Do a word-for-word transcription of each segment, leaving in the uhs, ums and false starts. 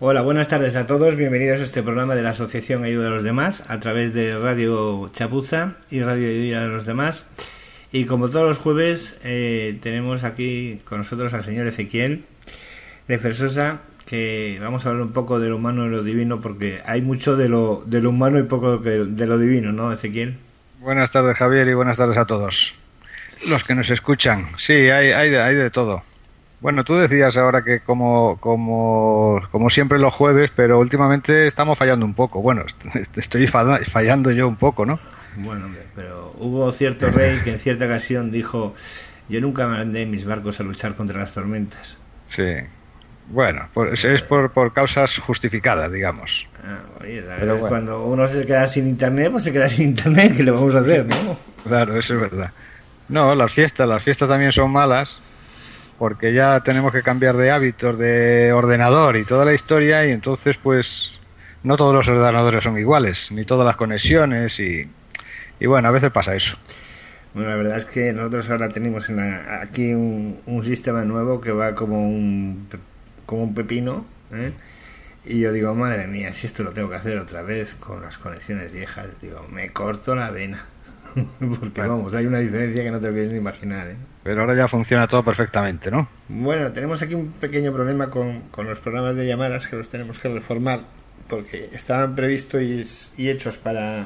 Hola, buenas tardes a todos, bienvenidos a este programa de la Asociación Ayuda a los Demás a través de Radio Chapuza y Radio Ayuda a los Demás. Y como todos los jueves eh, tenemos aquí con nosotros al señor Ezequiel de Fersosa, que vamos a hablar un poco de lo humano y lo divino, porque hay mucho de lo, de lo humano y poco de lo divino, ¿no, Ezequiel? Buenas tardes, Javier, y buenas tardes a todos los que nos escuchan. Sí, hay, hay, de, hay de todo. Bueno, tú decías ahora que como, como, como siempre los jueves, pero últimamente estamos fallando un poco. Bueno, estoy fallando yo un poco, ¿no? Bueno, hombre, pero hubo cierto rey que en cierta ocasión dijo: yo nunca mandé mis barcos a luchar contra las tormentas. Sí. Bueno, pues es por, por causas justificadas, digamos. Ah, oye, la verdad es bueno. Cuando uno se queda sin internet, pues se queda sin internet, ¿qué le vamos a hacer, no? Claro, eso es verdad. No, las fiestas, las fiestas también son malas, porque ya tenemos que cambiar de hábitos, de ordenador y toda la historia, y entonces pues no todos los ordenadores son iguales, ni todas las conexiones, y, y bueno, a veces pasa eso. Bueno, la verdad es que nosotros ahora tenemos en la, aquí un, un sistema nuevo que va como un, como un pepino, ¿eh? Y yo digo, madre mía, si esto lo tengo que hacer otra vez con las conexiones viejas, digo, me corto la vena. Porque bueno, vamos, hay una diferencia que no te puedes ni imaginar, ¿eh? Pero ahora ya funciona todo perfectamente, ¿no? Bueno, tenemos aquí un pequeño problema con, con los programas de llamadas, que los tenemos que reformar, porque estaban previstos y, y hechos para,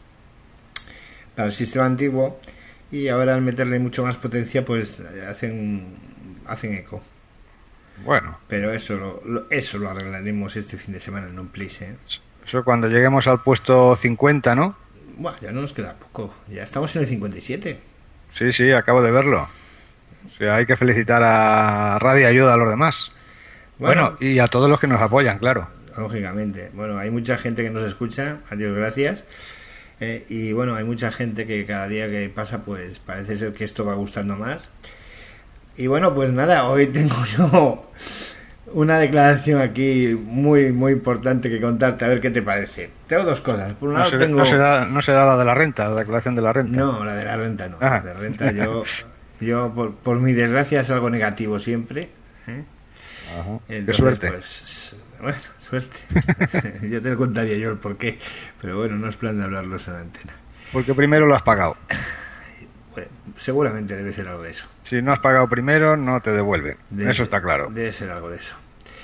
para el sistema antiguo, y ahora al meterle mucho más potencia pues hacen, hacen eco. Bueno. Pero eso lo, lo, eso lo arreglaremos este fin de semana en un plis, ¿eh? Eso cuando lleguemos al puesto cincuenta, ¿no? Bueno, ya no nos queda poco, ya estamos en el cincuenta y siete. Sí, sí, acabo de verlo. O sea, hay que felicitar a Radio Ayuda a los demás. Bueno, bueno, y a todos los que nos apoyan, claro. Lógicamente. Bueno, hay mucha gente que nos escucha, a Dios gracias. Eh, y bueno, hay mucha gente que cada día que pasa, pues parece ser que esto va gustando más. Y bueno, pues nada, hoy tengo yo una declaración aquí muy muy importante que contarte, a ver qué te parece. Tengo dos cosas. Por un lado, no, será, tengo... no, será, no será la de la renta, la declaración de la renta. No, la de la renta no. Ah. La de la renta yo, yo por, por mi desgracia es algo negativo siempre, ¿eh? Ajá. Entonces, qué suerte. Pues, bueno, suerte. Ya te lo contaría yo el porqué, pero bueno, no es plan de hablarlos en la antena. Porque primero lo has pagado. Bueno, seguramente debe ser algo de eso. Si no has pagado primero, no te devuelven. Debe eso ser, está claro. Debe ser algo de eso.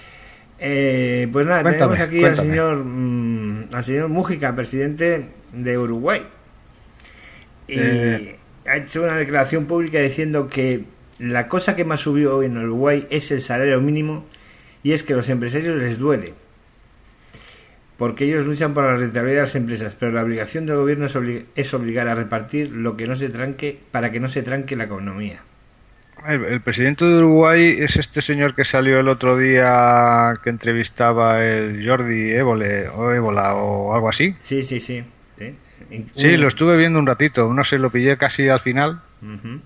Eh, pues nada, cuéntame, tenemos aquí cuéntame. al señor mmm, al señor Mújica, presidente de Uruguay, y eh... ha hecho una declaración pública diciendo que la cosa que más subió hoy en Uruguay es el salario mínimo, y es que a los empresarios les duele, porque ellos luchan por la rentabilidad de las empresas, pero la obligación del gobierno es, oblig- es obligar a repartir lo que no se tranque para que no se tranque la economía. El, el presidente de Uruguay es este señor que salió el otro día que entrevistaba el Jordi Évole, o Ébola o algo así. Sí, sí, sí. Sí, sí lo estuve viendo un ratito, no sé, lo pillé casi al final. Uh-huh.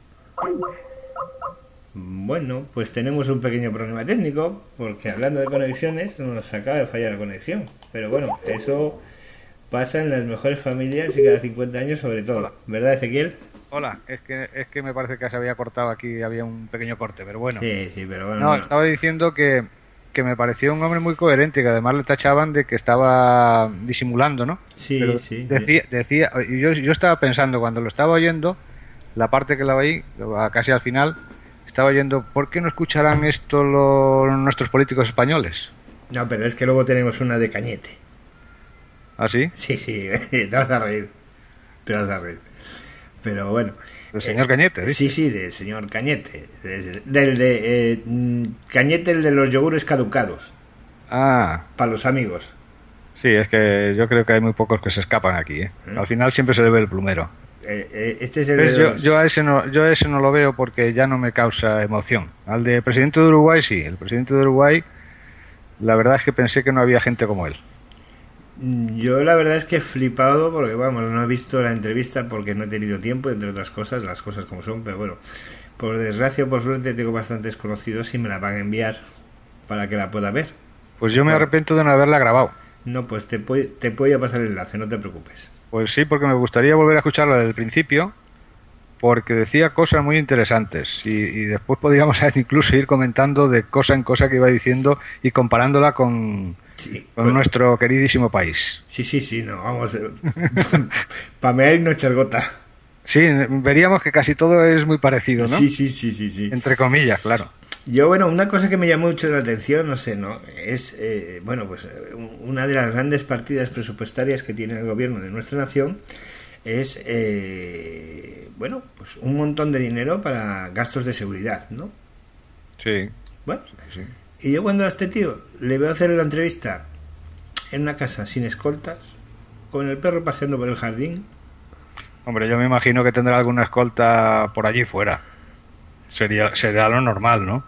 Bueno, pues tenemos un pequeño problema técnico, porque hablando de conexiones nos acaba de fallar la conexión. Pero bueno, eso pasa en las mejores familias y cada cincuenta años sobre todo. ¿Verdad, Ezequiel? Hola, es que es que me parece que se había cortado aquí, había un pequeño corte, pero bueno. Sí, sí, pero bueno. No, bueno. estaba diciendo que, que me pareció un hombre muy coherente, que además le tachaban de que estaba disimulando, ¿no? Sí, pero sí. Decía, decía yo, yo estaba pensando cuando lo estaba oyendo, la parte que la oí, casi al final, estaba oyendo, ¿por qué no escucharán esto los, nuestros políticos españoles? No, pero es que luego tenemos una de Cañete. ¿Ah, sí? Sí, sí, te vas a reír. Te vas a reír. Pero bueno. ¿Del señor eh, Cañete? ¿Dice? Sí, sí, del señor Cañete. Del de eh, Cañete, el de los yogures caducados. Ah. Para los amigos. Sí, es que yo creo que hay muy pocos que se escapan aquí, ¿eh? ¿Eh? Al final siempre se le ve el plumero. Eh, eh, este es el de yo, los... yo, a ese no, yo a ese no lo veo porque ya no me causa emoción. Al de presidente de Uruguay, sí. El presidente de Uruguay, la verdad es que pensé que no había gente como él. Yo la verdad es que he flipado porque, vamos, no he visto la entrevista porque no he tenido tiempo, entre otras cosas, las cosas como son, pero bueno, por desgracia o por suerte tengo bastantes conocidos y me la van a enviar para que la pueda ver. Pues yo me arrepiento de no haberla grabado. No, pues te, te voy a pasar el enlace, no te preocupes. Pues sí, porque me gustaría volver a escucharla desde el principio porque decía cosas muy interesantes y, y después podríamos incluso ir comentando de cosa en cosa que iba diciendo y comparándola con, sí, con bueno, nuestro queridísimo país. Sí, sí, sí, no, vamos. Pamear y no echar gota. Sí, veríamos que casi todo es muy parecido, ¿no? Sí, sí, sí, sí, sí. Entre comillas, claro. Yo, bueno, una cosa que me llamó mucho la atención, no sé, ¿no? Es, eh, bueno, pues una de las grandes partidas presupuestarias que tiene el gobierno de nuestra nación es, eh, bueno, pues un montón de dinero para gastos de seguridad, ¿no? Sí. Bueno, sí. Y yo cuando a este tío le veo hacer la entrevista en una casa sin escoltas, con el perro paseando por el jardín. Hombre, yo me imagino que tendrá alguna escolta por allí fuera. Sería, sería lo normal, ¿no?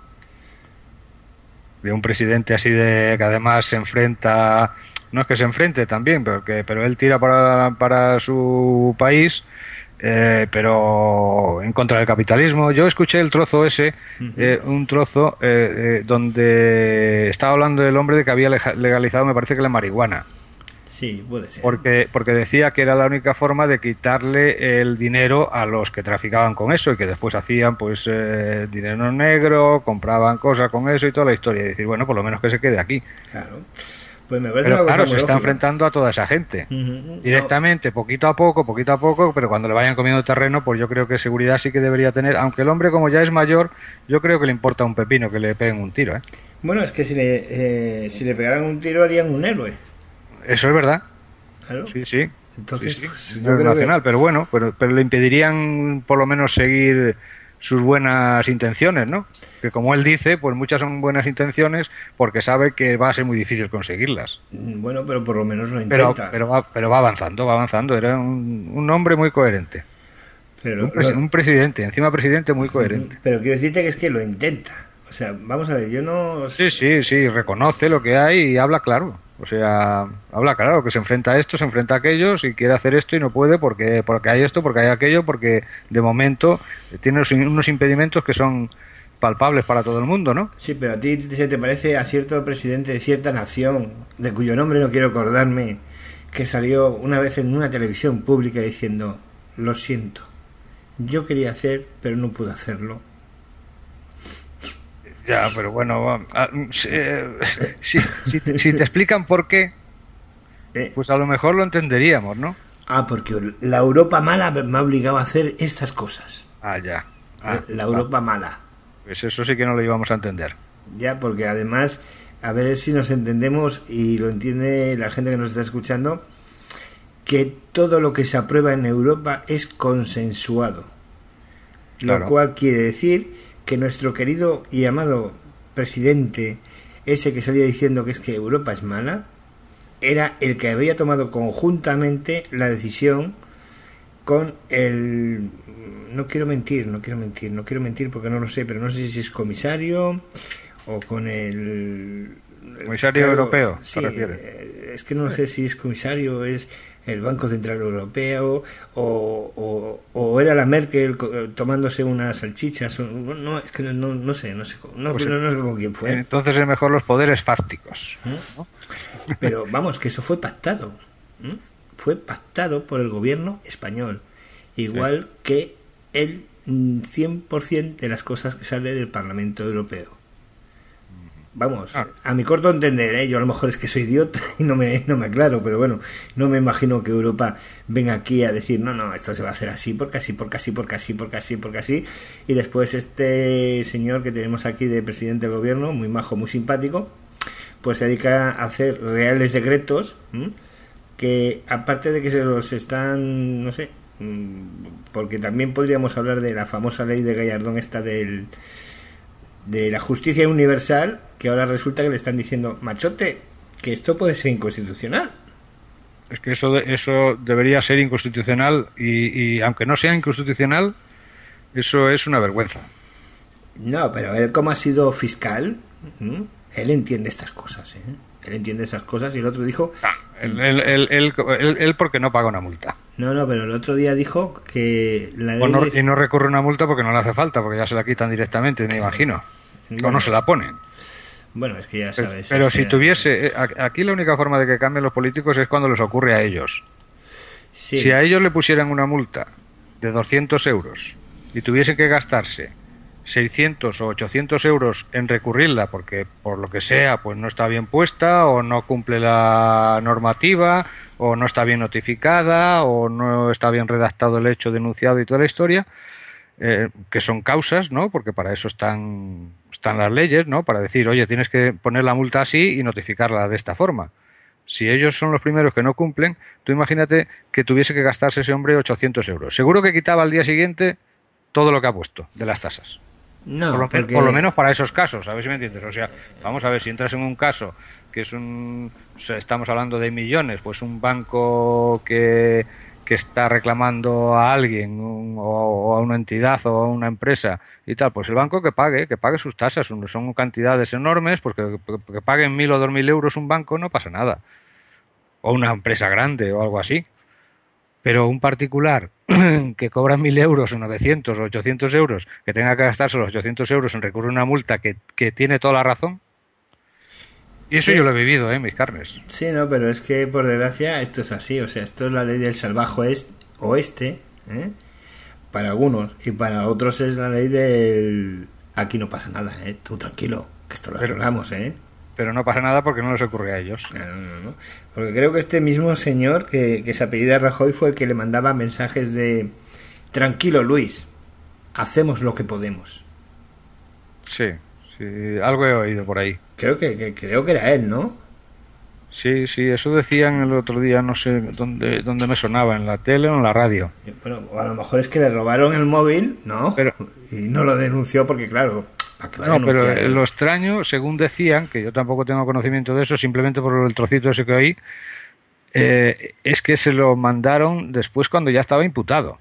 De un presidente así de que además se enfrenta, no es que se enfrente también, pero que pero él tira para, para su país, eh, pero en contra del capitalismo. Yo escuché el trozo ese, uh-huh. eh, un trozo eh, eh, donde estaba hablando del hombre de que había legalizado, me parece que la marihuana. Sí, puede ser. Porque, porque decía que era la única forma de quitarle el dinero a los que traficaban con eso y que después hacían pues eh, dinero negro, compraban cosas con eso y toda la historia. Y decir, bueno, por lo menos que se quede aquí. Claro. Pues me parece pero una cosa claro, muy se está lógica. enfrentando a toda esa gente. Uh-huh. Directamente, no. poquito a poco, poquito a poco, pero cuando le vayan comiendo terreno, pues yo creo que seguridad sí que debería tener. Aunque el hombre, como ya es mayor, yo creo que le importa un pepino que le peguen un tiro, ¿eh? Bueno, es que si le, eh, si le pegaran un tiro harían un héroe. Eso es verdad. Claro. Sí, sí. Entonces, sí, sí. Pues, no es nacional, que... pero bueno, pero, pero le impedirían por lo menos seguir sus buenas intenciones, ¿no? Que como él dice, pues muchas son buenas intenciones porque sabe que va a ser muy difícil conseguirlas. Bueno, pero por lo menos lo intenta. Pero, pero, va, pero va avanzando, va avanzando. Era un, un hombre muy coherente. Pero, un, pres lo... un presidente, encima presidente muy coherente. Pero quiero decirte que es que lo intenta. O sea, vamos a ver, yo no... Sí, sí, sí, reconoce lo que hay y habla claro. O sea, habla claro, que se enfrenta a esto, se enfrenta a aquellos y quiere hacer esto y no puede porque, porque hay esto, porque hay aquello, porque de momento tiene unos impedimentos que son palpables para todo el mundo, ¿no? Sí, pero a ti se te parece a cierto presidente de cierta nación, de cuyo nombre no quiero acordarme, que salió una vez en una televisión pública diciendo, lo siento, yo quería hacer, pero no pude hacerlo. Ya, pero bueno, si, si, si, si te explican por qué, pues a lo mejor lo entenderíamos, ¿no? Ah, porque la Europa mala me ha obligado a hacer estas cosas. Ah, ya. Ah, la Europa ah. mala. Pues eso sí que no lo íbamos a entender. Ya, porque además, a ver si nos entendemos y lo entiende la gente que nos está escuchando, que todo lo que se aprueba en Europa es consensuado. Claro. Lo cual quiere decir que nuestro querido y amado presidente, ese que salía diciendo que es que Europa es mala, era el que había tomado conjuntamente la decisión con el... No quiero mentir, no quiero mentir, no quiero mentir porque no lo sé, pero no sé si es comisario o con el... el comisario cargo, europeo, sí, ¿te refieres? Es que no sé si es comisario o es el Banco Central Europeo o, o, o era la Merkel tomándose unas salchichas, no, no es que no, no sé, no sé, no, pues no, no sé con quién fue. Entonces es mejor los poderes fácticos, ¿Mm? ¿no? Pero vamos, que eso fue pactado, ¿Mm? Fue pactado por el gobierno español, igual sí. que el cien por ciento de las cosas que sale del Parlamento Europeo. Vamos, ah. a mi corto entender, ¿eh? Yo a lo mejor es que soy idiota y no me, no me aclaro, pero bueno, no me imagino que Europa venga aquí a decir, no, no, esto se va a hacer así, porque así, porque así, porque así, porque así, porque así, y después este señor que tenemos aquí de presidente del gobierno, muy majo, muy simpático, pues se dedica a hacer reales decretos, ¿m? que aparte de que se los están, no sé, porque también podríamos hablar de la famosa ley de Gallardón esta del... de la justicia universal, que ahora resulta que le están diciendo, machote, que esto puede ser inconstitucional. Es que eso eso debería ser inconstitucional y, y aunque no sea inconstitucional, eso es una vergüenza. No, pero él como ha sido fiscal, ¿no? Él entiende estas cosas, ¿eh? Él entiende esas cosas y el otro dijo... Ah, él, él, él, él, él, él porque no paga una multa. No, no, pero el otro día dijo que... La ley no, de... Y no recurre una multa porque no le hace falta, porque ya se la quitan directamente, me imagino. Bueno, o no se la ponen. Bueno, es que ya sabes. Pero, pero si sea... tuviese... Aquí la única forma de que cambien los políticos es cuando les ocurre a ellos. Sí. Si a ellos le pusieran una multa de doscientos euros y tuviese que gastarse seiscientos o ochocientos euros en recurrirla porque por lo que sea pues no está bien puesta o no cumple la normativa o no está bien notificada o no está bien redactado el hecho denunciado y toda la historia, eh, que son causas, ¿no? Porque para eso están, están las leyes, ¿no? Para decir, oye, tienes que poner la multa así y notificarla de esta forma. Si ellos son los primeros que no cumplen, tú imagínate que tuviese que gastarse ese hombre ochocientos euros. Seguro que quitaba al día siguiente todo lo que ha puesto de las tasas. No, por, lo, porque... por lo menos para esos casos, a ver si me entiendes. O sea, vamos a ver, si entras en un caso que es un... O sea, estamos hablando de millones, pues un banco que, que está reclamando a alguien un, o, o a una entidad o a una empresa y tal, pues el banco que pague, que pague sus tasas. Son cantidades enormes, pues que, que paguen mil o dos mil euros un banco no pasa nada. O una empresa grande o algo así. Pero un particular que cobra mil euros o novecientos o ochocientos euros, que tenga que gastarse los ochocientos euros en recurrir a una multa que, que tiene toda la razón. Y eso sí. Yo lo he vivido, ¿eh? Mis carnes. Sí, no, pero es que por desgracia esto es así. O sea, esto es la ley del salvaje oeste, ¿eh? Para algunos. Y para otros es la ley del... Aquí no pasa nada, ¿eh? Tú tranquilo, que esto lo arreglamos, ¿eh? Pero no pasa nada porque no les ocurre a ellos. No, no, no. Porque creo que este mismo señor que, que se apellida Rajoy fue el que le mandaba mensajes de tranquilo Luis, hacemos lo que podemos. Sí, sí, algo he oído por ahí. Creo que, que creo que era él, ¿no? Sí, sí, eso decían el otro día, no sé dónde, dónde me sonaba, en la tele o en la radio. Bueno, a lo mejor es que le robaron el móvil, ¿no? Pero, y no lo denunció porque, claro... No, pero lo extraño, según decían, que yo tampoco tengo conocimiento de eso, simplemente por el trocito ese que oí, eh, es que se lo mandaron después cuando ya estaba imputado.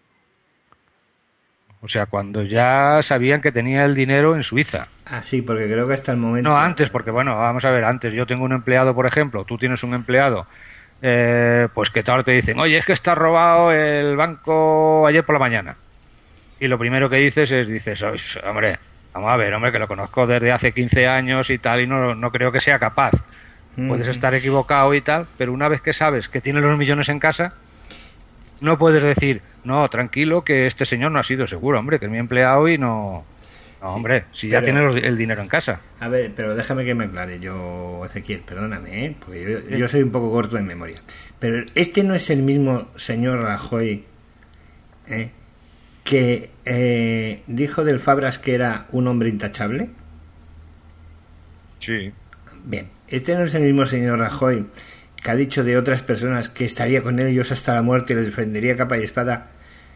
O sea, cuando ya sabían que tenía el dinero en Suiza. Ah, sí, porque creo que hasta el momento... No, antes, porque bueno, vamos a ver, antes yo tengo un empleado, por ejemplo, tú tienes un empleado, eh, pues que ahora te dicen, oye, es que está robado el banco ayer por la mañana. Y lo primero que dices es, dices, hombre... Vamos a ver, hombre, que lo conozco desde hace quince años y tal, y no, no creo que sea capaz. Puedes estar equivocado y tal, pero una vez que sabes que tiene los millones en casa, no puedes decir, no, tranquilo, que este señor no ha sido seguro, hombre, que es mi empleado y no... No, hombre, si ya tiene el dinero en casa. A ver, pero déjame que me aclare yo, Ezequiel, perdóname, ¿eh? Porque yo, yo soy un poco corto en memoria. Pero este no es el mismo señor Rajoy, ¿eh? que eh, dijo del Fabras que era un hombre intachable. Sí. Bien, este no es el mismo señor Rajoy que ha dicho de otras personas que estaría con ellos hasta la muerte y les defendería capa y espada.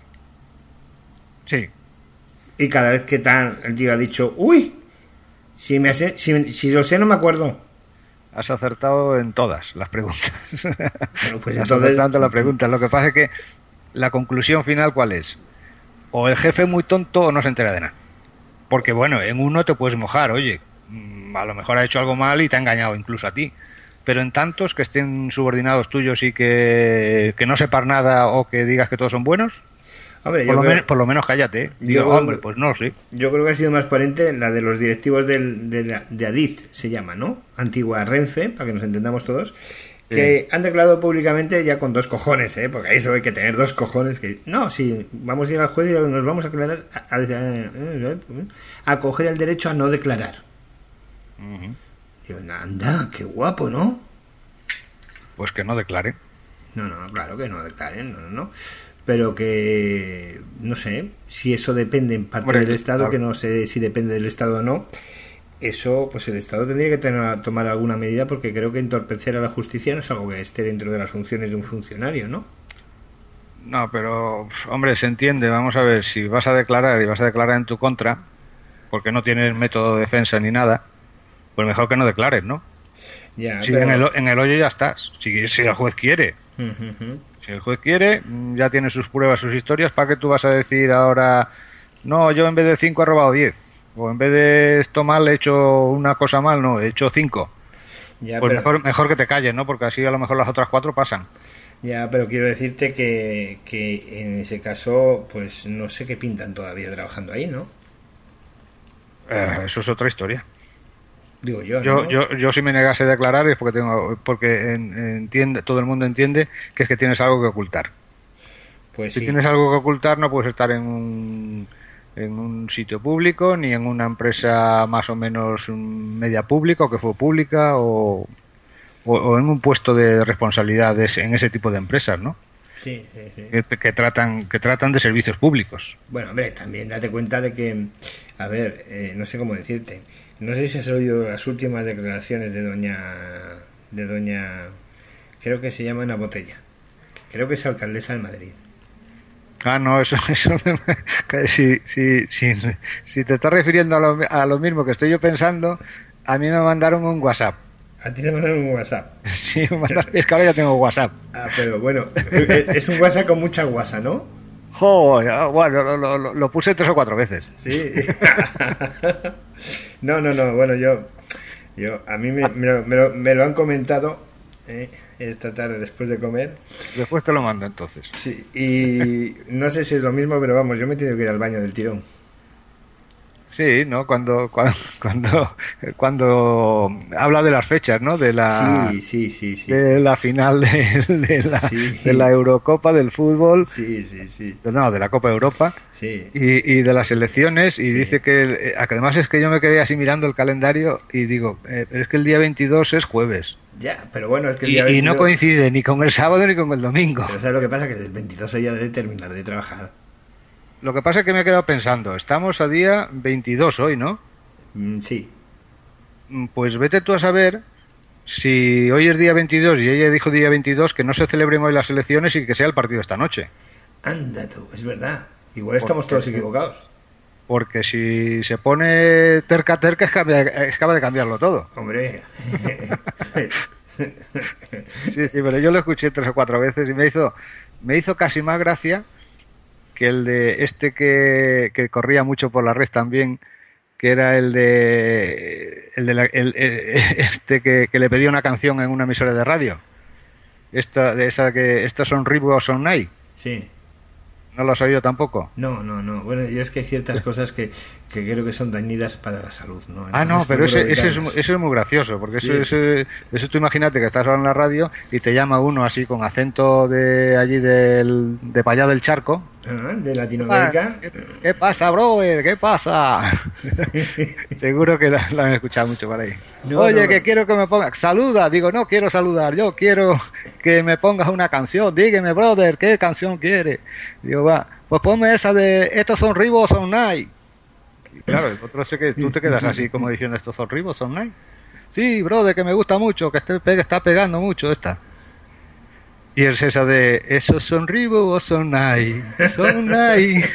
Sí. Y cada vez que tan el tío ha dicho, uy, si me hace, si, si lo sé no me acuerdo. Has acertado en todas las preguntas. Bueno, pues Has entonces... acertado en las preguntas. Lo que pasa es que la conclusión final, ¿cuál es? O el jefe es muy tonto o no se entera de nada. Porque bueno, en uno te puedes mojar, oye, a lo mejor ha hecho algo mal y te ha engañado incluso a ti. Pero en tantos que estén subordinados tuyos y que, que no sepan nada o que digas que todos son buenos, hombre, por, lo creo, men, por lo menos cállate. Digo, creo, hombre, pues no lo sé. Yo creo que ha sido más coherente la de los directivos del, de, la, de Adif, se llama, ¿no? Antigua Renfe, para que nos entendamos todos. Que han declarado públicamente ya con dos cojones, ¿eh? Porque ahí eso hay que tener dos cojones. Que no, sí, vamos a ir al juez y nos vamos a aclarar a, a, a coger el derecho a no declarar. Uh-huh. Digo, anda, qué guapo, ¿no? Pues que no declare. No, no, claro que no declaren, no, no, no. Pero que, no sé, si eso depende en parte Hombre, del Estado, claro. Que no sé si depende del Estado o no. Eso, pues el Estado tendría que tener, tomar alguna medida, porque creo que entorpecer a la justicia no es algo que esté dentro de las funciones de un funcionario, ¿no? No, pero, hombre, se entiende. Vamos a ver, si vas a declarar y vas a declarar en tu contra, porque no tienes método de defensa ni nada, pues mejor que no declares, ¿no? Ya, si pero... en, el, en el hoyo ya estás, si, si el juez quiere. Uh-huh. Si el juez quiere, ya tiene sus pruebas, sus historias. ¿Para qué tú vas a decir ahora, no, yo en vez de cinco he robado diez? O en vez de esto mal he hecho una cosa mal, no, he hecho cinco. Ya, pues pero... mejor, mejor que te calles, ¿no? Porque así a lo mejor las otras cuatro pasan. Ya, pero quiero decirte que, que en ese caso, pues no sé qué pintan todavía trabajando ahí, ¿no? Eh, eso es otra historia. Digo yo, yo, ¿no? yo, yo si me negase a declarar es porque tengo, porque en, entiende, todo el mundo entiende que es que tienes algo que ocultar. Pues si sí. tienes algo que ocultar, no puedes estar en un, en un sitio público, ni en una empresa más o menos media pública o que fue pública, o, o, o en un puesto de responsabilidad de ese- en ese tipo de empresas, ¿no? Sí, sí, sí. Que, que tratan que tratan de servicios públicos. Bueno, hombre, también date cuenta de que, a ver, eh, no sé cómo decirte, no sé si has oído las últimas declaraciones de doña, de doña, creo que se llama Ana Botella, creo que es alcaldesa de Madrid. Ah, no, eso, eso me- si, si, si, si te estás refiriendo a lo, a lo mismo que estoy yo pensando, a mí me mandaron un WhatsApp. A ti te mandaron un WhatsApp. Sí, me mandaron- es que ahora ya tengo WhatsApp. Ah, pero bueno, es un WhatsApp con mucha guasa, ¿no? Joder, bueno, lo, lo- lo- lo puse tres o cuatro veces. Sí. No, no, no, bueno, yo, yo a mí me, me, lo, me lo- me lo han comentado eh, esta tarde después de comer. Después te lo mando entonces. Sí, y no sé si es lo mismo, pero vamos, yo me he tenido que ir al baño del tirón. Sí, ¿no? Cuando, cuando, cuando, cuando habla de las fechas, ¿no? De la, Sí, sí, sí, sí. de la final de, de la, Sí. de la Eurocopa del fútbol, Sí, sí, sí. no, de la Copa Europa. Sí. Y, y de las elecciones, y Sí. dice que, eh, además es que yo me quedé así mirando el calendario y digo, eh, pero es que el día veintidós es jueves. Ya, pero bueno, es que el Y, día y no veintidós coincide ni con el sábado ni con el domingo. Pero ¿sabes lo que pasa? Que el veintidós ella debe terminar de trabajar. Lo que pasa es que me he quedado pensando, estamos a día veintidós hoy, ¿no? Mm, sí. Mm, Pues vete tú a saber si hoy es día veintidós y ella dijo día veintidós que no se celebren hoy las elecciones y que sea el partido esta noche. Anda tú, es verdad. Igual estamos todos equivocados. Porque si se pone terca terca es cambia- es acaba de cambiarlo todo. Hombre. Sí, sí, pero yo lo escuché tres o cuatro veces y me hizo, me hizo casi más gracia que el de este que, que corría mucho por la red también, que era el de, el de la- el- el- este que, que le pedía una canción en una emisora de radio. Esta, de esa que estos son Ribu o son Nai. Sí. ¿No lo has oído tampoco? No, no, no. Bueno, yo es que hay ciertas cosas que, que creo que son dañinas para la salud, ¿no? Ah, no, Entonces, pero procuro ese, ese, es, evitarlas. ese es muy gracioso, porque Sí. eso, ese- eso tú imagínate que estás ahora en la radio y te llama uno así con acento de allí del, de para allá del charco. Ah, de Latinoamérica. ¿Qué, qué pasa, brother? ¿Qué pasa? Seguro que la, la han escuchado mucho por ahí. No, Oye, no. que quiero que me pongas... Saluda. Digo, no quiero saludar. Yo quiero que me pongas una canción. Dígame, brother, ¿qué canción quiere? Digo, va, pues ponme esa de estos son Ribos son Night. Y claro, el otro sé que tú te quedas así como diciendo estos son Ribos son Night. Sí, brother, que me gusta mucho, que este pe- está pegando mucho esta. Y es esa de esos son Ribos o son Night. Son Night.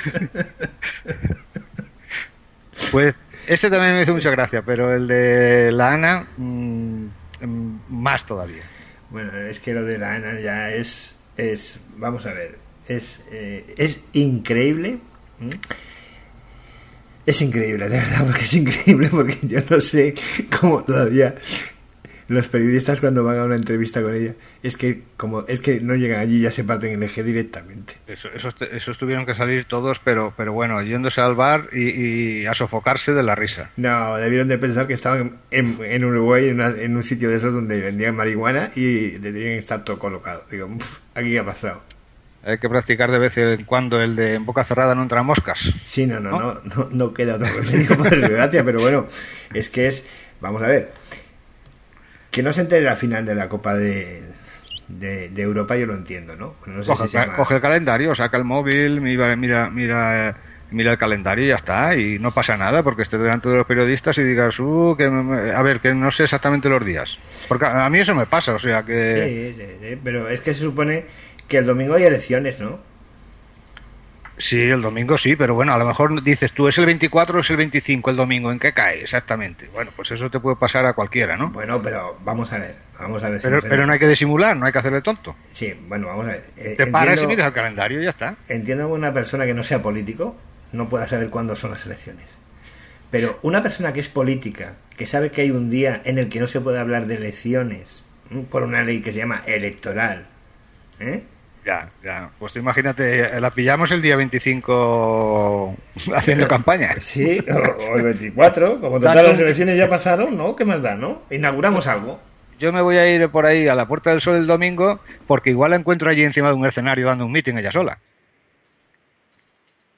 Pues ese también me hizo mucha gracia, pero el de la Ana, mmm, mm, más todavía. Bueno, es que lo de la Ana ya es, es vamos a ver, es, eh, es increíble. ¿Mm? Es increíble, de verdad, porque es increíble, porque yo no sé cómo todavía los periodistas cuando van a una entrevista con ella, es que como es que no llegan allí, ya se parten el eje directamente. Eso, esos, te- esos tuvieron que salir todos, pero, pero bueno, yéndose al bar y, y a sofocarse de la risa. No, debieron de pensar que estaban en, en Uruguay, en, una- en un sitio de esos donde vendían marihuana y deberían estar todo colocado. Digo, "Uf, ¿aquí qué ha pasado?". Hay que practicar de vez en cuando el de en boca cerrada no entran moscas. Sí, no, no, ¿No? no, no, no queda otro remedio, por desgracia, pero bueno, es que es, vamos a ver, que no se entere la final de la Copa de, de, de Europa, yo lo entiendo, ¿no? Bueno, no sé Coge, si se llama- coge el calendario, saca el móvil, mira, mira, mira, eh, mira el calendario y ya está, y no pasa nada porque estés delante de los periodistas y digas, uh, que me- me- a ver, que no sé exactamente los días. Porque a a mí eso me pasa, o sea que... Sí, sí, sí, pero es que se supone que el domingo hay elecciones, ¿no? Sí, el domingo sí, pero bueno, a lo mejor dices tú, ¿es el veinticuatro o es el veinticinco el domingo? ¿En qué cae exactamente? Bueno, pues eso te puede pasar a cualquiera, ¿no? Bueno, pero vamos a ver, vamos a ver. si Pero, nos pero no hay que disimular, no hay que hacerle tonto. Sí, bueno, vamos a ver. Eh, Te paras y entiendo- miras el calendario y ya está. Entiendo que una persona que no sea político no pueda saber cuándo son las elecciones. Pero una persona que es política, que sabe que hay un día en el que no se puede hablar de elecciones, ¿m? por una ley que se llama electoral, ¿eh? Ya, ya. Pues tú imagínate, la pillamos el día veinticinco haciendo campaña. Sí, o, o el veinticuatro, como total Dale. las elecciones ya pasaron, ¿no? ¿Qué más da, no? Inauguramos algo. Yo me voy a ir por ahí a la Puerta del Sol el domingo porque igual la encuentro allí encima de un escenario dando un meeting ella sola.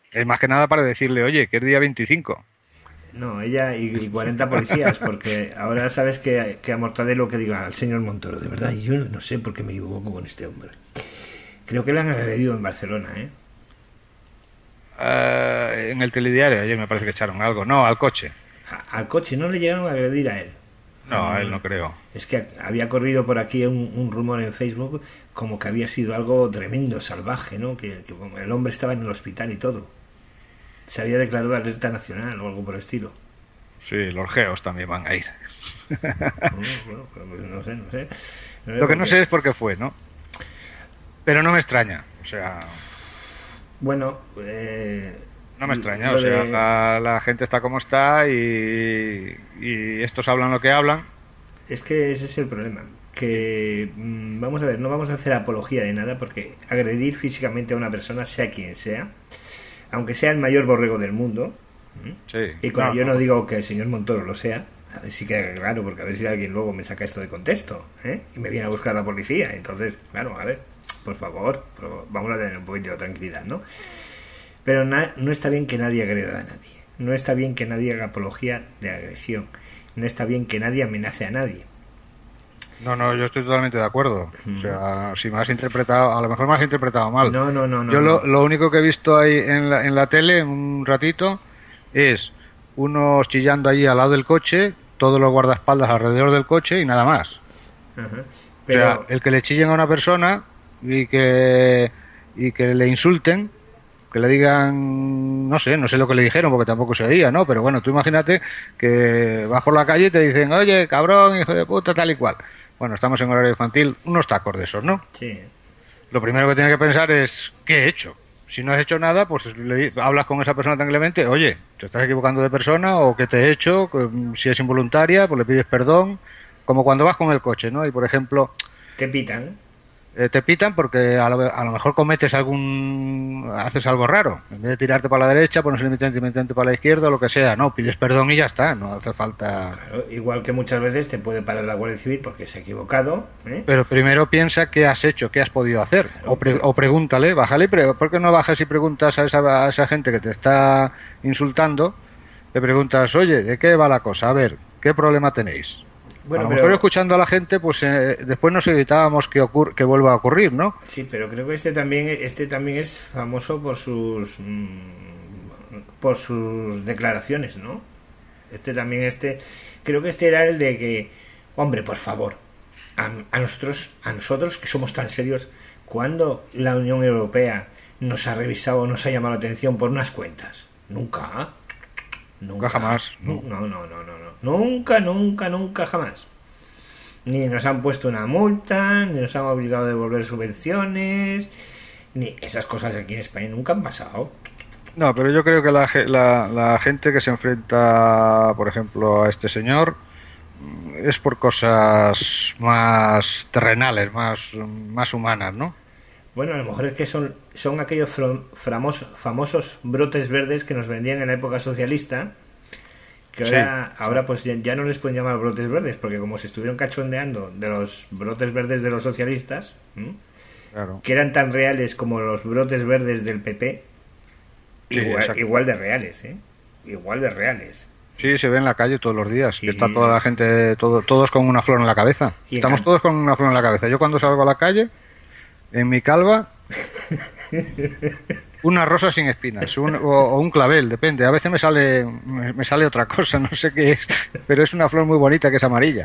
Es más que nada para decirle, oye, que es día veinticinco. No, ella y, y cuarenta policías, porque ahora sabes que, que a Mortadelo que diga al señor Montoro, de verdad, yo no sé por qué me equivoco con este hombre. Creo que le han agredido en Barcelona, ¿eh? Uh, en el telediario ayer me parece que echaron algo. No, al coche. A, al coche, no le llegaron a agredir a él. No, a él no creo. Es que había corrido por aquí un, un rumor en Facebook como que había sido algo tremendo, salvaje, ¿no? Que, que el hombre estaba en el hospital y todo. Se había declarado alerta nacional o algo por el estilo. Sí, los geos también van a ir. Bueno, bueno, no sé, no sé. No sé Lo que no qué. sé es por qué fue, ¿no? Pero no me extraña, o sea... Bueno, eh, No me extraña, lo o sea, de- la, la gente está como está y, y estos hablan lo que hablan. Es que ese es el problema. Que mm, vamos a ver, no vamos a hacer apología de nada porque agredir físicamente a una persona, sea quien sea, aunque sea el mayor borrego del mundo, Sí. y con No, ello no, no. digo que el señor Montoro lo sea, a ver si queda claro, porque a ver si alguien luego me saca esto de contexto, ¿eh? Y me viene a buscar la policía. Entonces, claro, a ver, por favor, pero vamos a tener un poquito de tranquilidad, ¿no? Pero na- no está bien que nadie agreda a nadie. No está bien que nadie haga apología de agresión. No está bien que nadie amenace a nadie. No, no, yo estoy totalmente de acuerdo. O sea, si me has interpretado, a lo mejor me has interpretado mal. No, no, no, no. Yo lo, no. lo único que he visto ahí en la, en la tele un ratito es unos chillando allí al lado del coche, todos los guardaespaldas alrededor del coche y nada más. Ajá. O Pero, sea, el que le chillen a una persona y que y que le insulten, que le digan, no sé, no sé lo que le dijeron porque tampoco se oía, ¿no? Pero bueno, tú imagínate que vas por la calle y te dicen, oye, cabrón, hijo de puta, tal y cual. Bueno, estamos en horario infantil, unos tacos de esos, ¿no? sí. Lo primero que tienes que pensar es, ¿qué he hecho? Si no has hecho nada, pues le di- hablas con esa persona tranquilamente, oye, ¿te estás equivocando de persona o qué te he hecho? Que, mm, Si es involuntaria, pues le pides perdón, como cuando vas con el coche, ¿no? Y por ejemplo, Te pitan. eh, te pitan porque a lo, a lo mejor cometes algún, haces algo raro. En vez de tirarte para la derecha, pones el limitante limitante para la izquierda o lo que sea. No, pides perdón y ya está, no hace falta... Claro, igual que muchas veces te puede parar la Guardia Civil porque se ha equivocado, ¿eh? Pero primero piensa qué has hecho, qué has podido hacer. O, pre- o pregúntale, bájale, y pre- ¿por qué no bajas y preguntas a esa, a esa gente que te está insultando? Le preguntas, oye, ¿de qué va la cosa? A ver, ¿qué problema tenéis? Bueno, a lo pero- mejor escuchando a la gente, pues eh, después nos evitábamos que, ocur- que vuelva a ocurrir, ¿no? Sí, pero creo que este también, este también es famoso por sus mm, por sus declaraciones, ¿no? Este también, este, creo que este era el de que, hombre, por favor, a, a nosotros, a nosotros que somos tan serios, ¿cuándo la Unión Europea nos ha revisado o nos ha llamado la atención por unas cuentas? Nunca. Nunca jamás, No, no, no, no, no, no. Nunca, nunca, nunca jamás. Ni nos han puesto una multa, ni nos han obligado a devolver subvenciones, ni esas cosas aquí en España nunca han pasado. No, pero yo creo que la, ge- la, la gente que se enfrenta, por ejemplo, a este señor, mm, es por cosas más terrenales, más, más humanas, ¿no? Bueno, a lo mejor es que son, son aquellos fro- framos- famosos brotes verdes que nos vendían en la época socialista, que Sí, ahora, sí. ahora pues ya, ya no les pueden llamar brotes verdes, porque como se estuvieron cachondeando de los brotes verdes de los socialistas, ¿m? Claro. que eran tan reales como los brotes verdes del P P, Sí, igual, exacto. igual de reales, ¿eh? Igual de reales. Sí, se ve en la calle todos los días, Sí, que está sí. toda la gente, todo, todos con una flor en la cabeza. Y en Estamos Can- todos con una flor en la cabeza. Yo cuando salgo a la calle, en mi calva, una rosa sin espinas, un- o, o un clavel, depende. A veces me sale, me, me sale otra cosa, no sé qué es, pero es una flor muy bonita que es amarilla.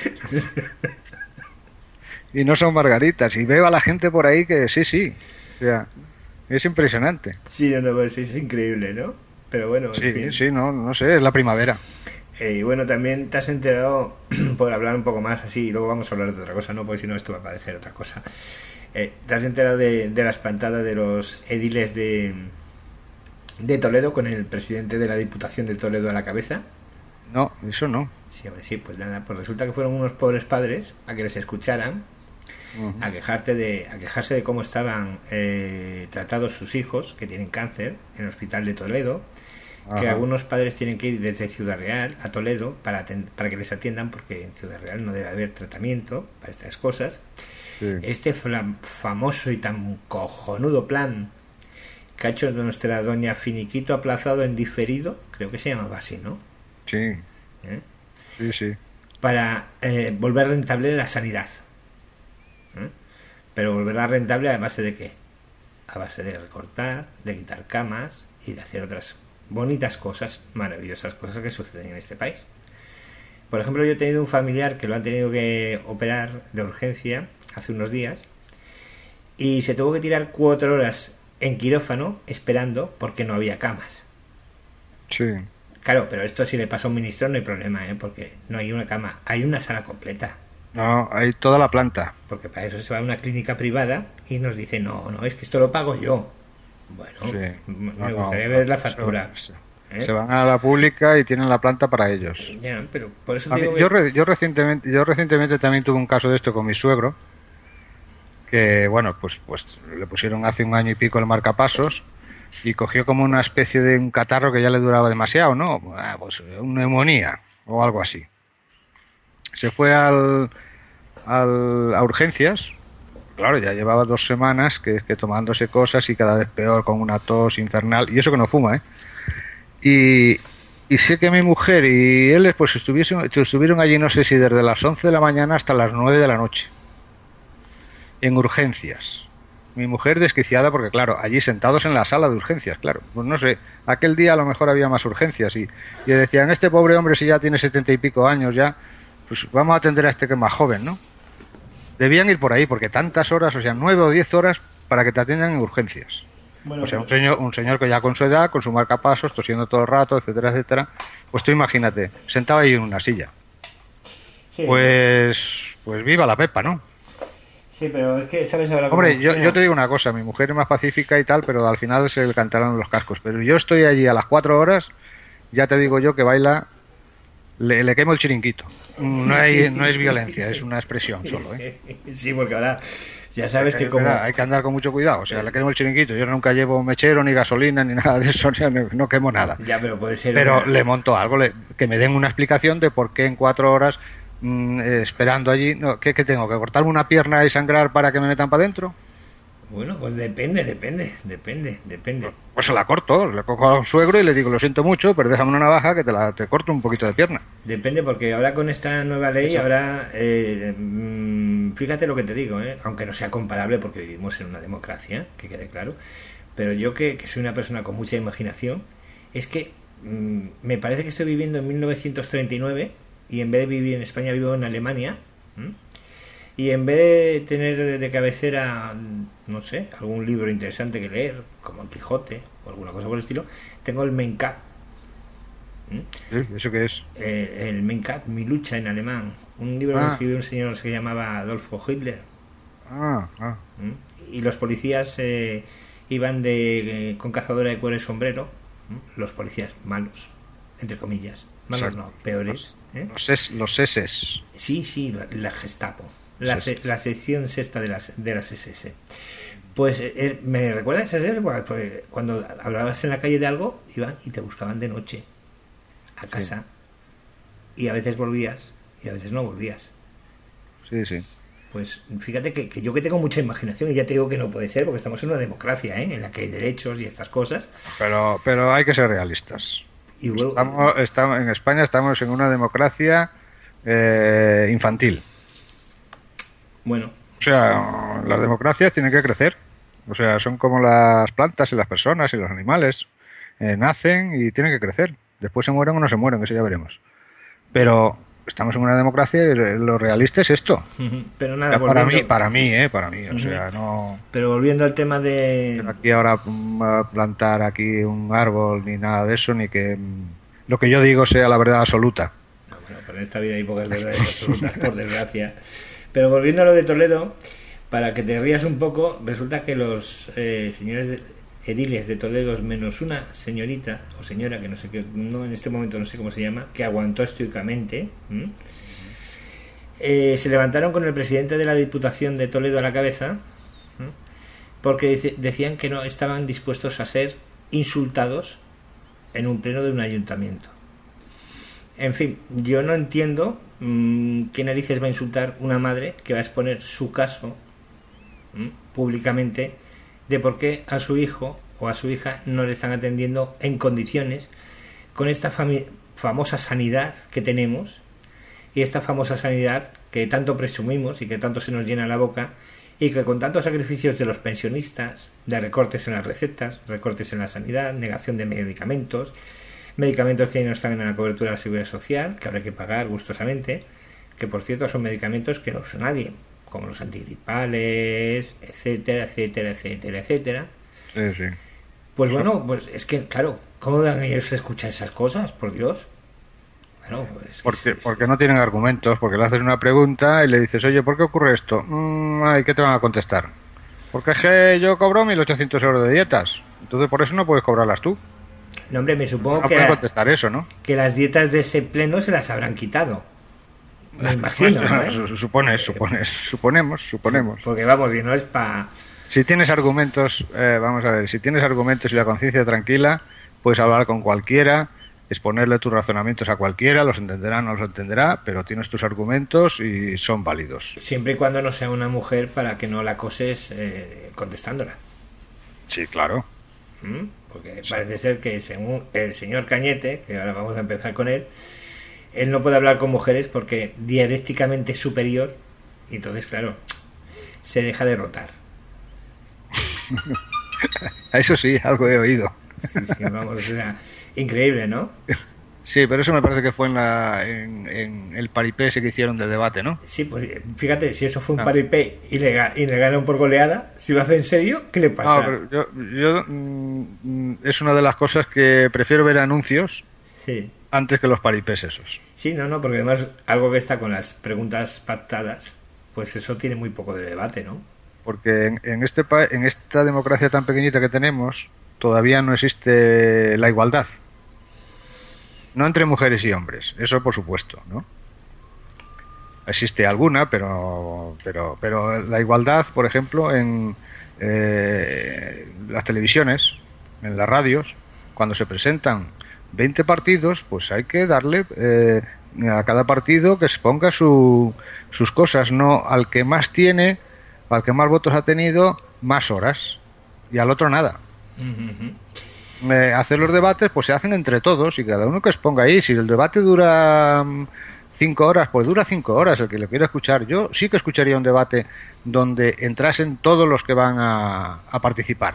Y no son margaritas. Y veo a la gente por ahí que sí, sí. O sea, es impresionante. Sí, no, no, pues es increíble, ¿no? Pero bueno, en Sí, fin. sí, no, no sé, es la primavera. Eh, y bueno, también te has enterado, por hablar un poco más así, y luego vamos a hablar de otra cosa, ¿no? Porque si no esto va a parecer otra cosa. Eh, ¿Te has enterado de, de la espantada de los ediles de, de Toledo con el presidente de la Diputación de Toledo a la cabeza? No, eso no. Sí, hombre, sí, pues nada, pues resulta que fueron unos pobres padres a que les escucharan, Ujú. a quejarte de, a quejarse de cómo estaban eh, tratados sus hijos, que tienen cáncer, en el hospital de Toledo, que Ajá. algunos padres tienen que ir desde Ciudad Real a Toledo para, aten- para que les atiendan, porque en Ciudad Real no debe haber tratamiento para estas cosas. Sí. Este fla- famoso y tan cojonudo plan que ha hecho nuestra doña Finiquito aplazado en diferido, creo que se llamaba así, ¿no? Sí. ¿Eh? Sí, sí. Para eh, volver rentable la sanidad. ¿Eh? Pero volverla rentable a base de ¿qué? A base de recortar, de quitar camas y de hacer otras bonitas cosas, maravillosas cosas que suceden en este país. Por ejemplo, yo he tenido un familiar que lo han tenido que operar de urgencia hace unos días y se tuvo que tirar cuatro horas en quirófano esperando porque no había camas. Sí. Claro, pero esto si le pasa a un ministro no hay problema, ¿eh? Porque no hay una cama, hay una sala completa. No, hay toda la planta. Porque para eso se va a una clínica privada y nos dice, no, no, es que esto lo pago yo. Bueno, sí. me no, gustaría no, ver la factura. Se, ¿Eh? se van a la pública y tienen la planta para ellos. Ya, pero por eso A mí, digo que... yo, re, yo recientemente yo recientemente también tuve un caso de esto con mi suegro, que bueno, pues pues le pusieron hace un año y pico el marcapasos y cogió como una especie de un catarro que ya le duraba demasiado, ¿no? Ah, pues una neumonía o algo así. Se fue al, al a urgencias. Claro, ya llevaba dos semanas que, que tomándose cosas y cada vez peor, con una tos infernal, y eso que no fuma, ¿eh? Y, y sé que mi mujer y él pues estuvieron, estuvieron allí, no sé si desde las once de la mañana hasta las nueve de la noche, en urgencias. Mi mujer desquiciada porque, claro, allí sentados en la sala de urgencias, claro, pues no sé, aquel día a lo mejor había más urgencias y, y decían, este pobre hombre si ya tiene setenta y pico años ya, pues vamos a atender a este que es más joven, ¿no? Debían ir por ahí, porque tantas horas, o sea, nueve o diez horas para que te atiendan en urgencias. Bueno, o sea, un señor, un señor que ya con su edad, con su marcapasos, tosiendo todo el rato, etcétera, etcétera, pues tú imagínate, sentado ahí en una silla. Sí. Pues, pues viva la Pepa, ¿no? Sí, pero es que, ¿sabes ahora cómo? Hombre, yo, yo te digo una cosa, mi mujer es más pacífica y tal, pero al final se le cantarán los cascos. Pero yo estoy allí a las cuatro horas, ya te digo yo que baila... Le, le quemo el chiringuito. No hay, no es violencia, es una expresión solo, ¿eh? Sí, porque ahora ya sabes que como... Hay que andar con mucho cuidado. O sea, le quemo el chiringuito. Yo nunca llevo mechero, ni gasolina, ni nada de eso. No, no quemo nada. Ya, pero puede ser... Pero una... le monto algo, le, que me den una explicación de por qué en cuatro horas mmm, eh, esperando allí... No, ¿qué, ¿Qué tengo? ¿Que cortarme una pierna y sangrar para que me metan para adentro? Bueno, pues depende, depende, depende, depende. Pues se la corto, le cojo a un suegro y le digo, lo siento mucho, pero déjame una navaja que te la te corto un poquito de pierna. Depende, porque ahora con esta nueva ley, Eso. ahora, eh, mmm, fíjate lo que te digo, eh, aunque no sea comparable porque vivimos en una democracia, que quede claro, pero yo que, que soy una persona con mucha imaginación, es que mmm, me parece que estoy viviendo en mil novecientos treinta y nueve y en vez de vivir en España vivo en Alemania, ¿m? Y en vez de tener de cabecera, no sé, algún libro interesante que leer, como el Quijote o alguna cosa por el estilo, tengo el Mein Kampf. ¿Sí? ¿Eso qué es? Eh, el Mein Kampf, Mi lucha en alemán. Un libro ah. que escribió un señor que se llamaba Adolfo Hitler. Ah, ah. Y los policías eh, iban de eh, con cazadora de cuero y sombrero. Los policías malos, entre comillas. Malos o sea, no, peores. Los, ¿eh? los, es, los S S. Sí, sí, la, la Gestapo. La, se, la sección sexta de las de las S S. Pues eh, me recuerda a esa serie porque cuando hablabas en la calle de algo iban y te buscaban de noche a casa sí. Y a veces volvías y a veces no volvías. Sí, sí. Pues fíjate que, que yo que tengo mucha imaginación y ya te digo que no puede ser porque estamos en una democracia, ¿eh? En la que hay derechos y estas cosas. Pero pero hay que ser realistas. Y luego, estamos, estamos en España estamos en una democracia eh, infantil. Bueno. O sea, las democracias tienen que crecer. O sea, son como las plantas y las personas y los animales. Eh, nacen y tienen que crecer. Después se mueren o no se mueren, eso ya veremos. Pero estamos en una democracia y lo realista es esto. Pero nada, para mí, para mí, eh, para mí. O sea, no. Pero volviendo al tema de. Aquí ahora plantar aquí un árbol ni nada de eso, ni que lo que yo digo sea la verdad absoluta. No, bueno, pero en esta vida hay pocas verdades absolutas, por desgracia. Pero volviendo a lo de Toledo, para que te rías un poco, resulta que los eh, señores de, ediles de Toledo, menos una señorita o señora, que no sé qué, no en este momento no sé cómo se llama, que aguantó estoicamente, ¿m? Eh, se levantaron con el presidente de la Diputación de Toledo a la cabeza, ¿m? Porque dice, decían que no estaban dispuestos a ser insultados en un pleno de un ayuntamiento. En fin, yo no entiendo mmm, qué narices va a insultar una madre que va a exponer su caso mmm, públicamente de por qué a su hijo o a su hija no le están atendiendo en condiciones con esta fami- famosa sanidad que tenemos, y esta famosa sanidad que tanto presumimos y que tanto se nos llena la boca, y que con tantos sacrificios de los pensionistas, de recortes en las recetas, recortes en la sanidad, negación de medicamentos, medicamentos que no están en la cobertura de la seguridad social, que habrá que pagar gustosamente, que por cierto son medicamentos que no usa nadie, como los antigripales, etcétera, etcétera, etcétera, etcétera. Sí, sí. Pues bueno, pues es que, claro, ¿cómo van ellos a escuchar esas cosas? Por Dios. Bueno, pues porque, es, es, porque no tienen argumentos, porque le haces una pregunta y le dices, oye, ¿por qué ocurre esto? Mm, ay, ¿qué te van a contestar? Porque es que yo cobro mil ochocientos euros de dietas, entonces por eso no puedes cobrarlas tú. No, hombre, me supongo no que, pueden contestar eso, ¿no? que las dietas de ese pleno se las habrán quitado. Me imagino, ¿no? ¿eh? Supones, supones, suponemos, suponemos. Porque vamos, y no es para... Si tienes argumentos, eh, vamos a ver, si tienes argumentos y la conciencia tranquila, puedes hablar con cualquiera, exponerle tus razonamientos a cualquiera, los entenderá, no los entenderá, pero tienes tus argumentos y son válidos. Siempre y cuando no sea una mujer para que no la acoses eh, contestándola. Sí, claro. ¿Mm? Porque sí. Parece ser que según el señor Cañete, que ahora vamos a empezar con él, él no puede hablar con mujeres porque dialécticamente es superior, y entonces, claro, se deja derrotar. Eso sí, algo he oído. Sí, sí, vamos, o sea, increíble, ¿no? Sí, pero eso me parece que fue en, la, en, en el paripé ese que hicieron de debate, ¿no? Sí, pues fíjate, si eso fue un ah. paripé y le, y le ganaron por goleada, si lo hace en serio, ¿qué le pasa? No, pero yo, yo mm, es una de las cosas que prefiero ver anuncios sí. antes que los paripés esos. Sí, no, no, porque además algo que está con las preguntas pactadas, pues eso tiene muy poco de debate, ¿no? Porque en, en, este, en esta democracia tan pequeñita que tenemos, todavía no existe la igualdad. No entre mujeres y hombres, eso por supuesto, ¿no? Existe alguna, pero pero pero la igualdad, por ejemplo, en eh, las televisiones, en las radios, cuando se presentan veinte partidos, pues hay que darle eh, a cada partido que exponga su, sus cosas, no al que más tiene, al que más votos ha tenido, más horas, y al otro nada. Uh-huh. Eh, hacer los debates pues se hacen entre todos y cada uno que exponga ahí. Si el debate dura um, cinco horas, pues dura cinco horas el que lo quiera escuchar. Yo sí que escucharía un debate donde entrasen todos los que van a, a participar.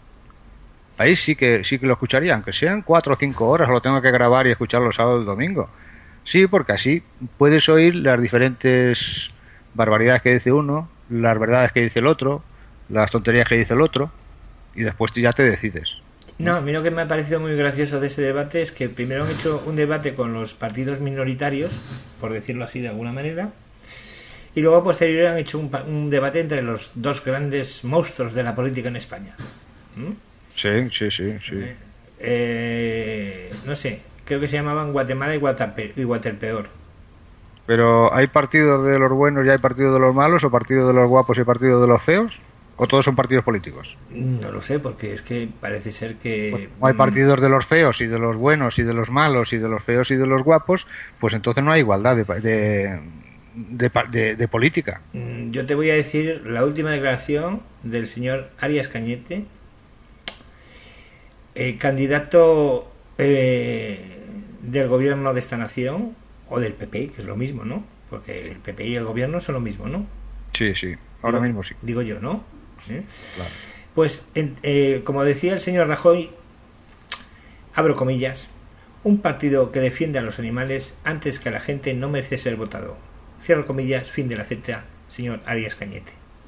Ahí sí que sí que lo escucharía, aunque sean cuatro o cinco horas, lo tengo que grabar y escucharlo el sábado o el domingo. Sí, porque así puedes oír las diferentes barbaridades que dice uno, las verdades que dice el otro, las tonterías que dice el otro, y después tú ya te decides. No, a mí lo que me ha parecido muy gracioso de ese debate es que primero han hecho un debate con los partidos minoritarios, por decirlo así de alguna manera, y luego a posteriori han hecho un, un debate entre los dos grandes monstruos de la política en España. ¿Mm? Sí, sí, sí, sí. Eh, eh, no sé, creo que se llamaban Guatemala y, Guatape, y Guatepeor. Pero ¿hay partidos de los buenos y hay partidos de los malos, o partidos de los guapos y partidos de los feos? ¿O todos son partidos políticos? No lo sé, porque es que parece ser que... Pues, o hay partidos de los feos y de los buenos y de los malos y de los feos y de los guapos, pues entonces no hay igualdad de, de, de, de, de política. Yo te voy a decir la última declaración del señor Arias Cañete, eh, candidato eh, del gobierno de esta nación, o del P P, que es lo mismo, ¿no? Porque el P P y el gobierno son lo mismo, ¿no? Sí, sí, ahora digo, mismo sí. Digo yo, ¿no? ¿Eh? Claro. Pues, eh, como decía el señor Rajoy, abro comillas, un partido que defiende a los animales antes que a la gente no merece ser votado. Cierro comillas, fin de la cita, señor Arias Cañete.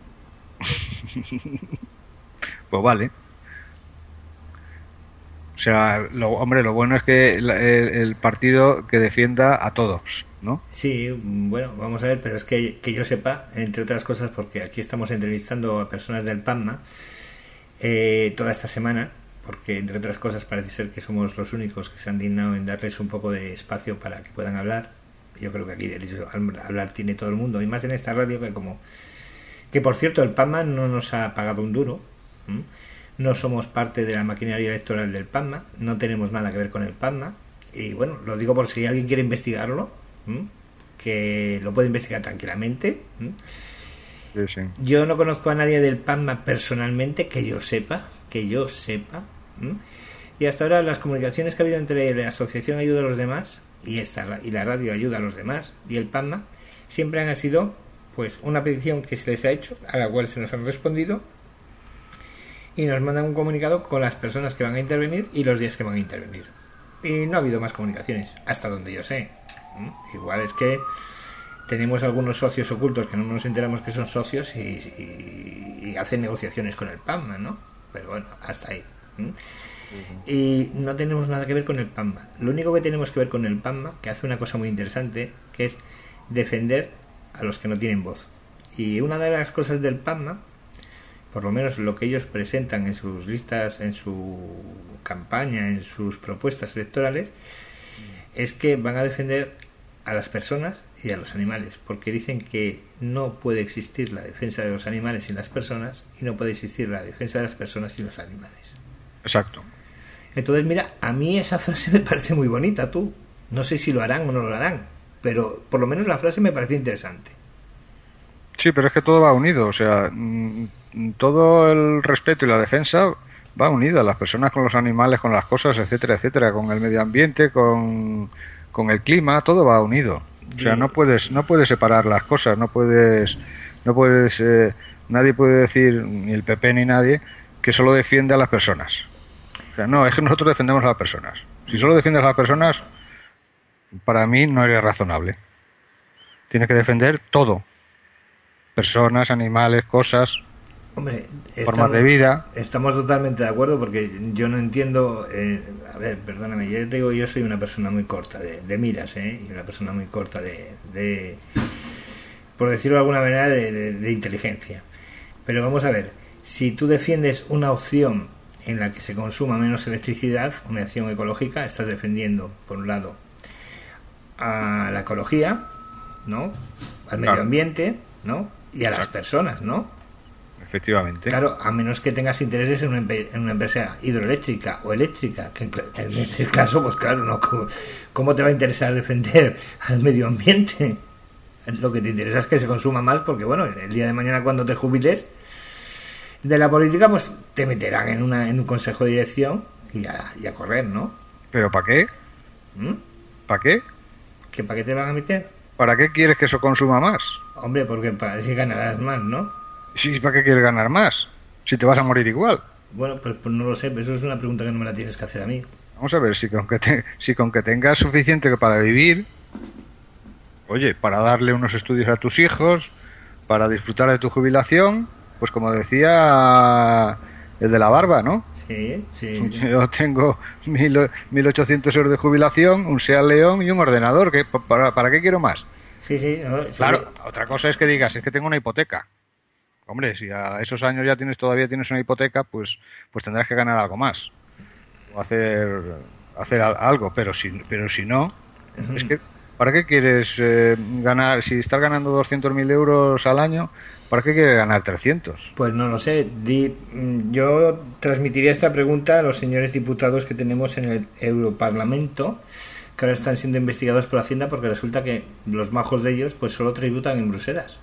Pues vale. O sea, lo, hombre, lo bueno es que el, el partido que defienda a todos, ¿no? Sí, bueno, vamos a ver, pero es que, que yo sepa, entre otras cosas, porque aquí estamos entrevistando a personas del PAMMA eh, toda esta semana, porque entre otras cosas parece ser que somos los únicos que se han dignado en darles un poco de espacio para que puedan hablar. Yo creo que aquí derecho a hablar tiene todo el mundo, y más en esta radio que como... Que por cierto, el PAMMA no nos ha pagado un duro, ¿m? No somos parte de la maquinaria electoral del PAMMA, no tenemos nada que ver con el PAMMA, y bueno, lo digo por si alguien quiere investigarlo, ¿m? Que lo puede investigar tranquilamente. ¿m? Sí, sí. Yo no conozco a nadie del PAMMA personalmente, que yo sepa, que yo sepa. ¿m? Y hasta ahora las comunicaciones que ha habido entre la Asociación Ayuda a los Demás y esta y la radio Ayuda a los Demás y el PAMA siempre han sido pues una petición que se les ha hecho, a la cual se nos han respondido y nos mandan un comunicado con las personas que van a intervenir y los días que van a intervenir. Y no ha habido más comunicaciones, hasta donde yo sé. ¿m? Igual es que tenemos algunos socios ocultos que no nos enteramos que son socios y, y, y hacen negociaciones con el PAMA, ¿no? Pero bueno, hasta ahí. ¿m? Uh-huh. Y no tenemos nada que ver con el PAMA. Lo único que tenemos que ver con el PAMA, que hace una cosa muy interesante, que es defender a los que no tienen voz. Y una de las cosas del PAMA, por lo menos lo que ellos presentan en sus listas, en su campaña, en sus propuestas electorales, es que van a defender a las personas y a los animales, porque dicen que no puede existir la defensa de los animales sin las personas y no puede existir la defensa de las personas sin los animales. Exacto. Entonces, mira, a mí esa frase me parece muy bonita, tú. No sé si lo harán o no lo harán, pero por lo menos la frase me parece interesante. Sí, pero es que todo va unido, o sea, todo el respeto y la defensa va unido, las personas con los animales, con las cosas, etcétera, etcétera, con el medio ambiente, con, con el clima, todo va unido. O sea, no puedes no puedes separar las cosas, no puedes no puedes eh, nadie puede decir, ni el P P ni nadie, que solo defiende a las personas. O sea, no, es que nosotros defendemos a las personas. Si solo defiendes a las personas, para mí no eres razonable. Tienes que defender todo. Personas, animales, cosas, Hombre, formas de vida. Estamos totalmente de acuerdo porque yo no entiendo... Eh, a ver, perdóname, yo te digo, yo soy una persona muy corta de, de miras, ¿eh? Y una persona muy corta de... de por decirlo de alguna manera, de, de, de inteligencia. Pero vamos a ver, si tú defiendes una opción en la que se consuma menos electricidad, una acción ecológica, estás defendiendo, por un lado, a la ecología, ¿no? Al medio ambiente, ¿no? Y a las personas, ¿no? Efectivamente. Claro, a menos que tengas intereses en una, en una empresa hidroeléctrica o eléctrica, que en, en este caso, pues claro, ¿no? ¿Cómo, ¿Cómo te va a interesar defender al medio ambiente? Lo que te interesa es que se consuma más, porque bueno, el día de mañana cuando te jubiles de la política, pues te meterán en, una, en un consejo de dirección y a, y a correr, ¿no? ¿Pero para qué? ¿Mm? ¿Para qué? ¿Que para qué te van a meter? ¿Para qué quieres que eso consuma más? Hombre, porque para así ganarás más, ¿no? Sí, ¿para qué quieres ganar más? Si te vas a morir igual. Bueno, pues, pues no lo sé, eso es una pregunta que no me la tienes que hacer a mí. Vamos a ver, si con que, te, si con que tengas suficiente para vivir, oye, para darle unos estudios a tus hijos, para disfrutar de tu jubilación, pues como decía el de la barba, ¿no? Sí, sí. Yo tengo mil ochocientos euros de jubilación, un Seat León y un ordenador. ¿Qué, para, ¿Para qué quiero más? Sí, sí. No, sí. Claro, otra cosa es que digas, es que tengo una hipoteca. Hombre, si a esos años ya tienes todavía tienes una hipoteca, pues pues tendrás que ganar algo más. O hacer hacer algo, pero si, pero si no, uh-huh. Es que ¿para qué quieres eh, ganar? Si estás ganando doscientos mil euros al año, ¿para qué quieres ganar trescientos? Pues no lo sé. Di, yo transmitiría esta pregunta a los señores diputados que tenemos en el Europarlamento, que ahora están siendo investigados por Hacienda, porque resulta que los majos de ellos pues solo tributan en Bruselas.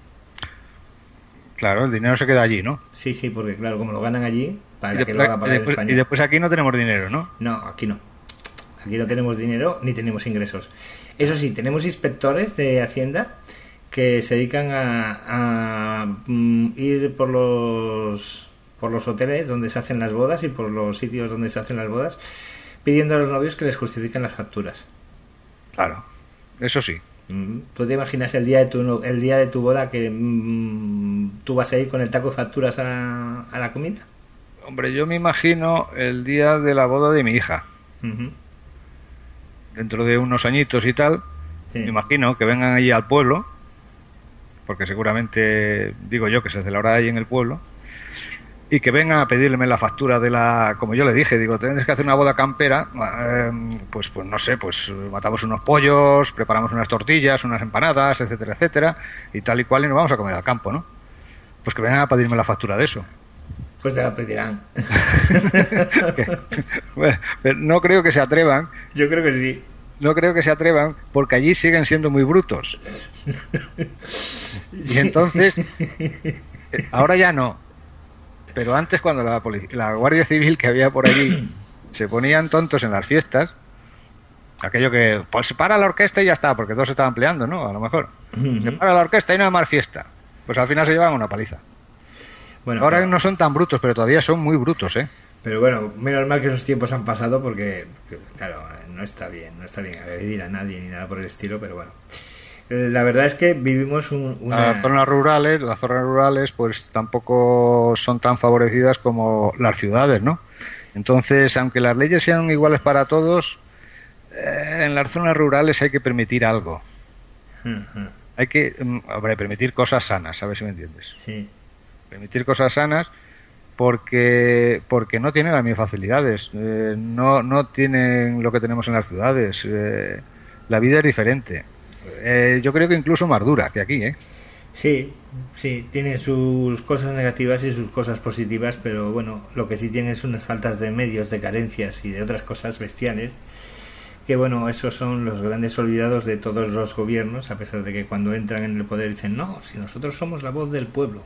Claro, el dinero se queda allí, ¿no? Sí, sí, porque claro, como lo ganan allí, para después, que lo haga pagar después, en España. Y después aquí no tenemos dinero, ¿no? No, aquí no. Aquí no tenemos dinero ni tenemos ingresos. Eso sí, tenemos inspectores de Hacienda que se dedican a, a um, ir por los por los hoteles donde se hacen las bodas y por los sitios donde se hacen las bodas pidiendo a los novios que les justifiquen las facturas. Claro, eso sí. ¿Tú te imaginas el día de tu el día de tu boda que mmm, tú vas a ir con el taco de facturas a la, a la comida? Hombre, yo me imagino el día de la boda de mi hija. Uh-huh. Dentro de unos añitos y tal, sí. Me imagino que vengan allí al pueblo, porque seguramente, digo yo, que se celebrará allí en el pueblo, y que vengan a pedirme la factura de la... Como yo le dije, digo, tienes que hacer una boda campera, eh, pues pues no sé, pues matamos unos pollos, preparamos unas tortillas, unas empanadas, etcétera, etcétera, y tal y cual, y nos vamos a comer al campo, ¿no? Pues que vengan a pedirme la factura de eso. Pues te la pedirán. Bueno, pero no creo que se atrevan. Yo creo que sí. No creo que se atrevan, porque allí siguen siendo muy brutos. Y entonces, ahora ya no. pero antes cuando la, la Guardia Civil que había por allí se ponían tontos en las fiestas, aquello que, pues se para la orquesta y ya está, porque todos se estaban peleando, ¿no? A lo mejor. Uh-huh. Se para la orquesta y no hay más fiesta. Pues al final se llevan una paliza. Bueno, ahora pero... no son tan brutos, pero todavía son muy brutos, ¿eh? Pero bueno, menos mal que esos tiempos han pasado porque, claro, no está bien, no está bien agredir a nadie ni nada por el estilo, pero bueno. La verdad es que vivimos un, una... Las zonas rurales, las zonas rurales pues tampoco son tan favorecidas como las ciudades, ¿no? Entonces, aunque las leyes sean iguales para todos, eh, en las zonas rurales hay que permitir algo. Uh-huh. Hay que, hombre, permitir cosas sanas, a ver si me entiendes. Sí. Permitir cosas sanas porque porque no tienen las mismas facilidades, eh, no no tienen lo que tenemos en las ciudades. Eh, la vida es diferente. Eh, yo creo que incluso más dura que aquí, ¿eh? Sí, sí, tiene sus cosas negativas y sus cosas positivas, pero bueno, lo que sí tiene es unas faltas de medios, de carencias y de otras cosas bestiales, que bueno, esos son los grandes olvidados de todos los gobiernos, a pesar de que cuando entran en el poder dicen, no, si nosotros somos la voz del pueblo.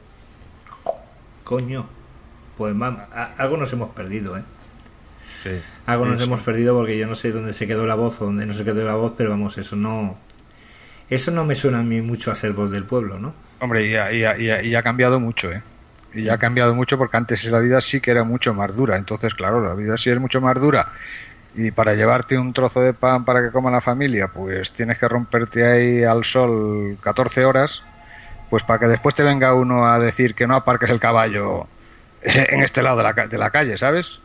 Coño, pues vamos, algo nos hemos perdido, ¿eh? Sí, algo nos sí. hemos perdido porque yo no sé dónde se quedó la voz o dónde no se quedó la voz, pero vamos, eso no... Eso no me suena a mí mucho a ser voz del pueblo, ¿no? Hombre, y ha, y ha, y ha, y ha cambiado mucho, ¿eh? Y ha cambiado mucho porque antes la vida sí que era mucho más dura. Entonces, claro, la vida sí es mucho más dura. Y para llevarte un trozo de pan para que coma la familia, pues tienes que romperte ahí al sol catorce horas, pues para que después te venga uno a decir que no aparques el caballo en este lado de la, de la calle, ¿sabes?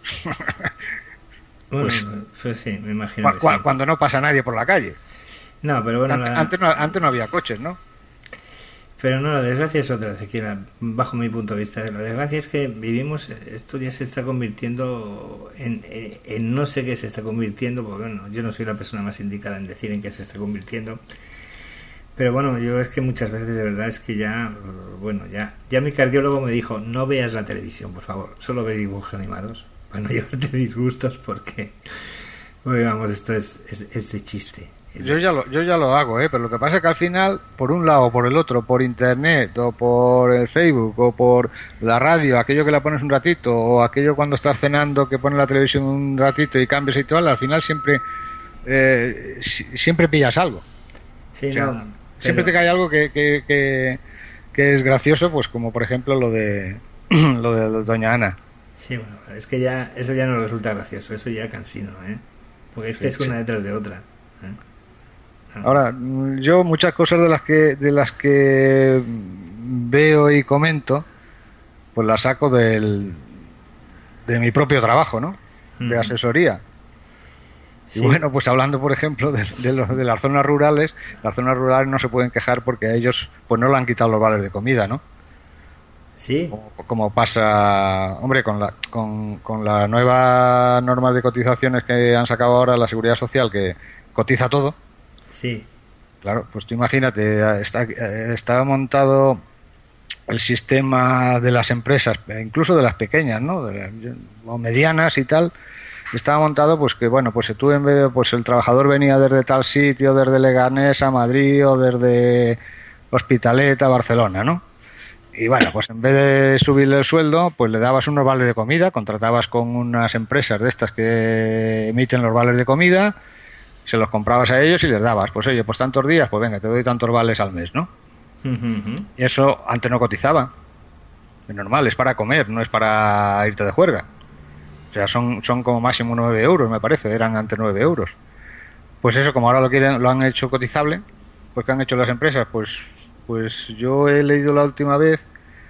Bueno, pues, pues sí, me imagino cu- que sí. Cuando no pasa nadie por la calle. No, pero bueno... Antes, la... antes, no, antes no había coches, ¿no? Pero no, la desgracia es otra, Ezequiel, bajo mi punto de vista. La desgracia es que vivimos, esto ya se está convirtiendo en, en, en no sé qué se está convirtiendo, porque bueno, yo no soy la persona más indicada en decir en qué se está convirtiendo. Pero bueno, yo es que muchas veces de verdad es que ya, bueno, ya ya mi cardiólogo me dijo, no veas la televisión, por favor, solo ve dibujos animados, para no llevarte disgustos, porque, porque vamos, esto es, es, es de chiste. Yo ya lo, yo ya lo hago, ¿eh? Pero lo que pasa es que al final, por un lado o por el otro, por internet o por el Facebook o por la radio, aquello que la pones un ratito o aquello cuando estás cenando que pones la televisión un ratito y cambias y todo, al final siempre eh, siempre pillas algo. Sí, o sea, no, pero... siempre te cae algo que, que, que, que es gracioso, pues como por ejemplo lo de lo de Doña Ana. Sí, bueno, es que ya eso ya no resulta gracioso, eso ya cansino, ¿eh? Porque es que sí, es una sí. detrás de otra, ¿eh? Ahora, yo muchas cosas de las que de las que veo y comento, pues las saco del de mi propio trabajo, ¿no? De mm. asesoría. Sí. Y bueno, pues hablando, por ejemplo, de, de, los, de las zonas rurales, las zonas rurales no se pueden quejar porque a ellos pues no le han quitado los vales de comida, ¿no? Sí. Como, como pasa, hombre, con la con, con la nueva norma de cotizaciones que han sacado ahora la Seguridad Social, que cotiza todo. Sí. Claro, pues tú imagínate, está, está montado el sistema de las empresas, incluso de las pequeñas, ¿no? De las, o medianas y tal, estaba montado pues que, bueno, pues tú en vez de, pues el trabajador venía desde tal sitio, desde Leganés a Madrid o desde Hospitalet a Barcelona, ¿no? Y bueno, pues en vez de subirle el sueldo, pues le dabas unos vales de comida, contratabas con unas empresas de estas que emiten los vales de comida, se los comprabas a ellos y les dabas, pues oye, pues tantos días, pues venga, te doy tantos vales al mes, ¿no? Uh-huh. Y eso antes no cotizaba. Es normal, es para comer, no es para irte de juerga. O sea, son, son como máximo nueve euros, me parece, eran antes nueve euros. Pues eso, como ahora lo quieren, lo han hecho cotizable, pues ¿qué han hecho las empresas? Pues, pues yo he leído la última vez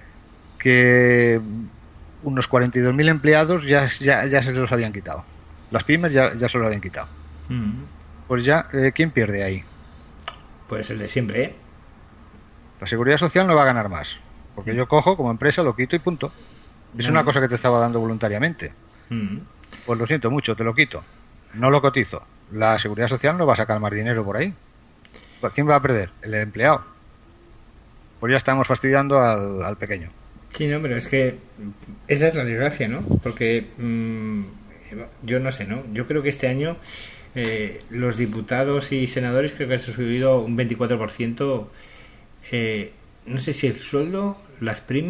que unos cuarenta y dos mil empleados ya, ya, ya se los habían quitado. Las pymes ya, ya se los habían quitado. Uh-huh. Pues ya, eh, ¿quién pierde ahí? Pues el de siempre, ¿eh? La Seguridad Social no va a ganar más, porque sí. Yo cojo como empresa, lo quito y punto. Es uh-huh. una cosa que te estaba dando voluntariamente. Uh-huh. Pues lo siento mucho, te lo quito. No lo cotizo. La Seguridad Social no va a sacar más dinero por ahí. Pues ¿quién va a perder? El empleado. Pues ya estamos fastidiando al, al pequeño. Sí, no, pero es que esa es la desgracia, ¿no? Porque mmm, yo no sé, ¿no? Yo creo que este año eh, los diputados y senadores creo que han subido un veinticuatro por ciento. Eh, no sé si el sueldo, las primas,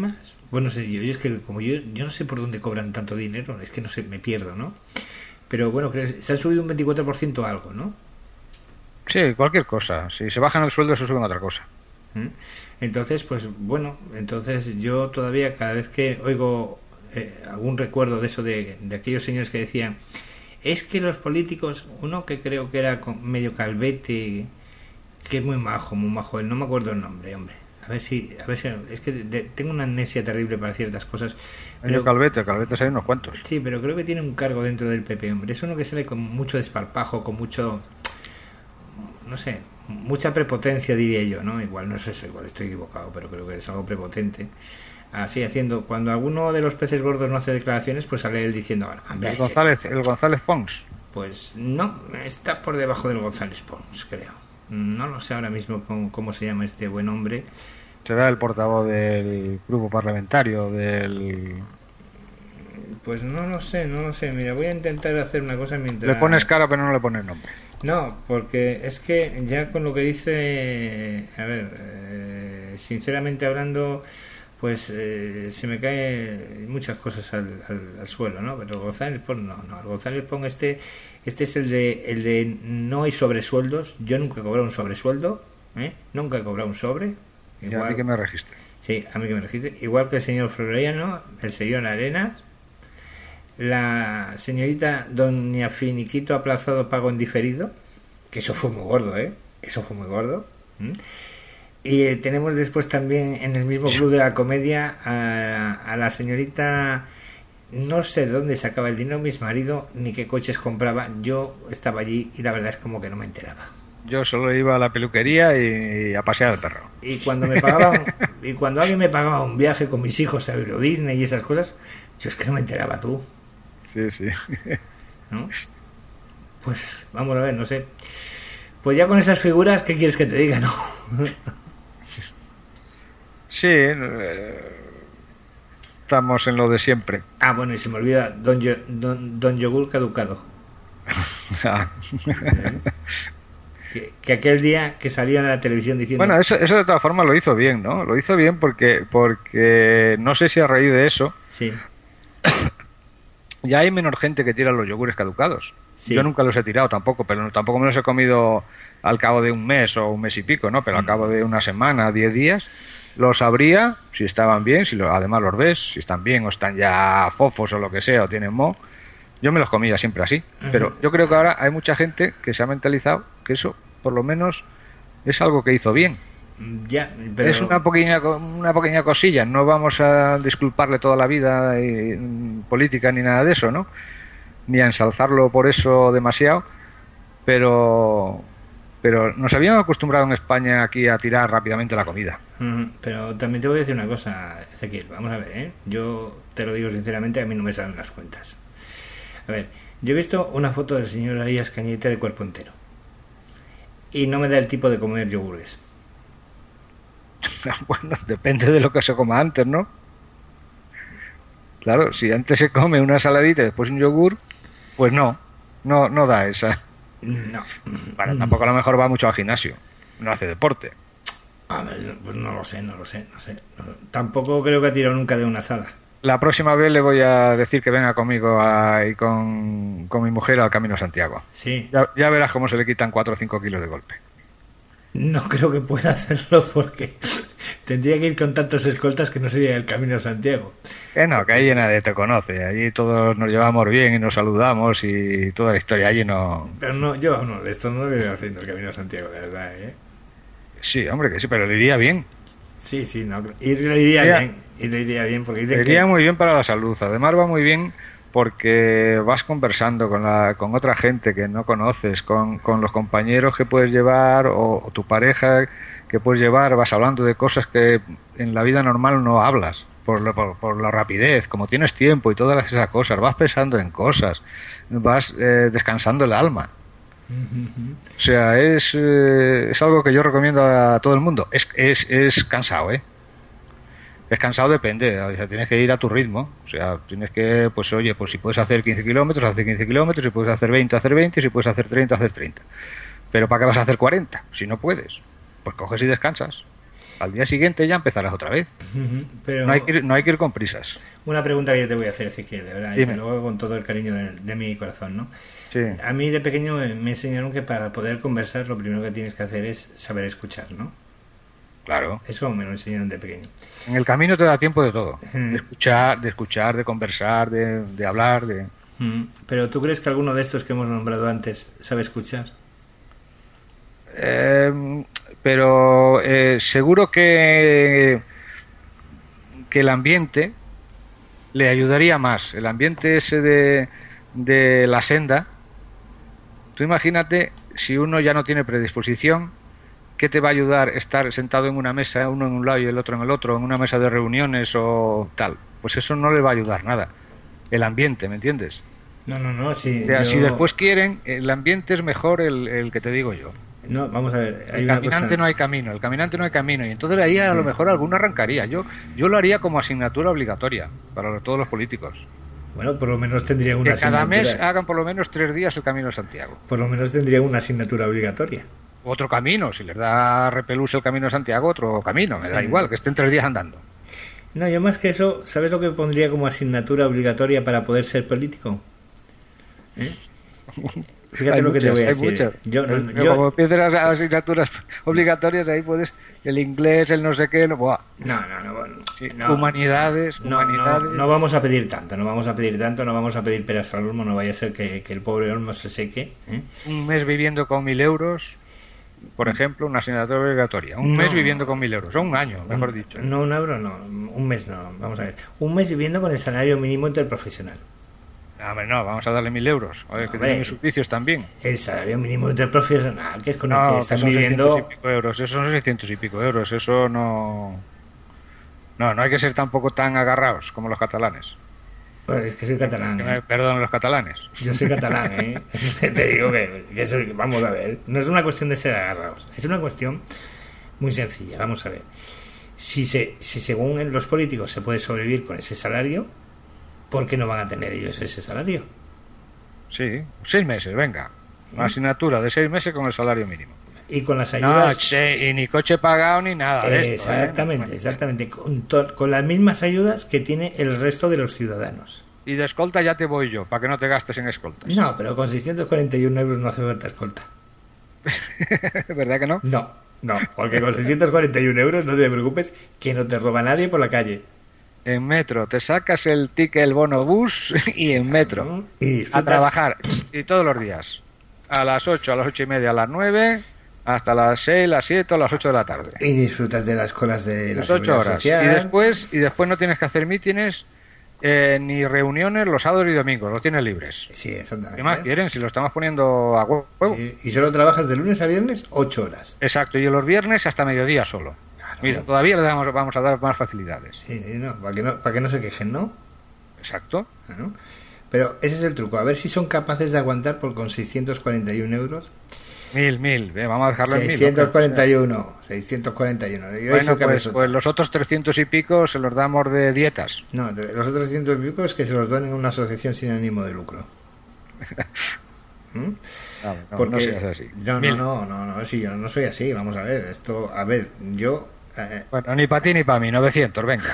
Bueno, sé, yo, yo es que como yo, yo no sé por dónde cobran tanto dinero, es que no sé, me pierdo, ¿no? Pero bueno, creo que se ha subido un veinticuatro por ciento algo, ¿no? Sí, cualquier cosa. Si se bajan el sueldo, se suben otra cosa. ¿Mm? Entonces, pues bueno, entonces yo todavía cada vez que oigo eh, algún recuerdo de eso de, de aquellos señores que decían, es que los políticos, uno que creo que era medio calvete, que es muy majo, muy majo, él no me acuerdo el nombre, hombre. A ver si, a ver si, es que de, tengo una amnesia terrible para ciertas cosas. Pero Calvete, Calvete hay unos cuantos. Sí, pero creo que tiene un cargo dentro del P P, hombre. Es uno que sale con mucho desparpajo, con mucho, no sé, mucha prepotencia, diría yo, ¿no? Igual no es eso, igual estoy equivocado, pero creo que es algo prepotente. Así haciendo, cuando alguno de los peces gordos no hace declaraciones, pues sale él diciendo, bueno, el González, el González Pons. Pues no, está por debajo del González Pons, creo. No lo sé ahora mismo cómo, cómo se llama este buen hombre. ¿Será el portavoz del grupo parlamentario? Del... Pues no lo sé, no lo sé. Mira, voy a intentar hacer una cosa mientras... Le pones cara pero no le pones nombre. No, porque es que ya con lo que dice... A ver, eh, sinceramente hablando, pues eh, se me caen muchas cosas al, al, al suelo, ¿no? Pero González Pons no, no. El González Pons este, este es el de, el de no hay sobresueldos. Yo nunca he cobrado un sobresueldo, ¿eh? Nunca he cobrado un sobre. Igual, y a mí que me registre. Sí, a mí que me registre. Igual que el señor Floriano, el señor Arenas, la señorita Doña Finiquito aplazado pago en diferido, que eso fue muy gordo, ¿eh? Eso fue muy gordo. ¿Mm? Y eh, tenemos después también en el mismo club de la comedia a, a la señorita, no sé de dónde sacaba el dinero mi marido, ni qué coches compraba. Yo estaba allí y la verdad es como que no me enteraba. Yo solo iba a la peluquería y a pasear al perro. Y cuando me pagaban, y cuando alguien me pagaba un viaje con mis hijos a Euro Disney y esas cosas, yo es que no me enteraba, tú. Sí, sí. ¿No? Pues vamos a ver, no sé. Pues ya con esas figuras, ¿qué quieres que te diga, no? Sí, eh, estamos en lo de siempre. Ah, bueno, y se me olvida, Don, Yo, don, don Yogur caducado. ¿Eh? Que, que aquel día que salía en la televisión diciendo... Bueno, eso, eso de todas formas lo hizo bien, ¿no? Lo hizo bien porque, porque no sé si a raíz de eso... Sí. Ya hay menor gente que tira los yogures caducados. Sí. Yo nunca los he tirado tampoco, pero no, tampoco me los he comido al cabo de un mes o un mes y pico, ¿no? Pero al cabo de una semana, diez días, los abría, si estaban bien, si lo, además los ves, si están bien o están ya fofos o lo que sea, o tienen moho. Yo me los comía siempre así. Uh-huh. Pero yo creo que ahora hay mucha gente que se ha mentalizado que eso, por lo menos, es algo que hizo bien. Ya, pero... Es una pequeña, una pequeña cosilla. No vamos a disculparle toda la vida y, política ni nada de eso, ¿no? Ni a ensalzarlo por eso demasiado. Pero, pero nos habíamos acostumbrado en España aquí a tirar rápidamente la comida. Uh-huh. Pero también te voy a decir una cosa, Ezequiel. Vamos a ver, ¿eh? Yo te lo digo sinceramente, a mí no me salen las cuentas. A ver, yo he visto una foto del señor Arias Cañete de cuerpo entero y no me da el tipo de comer yogures. Bueno, depende de lo que se coma antes, ¿no? Claro, si antes se come una saladita y después un yogur, pues no, no, no da esa. No. Bueno, tampoco a lo mejor va mucho al gimnasio, no hace deporte. A ver, pues no lo sé, no lo sé, no sé. No, tampoco creo que ha tirado nunca de una azada. La próxima vez le voy a decir que venga conmigo a, y con, con mi mujer al Camino Santiago. Sí. Ya, ya verás cómo se le quitan cuatro o cinco kilos de golpe. No creo que pueda hacerlo porque tendría que ir con tantos escoltas que no sería el Camino a Santiago. Que no, que allí nadie te conoce. Allí todos nos llevamos bien y nos saludamos y toda la historia. Allí no... Pero no, yo no, de esto no le veo haciendo el Camino a Santiago, de verdad, ¿eh? Sí, hombre, que sí, pero le iría bien. Sí, sí, no, y le iría iría, bien. Y le iría bien porque le iría que... muy bien para la salud. Además va muy bien porque vas conversando con la con otra gente que no conoces, con, con los compañeros que puedes llevar o, o tu pareja que puedes llevar, vas hablando de cosas que en la vida normal no hablas por, lo, por, por la rapidez, como tienes tiempo y todas esas cosas, vas pensando en cosas, vas eh, descansando el alma. Uh-huh. O sea, es, eh, es algo que yo recomiendo a todo el mundo. Es, es, es cansado, ¿eh? Es cansado, depende, o sea, tienes que ir a tu ritmo, o sea, tienes que, pues oye, pues si puedes hacer quince kilómetros, hacer quince kilómetros, si puedes hacer veinte, hacer veinte, si puedes hacer treinta, hacer treinta. Pero ¿para qué vas a hacer cuarenta? Si no puedes, pues coges y descansas. Al día siguiente ya empezarás otra vez. Uh-huh, pero no, hay que ir, no hay que ir con prisas. Una pregunta que yo te voy a hacer, Ezequiel, de verdad, y Dime. te lo hago con todo el cariño de, de mi corazón, ¿no? Sí. A mí de pequeño me enseñaron que para poder conversar lo primero que tienes que hacer es saber escuchar, ¿no? Claro. Eso me lo enseñaron de pequeño. En el camino te da tiempo de todo. Mm. De escuchar, de escuchar, de conversar, de, de hablar, de... Mm. Pero ¿tú crees que alguno de estos que hemos nombrado antes sabe escuchar? Eh, pero eh, seguro que, que el ambiente le ayudaría más. El ambiente ese de, de la senda. Tú imagínate si uno ya no tiene predisposición, ¿qué te va a ayudar estar sentado en una mesa, uno en un lado y el otro en el otro, en una mesa de reuniones o tal? Pues eso no le va a ayudar nada. El ambiente, ¿me entiendes? No, no, no. Si, O sea, yo... si después quieren, el ambiente es mejor el, el que te digo yo. No, vamos a ver. Hay El una caminante cosa... no hay camino, el caminante no hay camino. Y entonces ahí a Sí. lo mejor alguno arrancaría. Yo yo lo haría como asignatura obligatoria para todos los políticos. Bueno, por lo menos tendría una Que cada asignatura. mes hagan por lo menos tres días el Camino de Santiago. Por lo menos tendría una asignatura obligatoria. Otro camino, si les da repelús el Camino de Santiago, otro camino. Me da Sí. igual, que estén tres días andando. No, yo más que eso, ¿sabes lo que pondría como asignatura obligatoria para poder ser político? ¿Eh? Fíjate Hay lo que te muchas, voy a hay decir. muchas. Yo, no, Pero yo- como empiecen las asignaturas obligatorias, ahí puedes el inglés, el no sé qué, lo, buah. no, no, no, bueno, Sí, no. humanidades, No, humanidades. no, no vamos a pedir tanto, no vamos a pedir tanto, no vamos a pedir peras al olmo, no vaya a ser que, que el pobre olmo se seque. ¿eh? Un mes viviendo con mil euros, por ejemplo, una asignatura obligatoria. Un No. mes viviendo con mil euros, o un año, mejor dicho. No, un euro no, un mes no, vamos a ver. Un mes viviendo con el salario mínimo interprofesional. No, hombre, no, vamos a darle mil euros. A ver, que Hombre. tienen sus vicios también. El salario mínimo interprofesional, que es con el No, que que están son viviendo. seiscientos y pico euros. Eso son seiscientos y pico euros. Eso no... No, no hay que ser tampoco tan agarrados como los catalanes. Bueno, es que soy catalán. Que ¿eh? me perdonen los catalanes. Yo soy catalán, ¿eh? Te digo que, que soy, vamos a ver, no es una cuestión de ser agarrados, es una cuestión muy sencilla, vamos a ver. Si, se, si según los políticos se puede sobrevivir con ese salario, ¿por qué no van a tener ellos ese salario? Sí, seis meses, venga. Una asignatura de seis meses con el salario mínimo. Y con las No, ayudas... che, y ni coche pagado ni nada de esto, ¿eh? exactamente, exactamente, con, to- con las mismas ayudas que tiene el resto de los ciudadanos. Y de escolta ya te voy yo, para que no te gastes en escoltas. No, pero con seiscientos cuarenta y uno euros no hace falta escolta. ¿Verdad que no? No, no, porque con seiscientos cuarenta y uno euros no te preocupes que no te roba nadie por la calle. En metro, te sacas el ticket, el bono bus y en metro. ¿No? Y A disfrutas- trabajar. Y todos los días. A las ocho, a las ocho y media, a las nueve, hasta las seis, las siete o las ocho de la tarde. Y disfrutas de las colas de la Las ocho seguridad horas. social. Y después, y después no tienes que hacer mítines eh, ni reuniones los sábados y domingos, los tienes libres. Sí, exactamente. ¿Qué más quieren? Si lo estamos poniendo a huevo. Sí, y solo trabajas de lunes a viernes ocho horas. Exacto, y los viernes hasta mediodía solo. Claro. Mira, todavía le damos, vamos a dar más facilidades. Sí, sí, no, para que no, para que no se quejen, ¿no? Exacto. ¿No? Pero ese es el truco, a ver si son capaces de aguantar por con seiscientos cuarenta y uno euros. Mil, mil. Ve, vamos a dejarlo en mil. seiscientos cuarenta y ¿no? uno, seiscientos cuarenta y uno. Yo Bueno, eso que me pues, suelta. pues los otros trescientos y pico se los damos de dietas. No, de- los otros cientos y pico es que se los dan en una asociación sin ánimo de lucro. ¿Mm? No, no, Porque no seas así. No, no, Mil. no, no, no, sí, yo no soy así, vamos a ver, esto, a ver, yo eh, Bueno, ni para ti ni para mí, novecientos, venga.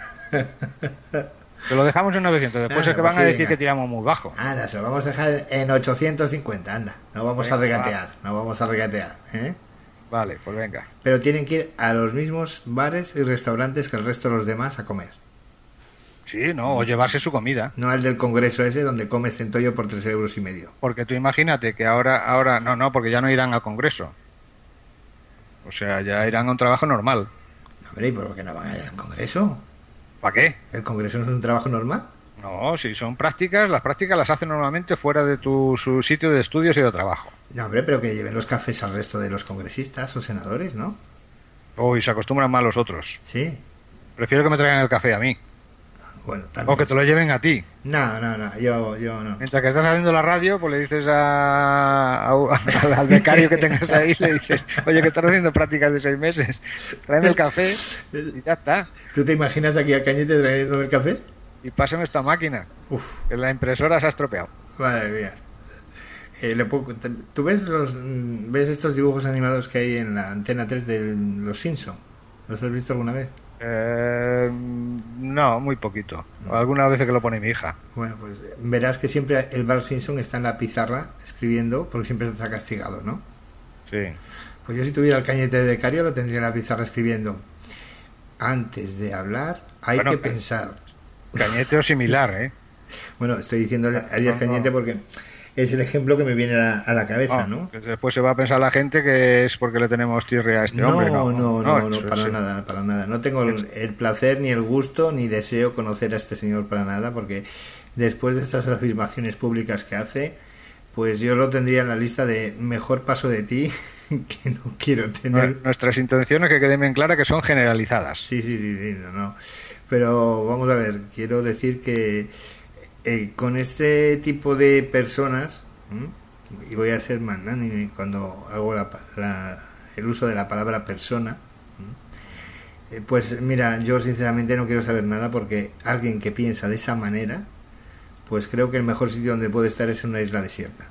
Te lo dejamos en novecientos. Después Anda, es que van pues a sí, decir venga. que tiramos muy bajo. anda, se lo vamos a dejar en ochocientos cincuenta, anda, no vamos a Venga, regatear, no vamos a regatear, ¿eh? Vale, pues venga. Pero tienen que ir a los mismos bares y restaurantes que el resto de los demás a comer. Sí, no, o llevarse su comida. No al del congreso ese donde comes centollo por tres euros y medio. Porque tú imagínate que ahora, ahora, no, no, porque ya no irán al Congreso. O sea, ya irán a un trabajo normal. Hombre, ¿y por qué no van a ir al congreso? ¿Para qué? ¿El congreso no es un trabajo normal? No, si son prácticas, las prácticas las hacen normalmente fuera de tu su sitio de estudios y de trabajo. No, hombre, pero que lleven los cafés al resto de los congresistas o senadores, ¿no? Uy, se acostumbran mal los otros. Sí. Prefiero que me traigan el café a mí. Bueno, también. O que te lo lleven a ti. No, no, no, yo, yo no. Mientras que estás haciendo la radio, pues le dices a, a- al becario que tengas ahí, le dices, oye, que estás haciendo prácticas de seis meses, tráeme el café y ya está. ¿Tú te imaginas aquí al Cañete trayendo el café? Y pásame esta máquina, Uf, que la impresora se ha estropeado. madre mía. Eh, le puedo- ¿Tú ves los mm, ves estos dibujos animados que hay en la Antena tres de Los Simpson? ¿Los has visto alguna vez? Eh, no, muy poquito. Alguna vez que lo pone mi hija. Bueno, pues verás que siempre el Bart Simpson está en la pizarra escribiendo porque siempre está castigado, ¿no? Sí. Pues yo si tuviera el cañete de becario lo tendría en la pizarra escribiendo: antes de hablar hay bueno, que pensar. Cañete o similar, ¿eh? Bueno, estoy diciendo Arias no, Cañete no. porque es el ejemplo que me viene a la, a la cabeza, ¿no? ¿no? Que después se va a pensar la gente que es porque le tenemos tirria a este no, hombre. No, no, no, no, no para sí. nada, para nada. No tengo el, el placer, ni el gusto, ni deseo conocer a este señor para nada, porque después de estas afirmaciones públicas que hace, pues yo lo tendría en la lista de mejor paso de ti que no quiero tener. Nuestras intenciones, que queden bien claras, que son generalizadas. Sí, sí, sí, sí, no, no. Pero vamos a ver, quiero decir que eh, con este tipo de personas, ¿m? y voy a ser magnánime cuando hago la, la, el uso de la palabra persona, eh, pues mira, yo sinceramente no quiero saber nada, porque alguien que piensa de esa manera, pues creo que el mejor sitio donde puede estar es en una isla desierta.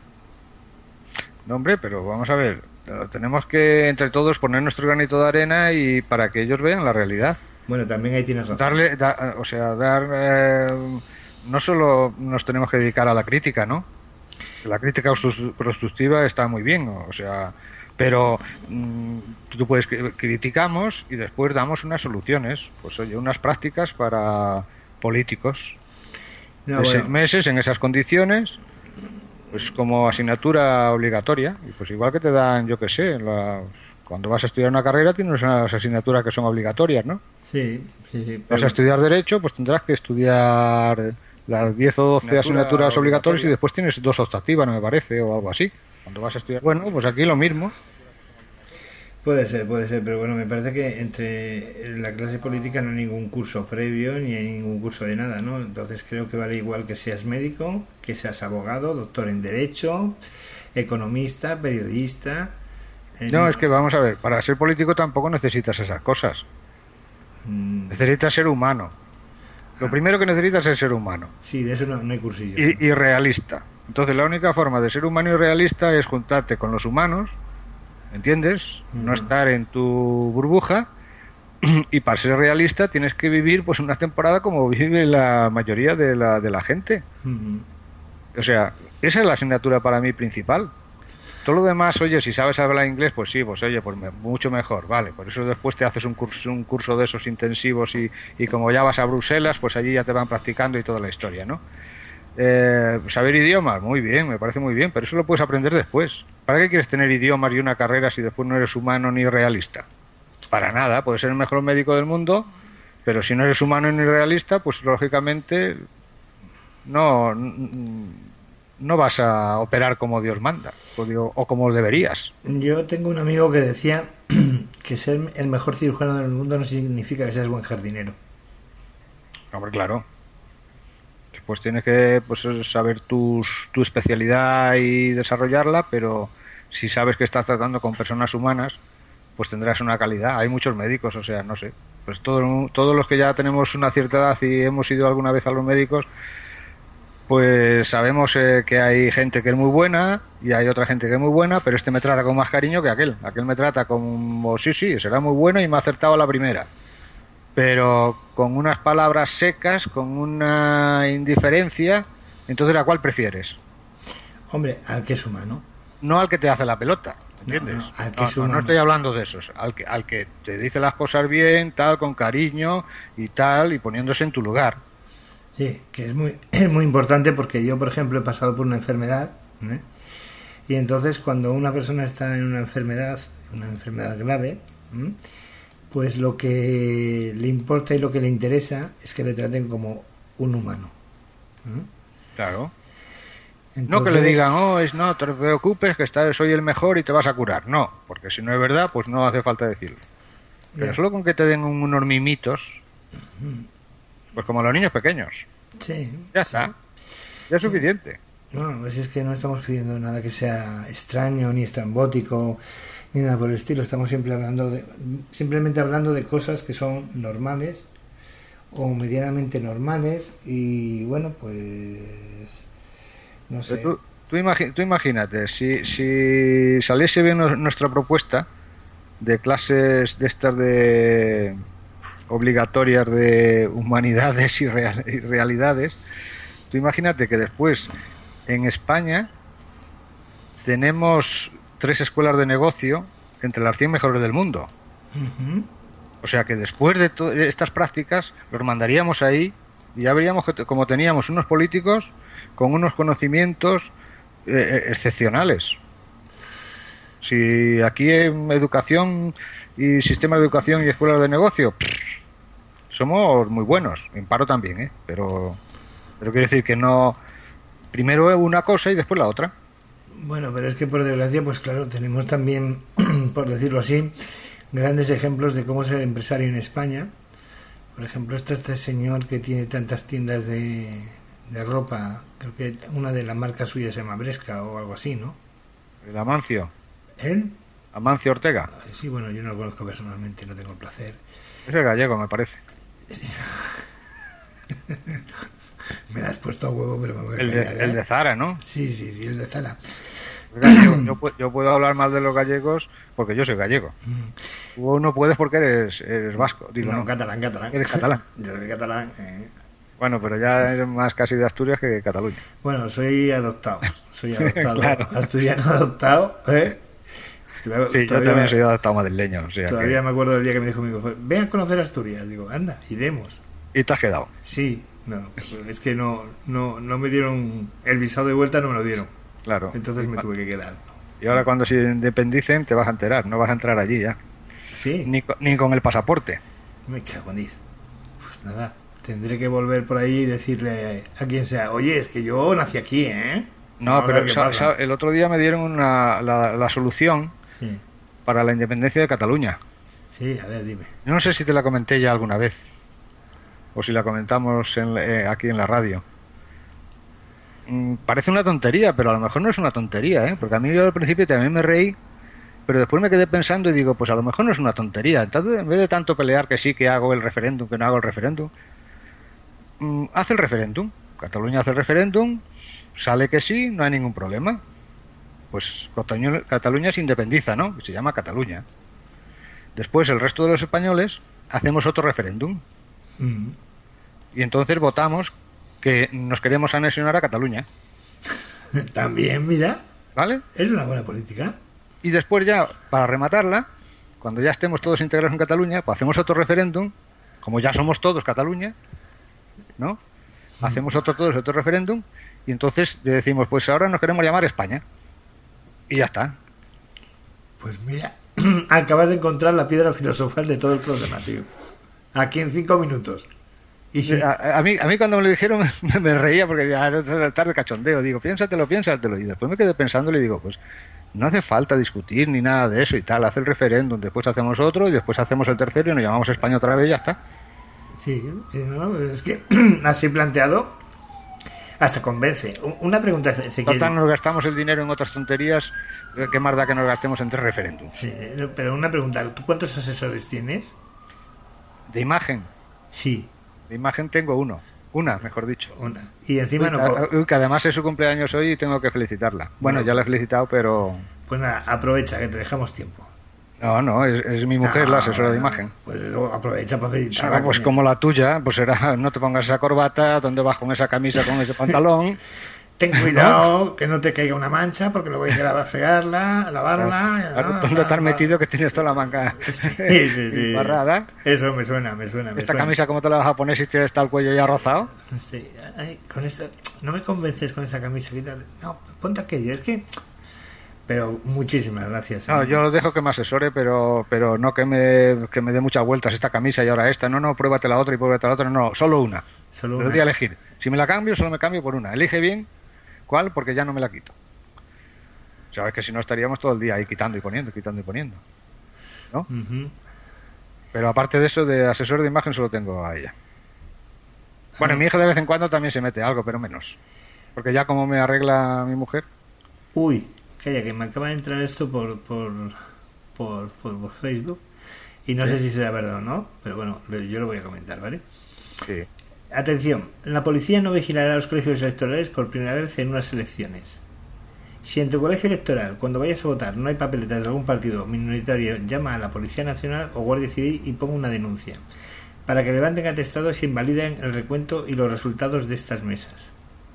No, hombre, pero vamos a ver, tenemos que entre todos poner nuestro granito de arena y para que ellos vean la realidad. Bueno, también ahí tienes razón. Darle, da, o sea, dar, eh, no solo nos tenemos que dedicar a la crítica, ¿no? La crítica constructiva está muy bien, o sea, pero mmm, tú puedes criticamos y después damos unas soluciones, pues oye, unas prácticas para políticos no, de bueno. seis meses en esas condiciones, pues como asignatura obligatoria, y pues igual que te dan, yo qué sé, la, cuando vas a estudiar una carrera tienes unas asignaturas que son obligatorias, ¿no? Sí, sí, sí. Pero... Vas a estudiar Derecho, pues tendrás que estudiar las diez o doce asignaturas obligatorias y después tienes dos optativas, no me parece, o algo así. Cuando vas a estudiar, bueno, pues aquí lo mismo. Puede ser, puede ser, pero bueno, me parece que entre la clase política no hay ningún curso previo ni hay ningún curso de nada, ¿no? Entonces creo que vale igual que seas médico, que seas abogado, doctor en Derecho, economista, periodista. Eh, no, no, es que vamos a ver, para ser político tampoco necesitas esas cosas. Mm. Necesitas ser humano. Lo ah. primero que necesitas es ser humano. Sí, de eso no, no hay cursillo. Y, y realista. Entonces la única forma de ser humano y realista es juntarte con los humanos, ¿entiendes? Uh-huh. No estar en tu burbuja. Y para ser realista tienes que vivir pues una temporada como vive la mayoría de la, de la gente. Uh-huh. O sea, esa es la asignatura para mí principal. Todo lo demás, oye, si sabes hablar inglés, pues sí, pues oye, pues me, mucho mejor, vale. Por eso después te haces un curso, un curso de esos intensivos y, y como ya vas a Bruselas, pues allí ya te van practicando y toda la historia, ¿no? Eh, saber idiomas, muy bien, me parece muy bien, pero eso lo puedes aprender después. ¿Para qué quieres tener idiomas y una carrera si después no eres humano ni realista? Para nada, puedes ser el mejor médico del mundo, pero si no eres humano ni realista, pues lógicamente no... no vas a operar como Dios manda o, digo, o como deberías. Yo tengo un amigo que decía que ser el mejor cirujano del mundo no significa que seas buen jardinero. Hombre, claro. Después tienes que pues, saber tus, tu especialidad y desarrollarla, pero si sabes que estás tratando con personas humanas, pues tendrás una calidad. Hay muchos médicos, o sea, no sé. Pues todo, todos los que ya tenemos una cierta edad y hemos ido alguna vez a los médicos, pues sabemos eh, que hay gente que es muy buena y hay otra gente que es muy buena, pero este me trata con más cariño que aquel. Aquel me trata como, sí, sí, será muy bueno y me ha acertado a la primera. Pero con unas palabras secas, con una indiferencia, entonces ¿a cuál prefieres? Hombre, al que es humano. No al que te hace la pelota, ¿entiendes? No, no, al que no, es no, no estoy hablando de esos, al que, al que te dice las cosas bien, tal, con cariño y tal, y poniéndose en tu lugar. Sí, que es muy, es muy importante porque yo, por ejemplo, he pasado por una enfermedad, ¿eh? Y entonces cuando una persona está en una enfermedad, una enfermedad grave, ¿eh? Pues lo que le importa y lo que le interesa es que le traten como un humano. ¿Eh? Claro. Entonces, no que le digan, oh, es, no te preocupes, que está, soy el mejor y te vas a curar. No, porque si no es verdad, pues no hace falta decirlo. Pero yeah. Solo con que te den unos mimitos... Uh-huh. Pues como los niños pequeños. Sí. Ya está. Sí. Ya es suficiente. No, pues es que no estamos pidiendo nada que sea extraño, ni estrambótico, ni nada por el estilo. Estamos siempre hablando de, simplemente hablando de cosas que son normales o medianamente normales y bueno, pues no sé. Tú, tú, imagi- tú imagínate, si, si saliese bien nuestra propuesta, de clases de estas de obligatorias de humanidades y, real, y realidades, tú imagínate que después en España tenemos tres escuelas de negocio entre las cien mejores del mundo. Uh-huh. O sea que después de, to- de estas prácticas los mandaríamos ahí y ya veríamos que, como teníamos unos políticos con unos conocimientos eh, excepcionales. Si aquí en educación y sistemas de educación y escuelas de negocio pff, somos muy buenos, en paro también, ¿eh? pero pero quiero decir que no, primero una cosa y después la otra. Bueno, pero es que por desgracia, pues claro, tenemos también, por decirlo así, grandes ejemplos de cómo ser empresario en España. Por ejemplo, está este señor que tiene tantas tiendas de, de ropa, creo que una de las marcas suyas se llama Bresca o algo así, ¿no? El Amancio. ¿Él? Amancio Ortega. Sí, bueno, yo no lo conozco personalmente, no tengo el placer. Es el gallego, me parece. Me la has puesto a huevo, pero me voy a el, callar, de, ¿eh? el de Zara, ¿no? Sí, sí, sí, el de Zara. Gallego, yo, yo puedo hablar mal de los gallegos porque yo soy gallego. Mm. Tú no puedes porque eres, eres vasco. Digo, no, no, catalán, catalán. Eres catalán. Yo soy catalán. Eh. Bueno, pero ya eres más casi de Asturias que de Cataluña. Bueno, soy adoptado. Soy adoptado. Claro. Asturiano adoptado, ¿eh? Sí, todavía, yo también soy adoptado madrileño. O sea todavía que... me acuerdo del día que me dijo mi hijo, ven a conocer Asturias. Digo, anda, iremos. ¿Y te has quedado? Sí, no, es que no, no, no me dieron el visado de vuelta, no me lo dieron. Claro. Entonces me tuve que quedar. Y ahora cuando se independicen te vas a enterar, no vas a entrar allí ya. Sí. Ni, ni con el pasaporte. Me cago en diez. Pues nada, tendré que volver por ahí y decirle a quien sea, oye, es que yo nací aquí, ¿eh? No, Vamos pero sa, sa, el otro día me dieron una, la, la solución sí. para la independencia de Cataluña. Sí, a ver, dime. Yo no sé si te la comenté ya alguna vez o si la comentamos en, eh, aquí en la radio. Mm, parece una tontería, pero a lo mejor no es una tontería, ¿eh? Porque a mí yo al principio también me reí, pero después me quedé pensando y digo, pues a lo mejor no es una tontería. Entonces, en vez de tanto pelear que sí, que hago el referéndum, que no hago el referéndum, mm, haz el referéndum. Cataluña hace el referéndum, sale que sí, no hay ningún problema. Pues Cataluña, Cataluña se independiza, ¿no? Se llama Cataluña. Después el resto de los españoles hacemos otro referéndum. Mm. Y entonces votamos que nos queremos anexionar a Cataluña. También, mira. ¿Vale? Es una buena política. Y después ya, para rematarla, cuando ya estemos todos integrados en Cataluña, pues hacemos otro referéndum, como ya somos todos Cataluña, ¿no? Hacemos otro todos otro referéndum y entonces decimos, pues ahora nos queremos llamar España. Y ya está. Pues mira, acabas de encontrar la piedra filosofal de todo el problema, tío. Aquí en cinco minutos. Y... A, a, mí, a mí cuando me lo dijeron me, me reía porque ya era tarde cachondeo. Digo, piénsatelo, piénsatelo. Y después me quedé pensando y le digo, pues no hace falta discutir ni nada de eso y tal. Hace el referéndum, después hacemos otro y después hacemos el tercero y nos llamamos España otra vez y ya está. Sí, no, es que así planteado hasta convence. Una pregunta, Ezequiel. Total, nos gastamos el dinero en otras tonterías. ¿Qué más da que nos gastemos en tres referéndums? Sí, pero una pregunta, ¿tú cuántos asesores tienes? ¿De imagen? Sí. De imagen tengo uno. Una, mejor dicho. Una. Y encima uy, no... Uy, que además es su cumpleaños hoy y tengo que felicitarla. Bueno, bueno, ya la he felicitado, pero... Pues nada, aprovecha, que te dejamos tiempo. No, no, es, es mi mujer no, la asesora de imagen. Pues aprovecha para felicitarla. No, pues como la tuya, pues será, no te pongas esa corbata, ¿dónde vas con esa camisa, con ese pantalón? Ten cuidado, ¿no? Que no te caiga una mancha, porque luego hay que lavar, fregarla, lavarla... Claro, ¿no? ¿Dónde te has metido que tienes toda la manga sí, sí, sí. barrada? Eso me suena, me suena. Me ¿Esta suena. camisa cómo te la vas a poner si te está el cuello ya rozado? Sí, ay, con esa, no me convences con esa camisa, quítale. No, ponte aquello, es que... Pero muchísimas gracias. ¿eh? No, yo dejo que me asesore, pero pero no que me, que me dé muchas vueltas esta camisa y ahora esta. No, no, pruébate la otra y pruébate la otra. No, solo una. Solo una. una. Voy a elegir. Si me la cambio, solo me cambio por una. Elige bien cuál, porque ya no me la quito. Sabes que si no estaríamos todo el día ahí quitando y poniendo, quitando y poniendo. ¿No? Uh-huh. Pero aparte de eso, de asesor de imagen solo tengo a ella. Bueno, uh-huh. Mi hija de vez en cuando también se mete algo, pero menos. Porque ya como me arregla mi mujer... Uy... Calla, que me acaba de entrar esto por por, por, por, por Facebook y no sí. sé si será verdad o no, pero bueno, yo lo voy a comentar, ¿vale? Sí. Atención, la policía no vigilará los colegios electorales por primera vez en unas elecciones. Si en tu colegio electoral, cuando vayas a votar, no hay papeletas de algún partido minoritario, llama a la Policía Nacional o Guardia Civil y ponga una denuncia para que levanten atestados y invaliden el recuento y los resultados de estas mesas.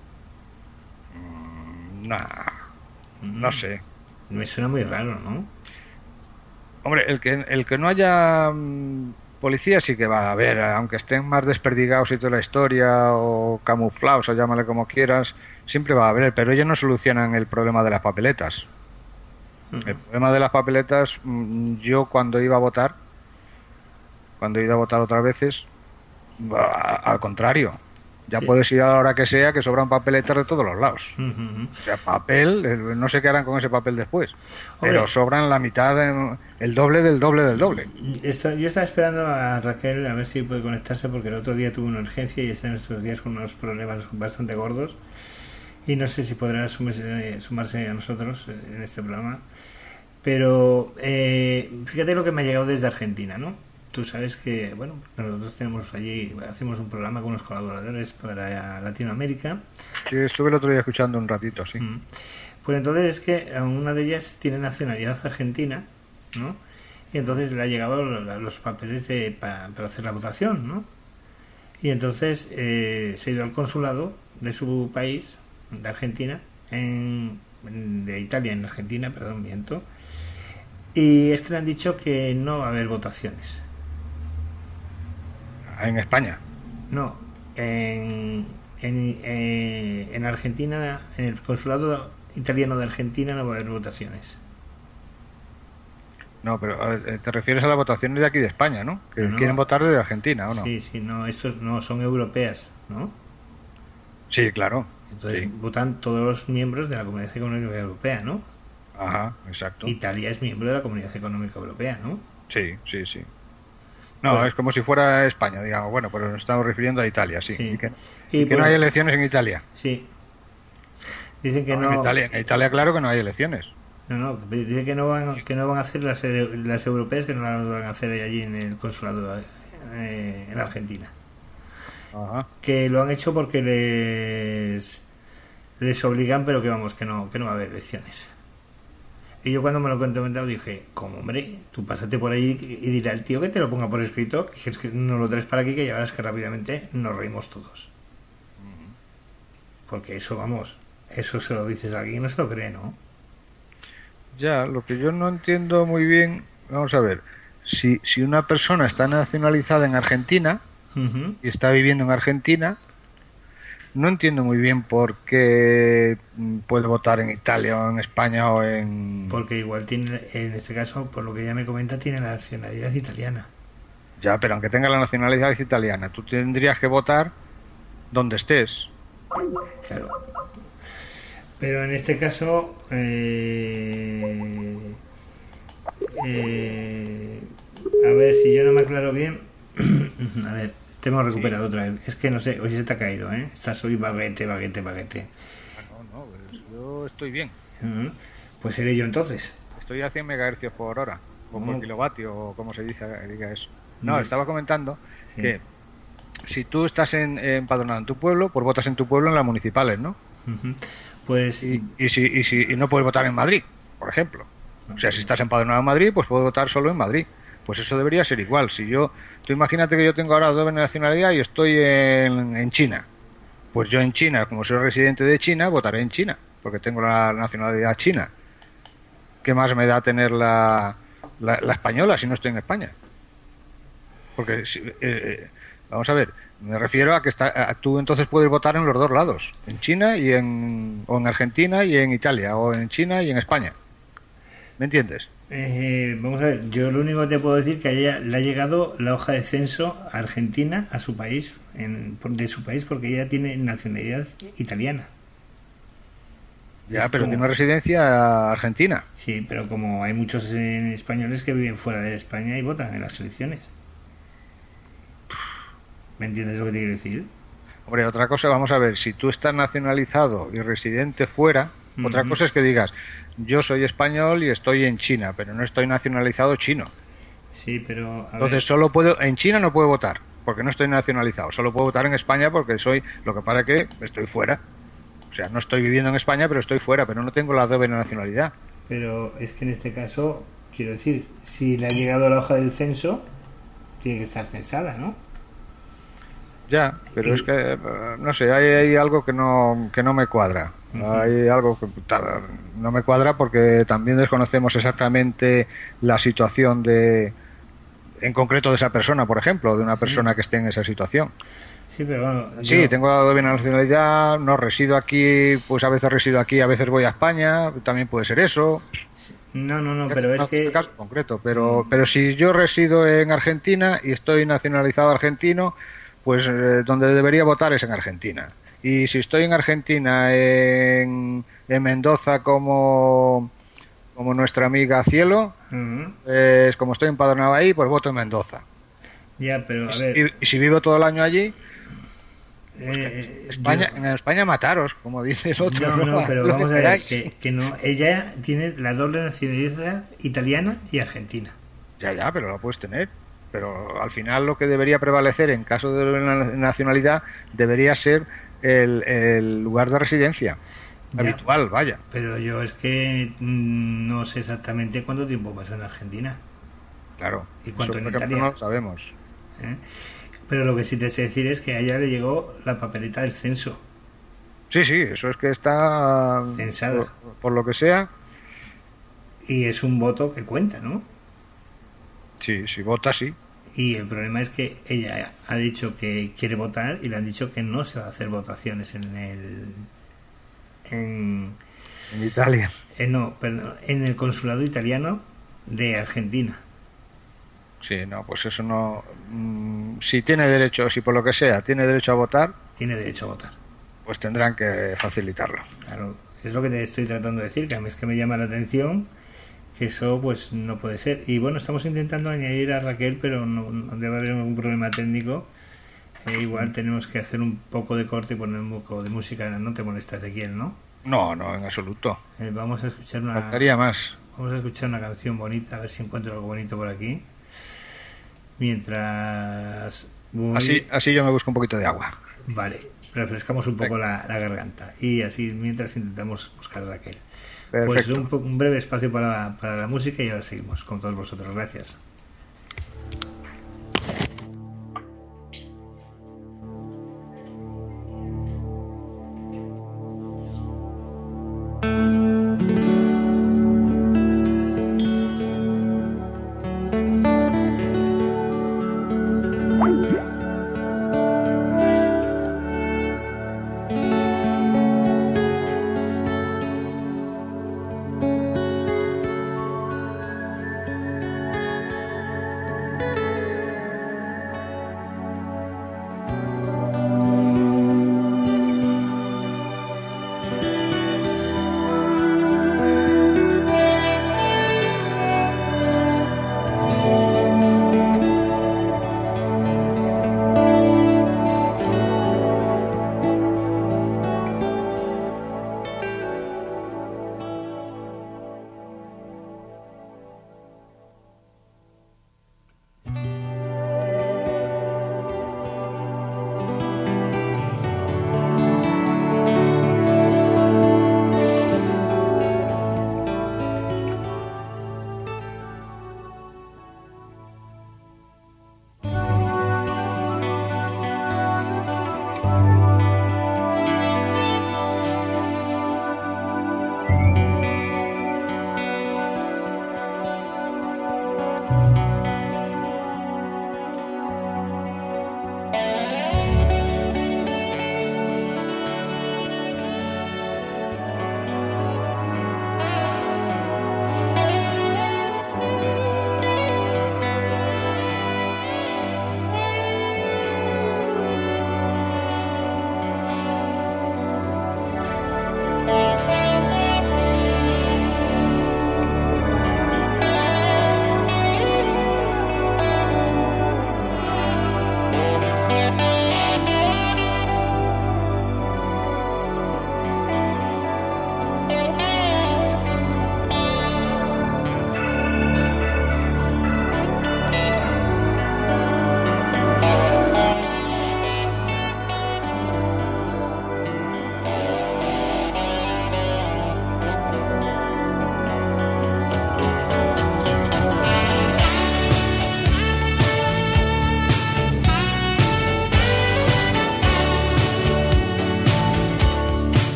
Mm, nah, mm. No sé. Me suena muy raro, ¿no? Hombre, el que, el que no haya mmm, policía sí que va a haber, aunque estén más desperdigados y toda la historia, o camuflados, o llámale como quieras, siempre va a haber, pero ellos no solucionan el problema de las papeletas. Uh-huh. El problema de las papeletas, yo cuando iba a votar, cuando he ido a votar otras veces, al contrario, ya sí. Puedes ir a la hora que sea, que sobran papeletas de todos los lados. Uh-huh. O sea, papel, no sé qué harán con ese papel después. Hombre, pero sobran la mitad, de, el doble del doble del doble. Esto, yo estaba esperando a Raquel a ver si puede conectarse, porque el otro día tuvo una urgencia y está en estos días con unos problemas bastante gordos. Y no sé si podrá sumarse, sumarse a nosotros en este programa. Pero eh, fíjate lo que me ha llegado desde Argentina, ¿no? Tú sabes que, bueno, nosotros tenemos allí, hacemos un programa con unos colaboradores para Latinoamérica. Sí, estuve el otro día escuchando un ratito, sí. Pues entonces es que una de ellas tiene nacionalidad argentina, ¿no? Y entonces le ha llegado los papeles de, para, para hacer la votación, ¿no? Y entonces eh, se ha ido al consulado de su país, de Argentina, en, de Italia en Argentina, perdón, miento. Y es que le han dicho que no va a haber votaciones. ¿En España? No, en, en, eh, en Argentina, en el consulado italiano de Argentina no va a haber votaciones. No, pero eh, te refieres a las votaciones de aquí de España, ¿no? Que no, quieren votar desde Argentina, ¿o no? Sí, sí, no, estos no son europeas, ¿no? Sí, claro. Entonces sí. Votan todos los miembros de la Comunidad Económica Europea, ¿no? Ajá, exacto. Italia es miembro de la Comunidad Económica Europea, ¿no? Sí, sí, sí. No, pues, es como si fuera España, digamos. Bueno, pero nos estamos refiriendo a Italia, sí. sí. Y que, y y que pues, no hay elecciones en Italia. Sí. Dicen que no. no en, Italia, en Italia, claro que no hay elecciones. No, no, dicen que no van, que no van a hacer las, las europeas, que no las van a hacer allí en el consulado eh, en Argentina. Ajá. Que lo han hecho porque les les obligan, pero que vamos, que no, que no va a haber elecciones. Y yo cuando me lo he comentado dije, como hombre, tú pásate por ahí y dile al tío que te lo ponga por escrito, que es que no lo traes para aquí, que ya verás que rápidamente nos reímos todos. Porque eso, vamos, eso se lo dices a alguien y no se lo cree, ¿no? Ya, lo que yo no entiendo muy bien, vamos a ver, si, si una persona está nacionalizada en Argentina uh-huh. y está viviendo en Argentina, no entiendo muy bien por qué puede votar en Italia o en España o en... Porque igual tiene, en este caso, por lo que ella me comenta, tiene la nacionalidad italiana. Ya, pero aunque tenga la nacionalidad italiana, tú tendrías que votar donde estés. Claro. Pero en este caso, eh, eh, a ver si yo no me aclaro bien. A ver, te hemos recuperado sí. otra vez. Es que no sé, hoy se te ha caído, ¿eh? Estás hoy baguete, baguete, baguete. No, no, pues yo estoy bien. Uh-huh. Pues seré yo entonces. Estoy a cien megahercios por hora, o por kilovatio, o como se dice, diga eso. No, Bien. Estaba comentando sí. que si tú estás en, empadronado en tu pueblo, pues votas en tu pueblo en las municipales, ¿no? Uh-huh. Pues y, y si y si y no puedes votar en Madrid, por ejemplo. O sea, si estás empadronado en Madrid, pues puedes votar solo en Madrid. Pues eso debería ser igual. Si yo, tú imagínate que yo tengo ahora doble nacionalidad y estoy en, en China. Pues yo en China, como soy residente de China, votaré en China, porque tengo la nacionalidad china. ¿Qué más me da tener la, la, la española si no estoy en España? Porque, eh, eh, vamos a ver, me refiero a que está, a, tú entonces puedes votar en los dos lados, en China y en, o en Argentina y en Italia, o en China y en España. ¿Me entiendes? Eh, vamos a ver, yo lo único que te puedo decir que a ella le ha llegado la hoja de censo a Argentina, a su país, en, de su país, porque ella tiene nacionalidad italiana. Ya, es pero como, tiene residencia argentina. Sí, pero como hay muchos en españoles que viven fuera de España y votan en las elecciones. ¿Me entiendes lo que te quiero decir? Hombre, otra cosa, vamos a ver, si tú estás nacionalizado y residente fuera, uh-huh. otra cosa es que digas, yo soy español y estoy en China, pero no estoy nacionalizado chino. Sí, pero... A Entonces ver. solo puedo, en China no puedo votar, porque no estoy nacionalizado, solo puedo votar en España porque soy, lo que pasa es que estoy fuera. O sea, no estoy viviendo en España, pero estoy fuera, pero no tengo la doble nacionalidad. Pero es que en este caso, quiero decir, si le ha llegado la hoja del censo, tiene que estar censada, ¿no? Ya, pero Y- es que, eh, no sé, hay, hay algo que no, que no me cuadra. Ujú. Hay algo que ta- no me cuadra porque también desconocemos exactamente la situación de, en concreto de esa persona, por ejemplo, de una persona que esté en esa situación. Sí, pero bueno, Sí, yo- tengo la doble nacionalidad, no resido aquí, pues a veces resido aquí, a veces voy a España, también puede ser eso. no, no, no, Ya pero no es hace que caso concreto, pero, pero si yo resido en Argentina y estoy nacionalizado argentino, pues eh, donde debería votar es en Argentina. Y si estoy en Argentina, en, en Mendoza como, como nuestra amiga Cielo, Ujú. pues como estoy empadronado ahí, pues voto en Mendoza. Ya, pero Y, a si- ver, y si vivo todo el año allí, eh, España, yo- en España mataros, como dice el otro. no, no, Haz pero lo que vamos a ver, queráis. que, que no, ella tiene la doble nacionalidad italiana y argentina. Ya, ya, pero la puedes tener. Pero al final lo que debería prevalecer en caso de la nacionalidad debería ser el, el lugar de residencia Ya. habitual, vaya. Pero yo es que mm, no sé exactamente cuánto tiempo pasó en Argentina. Claro. ¿Y cuánto Eso, en por ejemplo, Italia? no lo sabemos. ¿Eh? Pero lo que sí te sé decir es que a ella le llegó la papeleta del censo. Sí, sí, eso es que está Censada. por, por lo que sea. Y es un voto que cuenta, ¿no? Sí, si vota, sí. Y el problema es que ella ha dicho que quiere votar y le han dicho que no se va a hacer votaciones en el... En, En Italia. en- no, perdón, en el consulado italiano de Argentina. Sí, no, pues eso no. mm, si tiene derecho, si por lo que sea tiene derecho a votar, Tiene derecho a votar. pues tendrán que facilitarlo. Claro, es lo que te estoy tratando de decir, que a mí es que me llama la atención que eso pues no puede ser. Y bueno, estamos intentando añadir a Raquel, pero no, no debe haber algún problema técnico. Eh, igual tenemos que hacer un poco de corte y poner un poco de música. No te molesta, Ezequiel, ¿no? No, no, en absoluto. Eh, vamos a escuchar una Faltaría más. vamos a escuchar una canción bonita, a ver si encuentro algo bonito por aquí. Mientras voy... Así, así yo me busco un poquito de agua. Vale, refrescamos un poco la, la garganta. Y así mientras intentamos buscar a Raquel. Pues Perfecto. un, po- un breve espacio para, para la música y ahora seguimos con todos vosotros. Gracias.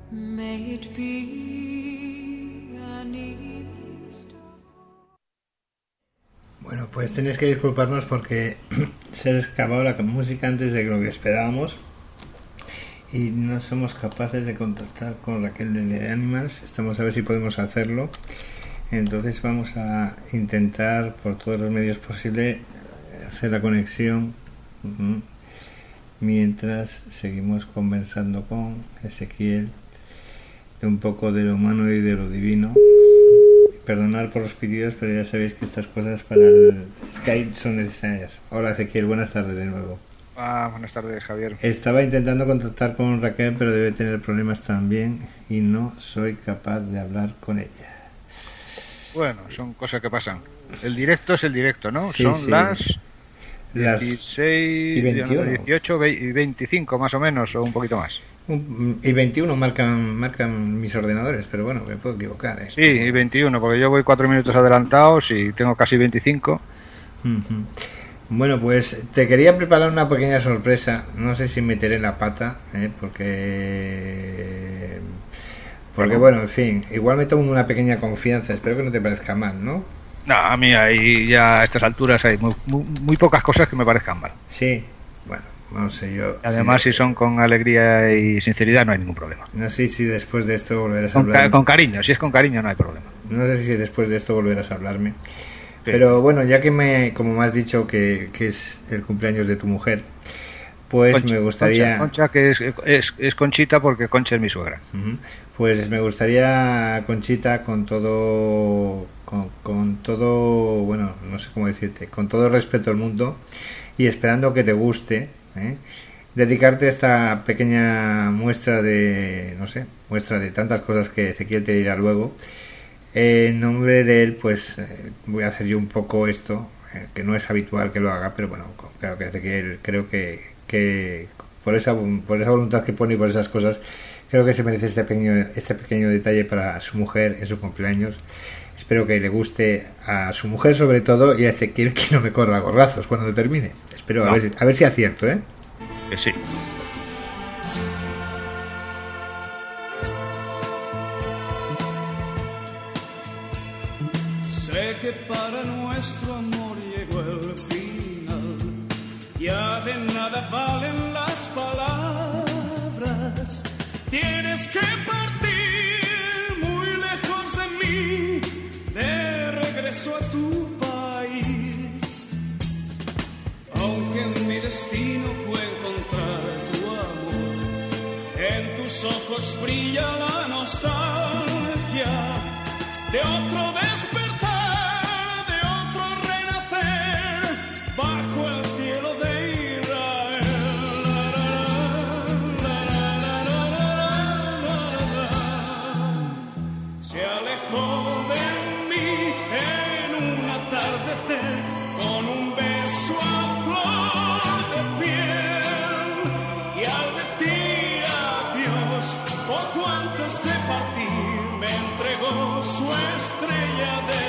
May it be an evening star. Bueno, pues tenéis que disculparnos porque se ha acabado la música antes de lo que esperábamos y no somos capaces de contactar con Raquel de The Animals. Estamos a ver si podemos hacerlo. Entonces vamos a intentar por todos los medios posibles hacer la conexión uh-huh. mientras seguimos conversando con Ezequiel de un poco de lo humano y de lo divino. Perdonad por los pedidos, pero ya sabéis que estas cosas para el Skype son necesarias. Hola Ezequiel, buenas tardes de nuevo. Ah, buenas tardes, Javier. Estaba intentando contactar con Raquel, pero debe tener problemas también y no soy capaz de hablar con ella. Bueno, son cosas que pasan. El directo es el directo, ¿no? Sí, son sí. las Las dieciséis, y veintiuno. dieciocho y veinticinco más o menos, o un poquito más. Y veintiuno marcan marcan mis ordenadores, pero bueno, me puedo equivocar, ¿eh? Sí, y veintiuno, porque yo voy cuatro minutos adelantados y tengo casi veinticinco. Uh-huh. Bueno, pues te quería preparar una pequeña sorpresa. No sé si meteré la pata, ¿eh? porque porque bueno, en fin, igual me tomo una pequeña confianza. Espero que no te parezca mal, ¿no? No, a mí ahí ya a estas alturas hay muy, muy, muy pocas cosas que me parezcan mal. Sí, bueno, no sé yo. Además, si, si son con alegría y sinceridad, no hay ningún problema. No sé si después de esto volverás a Con, hablar. ca- con cariño, si es con cariño no hay problema. No sé si después de esto volverás a hablarme. Sí. Pero bueno, ya que me, como me has dicho que, que es el cumpleaños de tu mujer, pues Concha, me gustaría... Concha, Concha que es, es, es Conchita porque Concha es mi suegra. Uh-huh. Pues me gustaría, Conchita, con todo, con, con todo, bueno, no sé cómo decirte, con todo el respeto al mundo y esperando que te guste, ¿eh? dedicarte esta pequeña muestra de, no sé, muestra de tantas cosas que Ezequiel te dirá luego. Eh, en nombre de él, pues eh, voy a hacer yo un poco esto, eh, que no es habitual que lo haga, pero bueno, claro que Ezequiel, creo que, que por esa por esa voluntad que pone y por esas cosas, creo que se merece este pequeño, este pequeño detalle para su mujer en su cumpleaños. Espero que le guste a su mujer sobre todo y a Ezequiel que no me corra a gorrazos cuando termine. Espero, no. a, ver, a ver si acierto, ¿eh? Que sí. Sé que para nuestro amor llegó el final, ya de nada valen las palabras. Tienes que partir muy lejos de mí, de regreso a tu país. Aunque mi destino fue encontrar tu amor, en tus ojos brilla la nostalgia de otro despertar, de otro renacer bajo el cielo de Israel. Se alejó de mí en un atardecer con un beso a flor de piel, y al decir adiós poco antes de partir me entregó su estrella de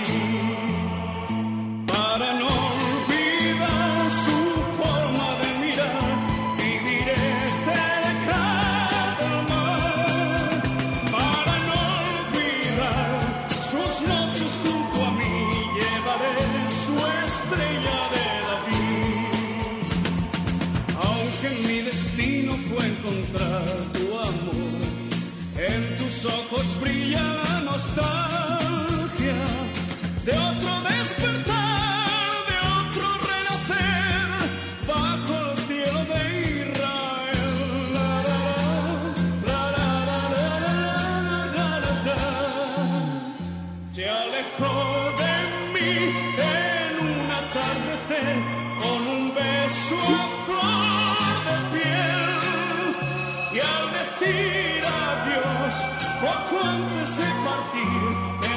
David. Para no olvidar su forma de mirar, viviré cerca del mar. Para no olvidar sus noches junto a mí, llevaré su estrella de David. Aunque mi destino fue encontrar tu amor, en tus ojos brilla la nostalgia de otro despertar, de otro renacer bajo el cielo de Israel. La, la, la, la, la, la, la, la. Se alejó de mí en un atardecer con un beso a flor de piel, y al decir adiós poco antes de partir me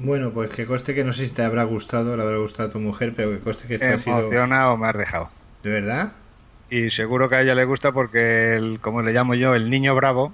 Bueno, pues que conste que no sé si te habrá gustado, le habrá gustado a tu mujer, pero que conste que esto ha sido... Emocionado me has dejado. ¿De verdad? Y seguro que a ella le gusta porque, el, como le llamo yo, el niño bravo,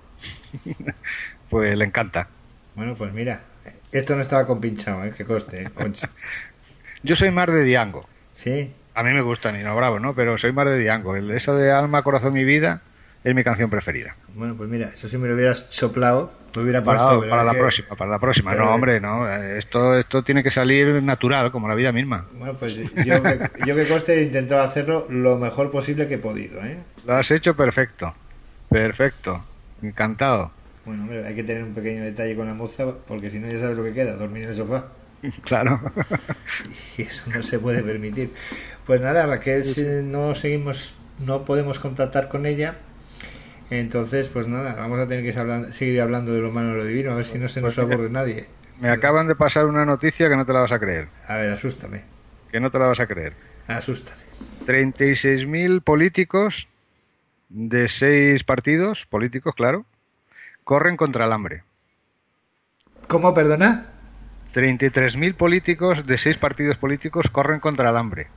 pues le encanta. Bueno, pues mira, esto no estaba compinchado, ¿eh? Que conste, ¿eh? Concha. Yo soy más de Diango. ¿Sí? A mí me gusta Niño Bravo, ¿no? Pero soy más de Diango. El, esa de Alma, Corazón, Mi Vida es mi canción preferida. Bueno, pues mira, eso si me lo hubieras soplado, me hubiera Para, puesto... pero para es la que- próxima, para la próxima. Pero- No, hombre, no. Esto, esto tiene que salir natural, como la vida misma. Bueno, pues yo, que- yo que conste he intentado hacerlo lo mejor posible que he podido, ¿eh? Lo has hecho perfecto. Perfecto. Encantado. Bueno, hombre, hay que tener un pequeño detalle con la moza, porque si no ya sabes lo que queda, dormir en el sofá. Claro. Y eso no se puede permitir. Pues nada, Raquel, si no seguimos, no podemos contactar con ella. Entonces, pues nada, vamos a tener que hablar- seguir hablando de lo humano y lo divino, a ver si no se nos aburre nadie. Me acaban de pasar una noticia que no te la vas a creer. A ver, asústame, Que no te la vas a creer. asústame. treinta y seis mil políticos de seis partidos políticos, claro, corren contra el hambre. ¿Cómo, perdona? treinta y tres mil políticos de seis partidos políticos corren contra el hambre.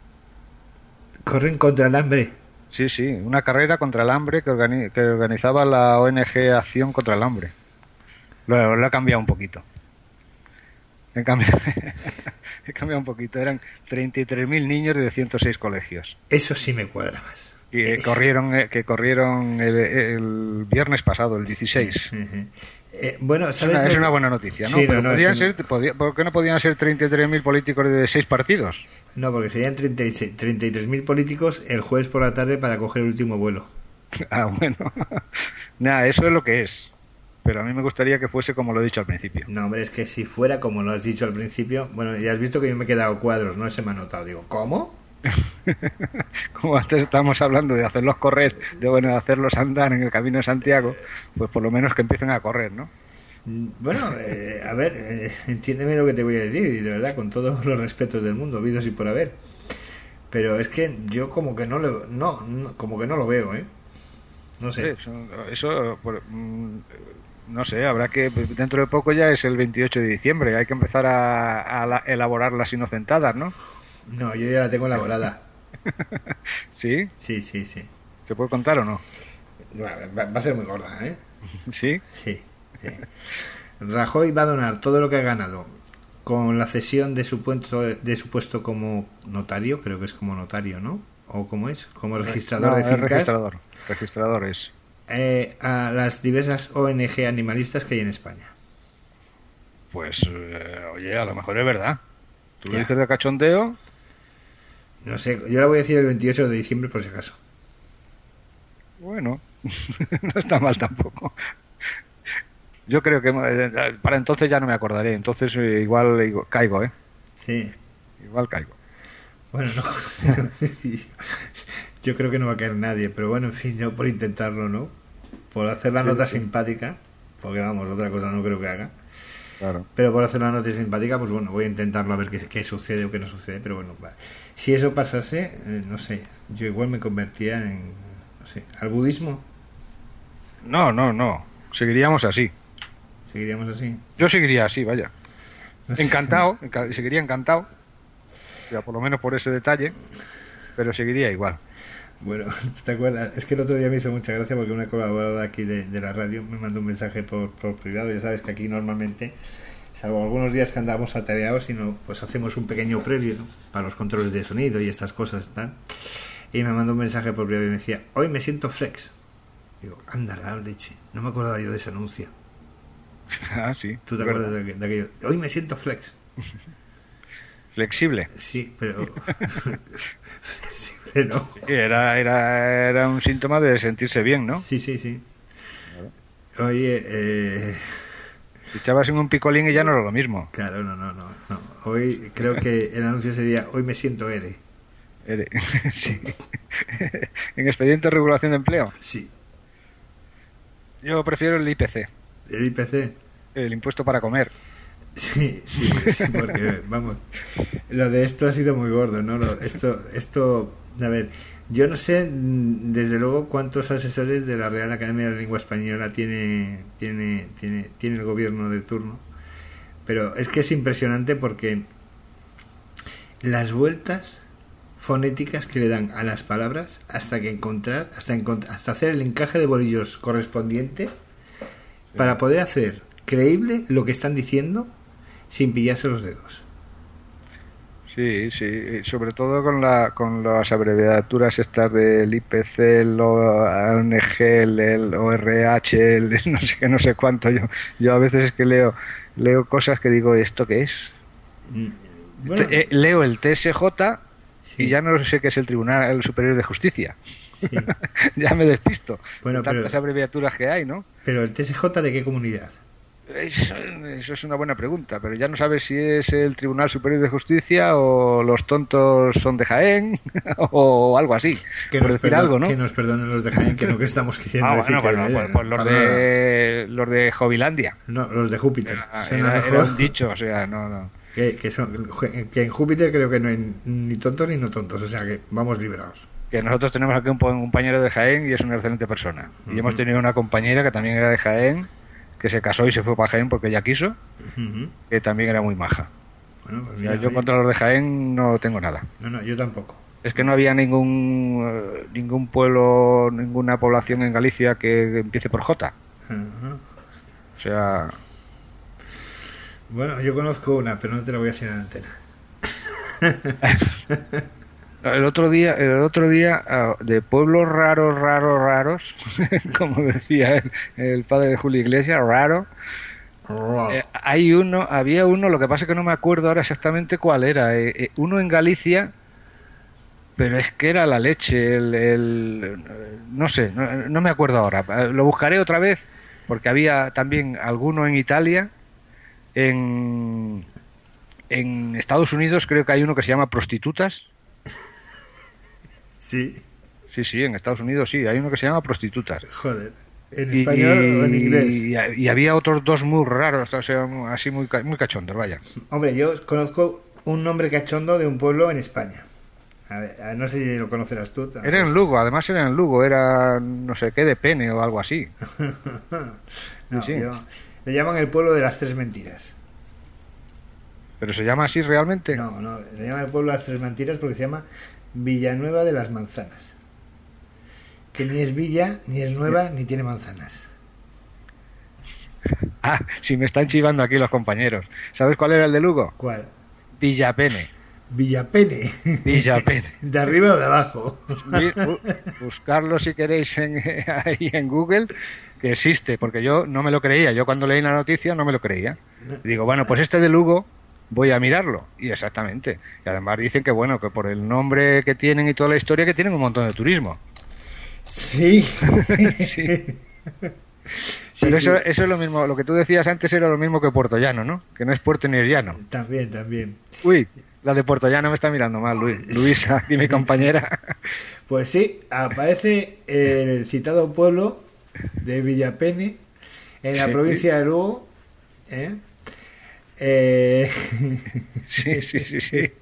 Corren contra el hambre. Sí, sí, una carrera contra el hambre que, organi- que organizaba la O N G Acción contra el Hambre. Lo, lo he cambiado un poquito. He cambiado, he cambiado un poquito. Eran treinta y tres mil niños de ciento seis colegios. Eso sí me cuadra más. Y eh, Es- corrieron, eh, que corrieron el, el viernes pasado, el dieciséis. Ujú. Eh, bueno, Es ¿sabes? una, lo es que- una buena noticia, ¿no? Sí, Pero no, no, podían es ser, podía- ¿por qué no podían ser treinta y tres mil políticos de seis partidos? No, porque serían treinta y seis treinta y tres mil políticos el jueves por la tarde para coger el último vuelo. Ah, bueno. Nada, eso es lo que es. Pero a mí me gustaría que fuese como lo he dicho al principio. No, hombre, es que si fuera como lo has dicho al principio, bueno, ya has visto que yo me he quedado cuadros, no se me ha notado. Digo, ¿cómo? Como antes estábamos hablando de hacerlos correr, de bueno, de hacerlos andar en el camino de Santiago, pues por lo menos que empiecen a correr, ¿no? Mm, Bueno, eh, a ver, eh, entiéndeme lo que te voy a decir, y de verdad, con todos los respetos del mundo, habidos y por haber. Pero es que yo como que no lo, no, no, como que no lo veo, ¿eh? No sé. Eso, eso, por- mm, no sé, habrá que, dentro de poco ya es el veintiocho de diciembre, hay que empezar a, a la- elaborar las inocentadas, ¿no? No, yo ya la tengo elaborada. ¿Sí? Sí, sí, sí. ¿Se puede contar o no? Va, va- va a ser muy gorda, ¿eh? ¿Sí? Sí, sí. Rajoy va a donar todo lo que ha ganado con la cesión de su puesto, de su puesto como notario, creo que es como notario, ¿no? ¿O cómo es? Como registrador No, de es fincas, registrador. Registrador es. eh, a las diversas O N G animalistas que hay en España. Pues, eh, oye, a lo mejor es verdad. Tú lo Ya. dices de cachondeo. No sé, yo la voy a decir el veintiocho de diciembre por si acaso. Bueno, no está mal tampoco. Yo creo que eh, para entonces ya no me acordaré. Entonces eh, igual, igual caigo, ¿eh? Sí. Igual caigo. Bueno, no. Yo creo que no va a caer nadie, pero bueno, en fin, yo por intentarlo, ¿no? Por hacer la Sí, nota sí. simpática, porque vamos, otra cosa no creo que haga. Claro. Pero por hacer la nota simpática, pues bueno, voy a intentarlo a ver qué, qué sucede o qué no sucede, pero bueno, va. Si eso pasase, eh, no sé, yo igual me convertía en, no sé, al budismo, No, no, no. Seguiríamos así. seguiríamos así. Yo seguiría así, vaya. No sé. Encantado, enca- seguiría encantado. Ya por lo menos por ese detalle. Pero seguiría igual. Bueno, ¿te acuerdas? Es que el otro día me hizo mucha gracia porque una colaboradora aquí de, de la radio me mandó un mensaje por, por privado. Ya sabes que aquí normalmente, salvo algunos días que andamos atareados, sino pues hacemos un pequeño previo, ¿no? Para los controles de sonido y estas cosas, tal. Y me mandó un mensaje por privado y me decía, hoy me siento flex. Digo, anda la leche, no me acordaba yo de ese anuncio. Ah, sí. ¿Tú te es acuerdas verdad. de, aqu- de aquello? Hoy me siento flex. Flexible. Sí, pero... flexible, ¿no? Sí, era, era, era un síntoma de sentirse bien, ¿no? Sí, sí, sí. Oye, eh... Te echabas en un picolín y ya no era lo mismo. Claro, no, no, no, no. Hoy creo que el anuncio sería hoy me siento R. Ere- Sí. En expediente de regulación de empleo. Sí. Yo prefiero el I P C, El I P C. el impuesto para comer. Sí, sí, sí, porque vamos, lo de esto ha sido muy gordo, ¿no? Lo- esto, esto, a ver, yo no sé, mm, desde luego, cuántos asesores de la Real Academia de la Lengua Española tiene, tiene, tiene, tiene el gobierno de turno, pero es que es impresionante porque las vueltas fonéticas que le dan a las palabras hasta que encontrar, hasta encont- hasta hacer el encaje de bolillos correspondiente para poder hacer creíble lo que están diciendo sin pillarse los dedos. Sí, sí, sobre todo con la con las abreviaturas estas del I P C, el O N G, el, el O R H, el no sé qué, no sé cuánto. Yo yo a veces es que leo leo cosas que digo, ¿esto qué es? Bueno, Te- eh, leo el T S J sí, y ya no sé qué es el Tribunal Superior de Justicia. sí. Ya me despisto. Bueno, Tantas pero- abreviaturas que hay, ¿no? Pero el T S J, ¿de qué comunidad? Eso, eso es una buena pregunta, pero ya no sabes si es el Tribunal Superior de Justicia o los tontos son de Jaén o algo así, Que por nos, decir perdo- algo, ¿no? que nos perdonen los de Jaén, que no que estamos queriendo Ah, decir bueno, que bueno, no, pues, pues los para nada. de los de Jovilandia. No, los de Júpiter. Era, Suena era- mejor era un dicho, o sea, no, no. que, que, son, que en Júpiter creo que no hay ni tontos ni no tontos, o sea que vamos librados. Que nosotros tenemos aquí un po- un compañero de Jaén y es una excelente persona. Y hemos tenido una compañera que también era de Jaén, que se casó y se fue para Jaén porque ella quiso, Ujú. que también era muy maja. Bueno, pues O sea, mira, yo oye, contra los de Jaén no tengo nada. no, no, yo tampoco. Es que no había ningún eh, ningún pueblo, ninguna población en Galicia que empiece por J. Ujú. O sea, Bueno, yo conozco una, pero no te la voy a decir en la antena. el otro día, el otro día ah, de pueblos raros, raros, raros, como decía el, el padre de Julio Iglesias, raro. Eh, hay uno, había uno, lo que pasa es que no me acuerdo ahora exactamente cuál era. eh, eh, uno en Galicia, pero es que era la leche, el, el- no sé, no, no me acuerdo ahora. Eh, Lo buscaré otra vez porque había también alguno en Italia, en en Estados Unidos creo que hay uno que se llama prostitutas. Sí, Sí, sí, en Estados Unidos sí, hay uno que se llama prostitutas. joder. ¿En Y, español o en inglés? y- y había otros dos muy raros, o sea, así muy, ca- muy cachondos, vaya. Hombre, yo conozco un nombre cachondo de un pueblo en España. A ver, a- no sé si lo conocerás tú. Era en Lugo, además era en Lugo, era no sé qué de pene o algo así. No, Sí. yo- le llaman el pueblo de las tres mentiras. ¿Pero se llama así realmente? No, no, le llaman el pueblo de las tres mentiras porque se llama Villanueva de las Manzanas. Que ni es villa, ni es nueva, ni tiene manzanas. Ah, si me están chivando aquí los compañeros. ¿Sabes cuál era el de Lugo? ¿Cuál? Villapene. Villapene. Villapene. ¿De arriba o de abajo? Bu- bu- Buscarlo si queréis en, ahí en Google, que existe, porque yo no me lo creía. Yo cuando leí la noticia no me lo creía. Y digo, bueno, pues este de Lugo voy a mirarlo. Y exactamente. Y además dicen que, bueno, que por el nombre que tienen y toda la historia, que tienen un montón de turismo. Sí. Sí. Sí, Pero eso, sí. eso es lo mismo. Lo que tú decías antes era lo mismo que Puerto Llano, ¿no? Que no es Puerto ni es Llano. También, también. Uy, la de Puerto Llano me está mirando mal, Luis. Luisa, aquí mi compañera. Pues sí, aparece el citado pueblo de Villapene en la Sí. provincia de Lugo. ¿eh? Eh, Sí, sí, sí, sí.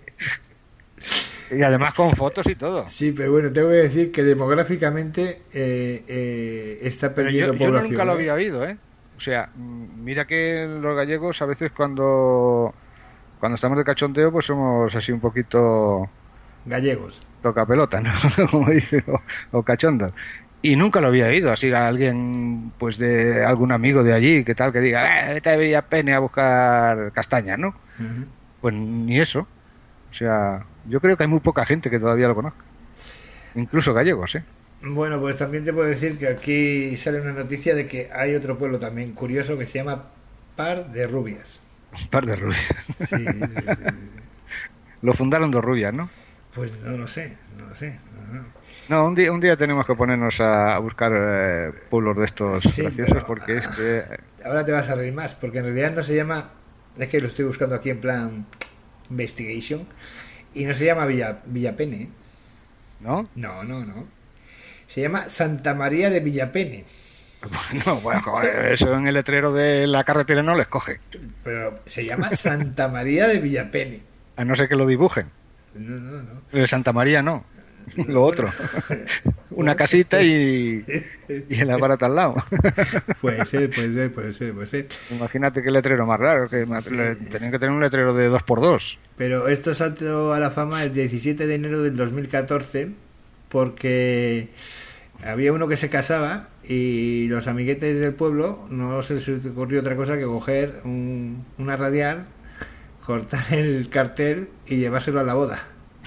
Y además con fotos y todo. sí, pero bueno, tengo que decir que demográficamente eh, eh, está Pero perdiendo yo, yo población. nunca lo ¿eh? había oído, ¿eh? O sea, mm, mira que los gallegos a veces cuando cuando estamos de cachondeo pues somos así un poquito Gallegos. toca pelota, ¿no? Como dice, o, o cachondos. Y nunca lo había oído, así a alguien, pues de algún amigo de allí, que tal, que diga, eh, vete a Villapene a buscar castañas, ¿no? Ujú. Pues ni eso. O sea, yo creo que hay muy poca gente que todavía lo conozca. Incluso gallegos, ¿eh? Bueno, pues también te puedo decir que aquí sale una noticia de que hay otro pueblo también curioso que se llama Par de Rubias. Un par de rubias. Sí, sí, sí, sí. Lo fundaron dos rubias, ¿no? Pues no lo sé, no lo sé. no, no. No, un día, un día tenemos que ponernos a buscar eh, pueblos de estos Sí, graciosos pero- porque es que... Ahora te vas a reír más, porque en realidad no se llama, es que lo estoy buscando aquí en plan investigation, y no se llama Villa, Villapene, ¿eh? ¿No? No, no, no. Se llama Santa María de Villapene, No, bueno, joder, eso en el letrero de la carretera no les coge. pero se llama Santa María de Villapene. A no ser que lo dibujen. No, no, no. De Santa María no. lo otro. Una casita y, y el aparato al lado. Puede ser, puede ser, puede ser, puede ser. Imagínate qué letrero más raro, que le- tenían que tener un letrero de dos por dos. Pero esto saltó a la fama el diecisiete de enero del dos mil catorce porque había uno que se casaba y los amiguetes del pueblo no se les ocurrió otra cosa que coger un- una radial, cortar el cartel y llevárselo a la boda.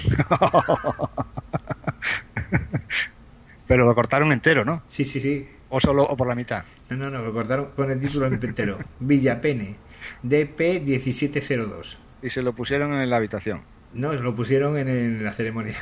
Pero lo cortaron entero, ¿no? Sí, sí, sí. O solo o por la mitad. No, no, no, lo cortaron con el título entero. Villapene, D P diecisiete cero dos. Y se lo pusieron en la habitación. No, lo pusieron en, en la ceremonia.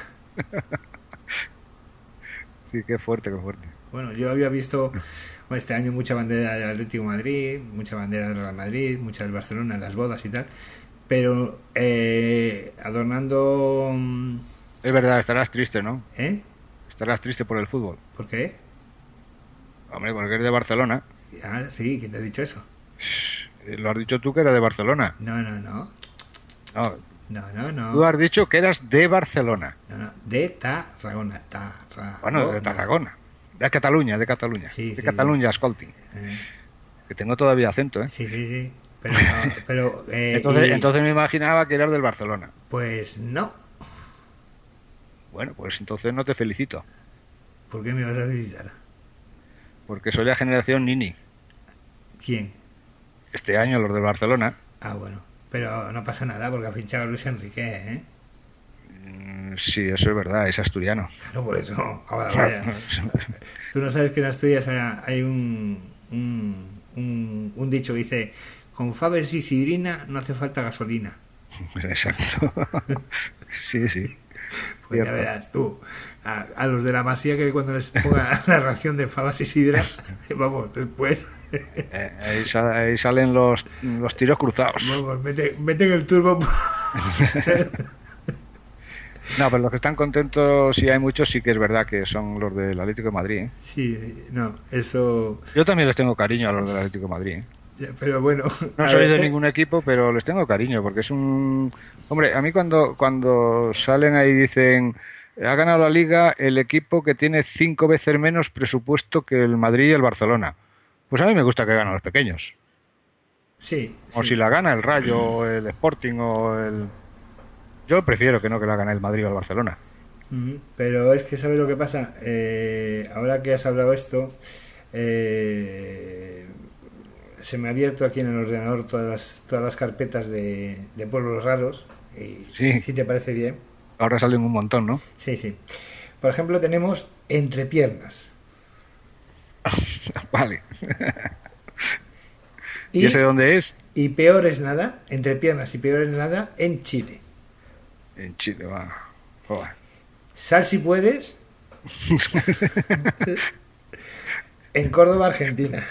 Sí, qué fuerte, qué fuerte. Bueno, yo había visto este año mucha bandera del Atlético de Madrid, mucha bandera del Real Madrid, mucha del Barcelona en las bodas y tal, pero eh, adornando... mm, Es verdad, estarás triste, ¿no? ¿Eh? Estarás triste por el fútbol. ¿Por qué? Hombre, porque eres de Barcelona. Ah, sí, ¿quién te ha dicho eso? Eh, Lo has dicho tú que eras de Barcelona. No, no, no. No, No, no, no. tú has dicho que eras de Barcelona. No, no. De Tarragona. Tarragona. Bueno, de Tarragona. De Cataluña, de Cataluña. Sí, de sí, Cataluña, escolti. Eh, Que tengo todavía acento, ¿eh? sí, sí, sí. Pero, no, pero eh, Entonces, y- entonces me imaginaba que eras del Barcelona. pues no. Bueno, pues entonces no te felicito. ¿Por qué me vas a visitar? Porque soy la generación Nini. ¿Quién? Este año los del Barcelona. Ah, bueno. Pero no pasa nada porque ha fichado a Luis Enrique, ¿eh? Mm, Sí, eso es verdad, es asturiano. No por eso. Ahora vaya. Tú no sabes que en Asturias hay un, un, un, un dicho que dice: con faves y sidrina no hace falta gasolina. Exacto. Sí, sí. Pues ya Cierto. verás tú. A, a los de la Masía que cuando les ponga la ración de fabas y sidra, vamos, después, Eh, ahí, sa- ahí salen los, los tiros cruzados. vamos, mete- meten el turbo. No, pero los que están contentos, sí hay muchos, sí que es verdad que son los del Atlético de Madrid, ¿eh? Sí, no, eso. Yo también les tengo cariño a los del Atlético de Madrid, ¿eh? Ya, pero bueno. No a soy ver, de eh, ningún equipo, pero les tengo cariño, porque es un... Hombre, a mí cuando, cuando salen ahí y dicen, ha ganado la Liga el equipo que tiene cinco veces menos presupuesto que el Madrid y el Barcelona. Pues a mí me gusta que ganen los pequeños. Sí. O sí. si la gana el Rayo, o el Sporting, o el... Yo prefiero que no que la gane el Madrid o el Barcelona. Ujú, pero es que, ¿sabes lo que pasa? Eh, ahora que has hablado esto, eh, se me ha abierto aquí en el ordenador todas las, todas las carpetas de, de pueblos raros. Y Sí. si te parece bien. Ahora salen un montón, ¿no? Sí, sí. Por ejemplo, tenemos entrepiernas. Vale. Y, ¿Y ese dónde es? y peor es nada, entrepiernas y peor es nada, en Chile. En Chile, va. Joder. Sal si puedes. En Córdoba, Argentina.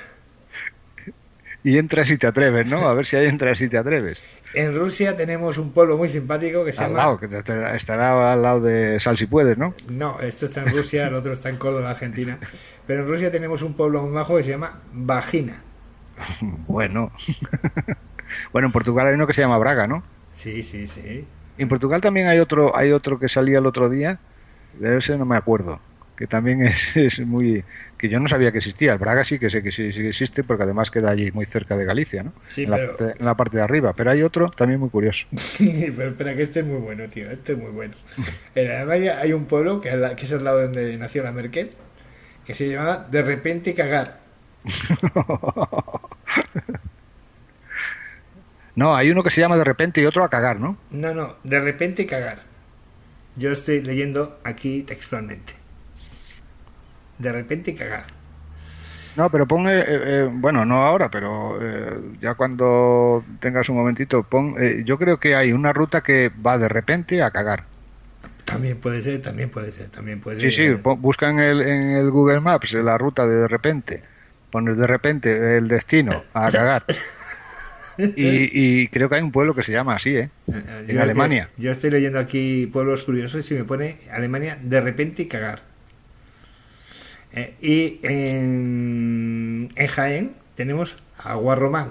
Y entras y te atreves, ¿no? A ver si hay entras y te atreves. En Rusia tenemos un pueblo muy simpático que se Al llama... lado, que te- te- estará al lado de Sal si puedes, ¿no? No, esto está en Rusia, el otro está en Córdoba, Argentina. Pero en Rusia tenemos un pueblo muy bajo que se llama Vagina. Bueno. Bueno, en Portugal hay uno que se llama Braga, ¿no? Sí, sí, sí. Y en Portugal también hay otro, hay otro que salía el otro día, de ese no me acuerdo, que también es, es muy, que yo no sabía que existía. El Braga sí que sé que sí, sí que existe, porque además queda allí muy cerca de Galicia, ¿no? Sí, en, la pero- parte, en la parte de arriba, pero hay otro también muy curioso. Pero espera, que este es muy bueno, tío. Este es muy bueno. En Alemania hay un pueblo que, es la- que es al lado donde nació la Merkel, que se llama De repente cagar. No, hay uno que se llama De repente y otro a cagar, ¿no? No, no, de repente cagar. Yo estoy leyendo aquí textualmente. De repente cagar. No, pero pon, eh, eh, bueno, no ahora, pero eh, ya cuando tengas un momentito, pon, eh, yo creo que hay una ruta que va de repente a cagar. También puede ser, también puede ser, también puede Sí, ser. sí, pon- busca en el, en el Google Maps la ruta de de repente, pones de repente el destino a cagar. Y, y creo que hay un pueblo que se llama así, ¿eh? Eh, En Alemania. Yo estoy leyendo aquí pueblos curiosos y me pone Alemania de repente cagar. Eh, y en, en Jaén tenemos a Guarromán.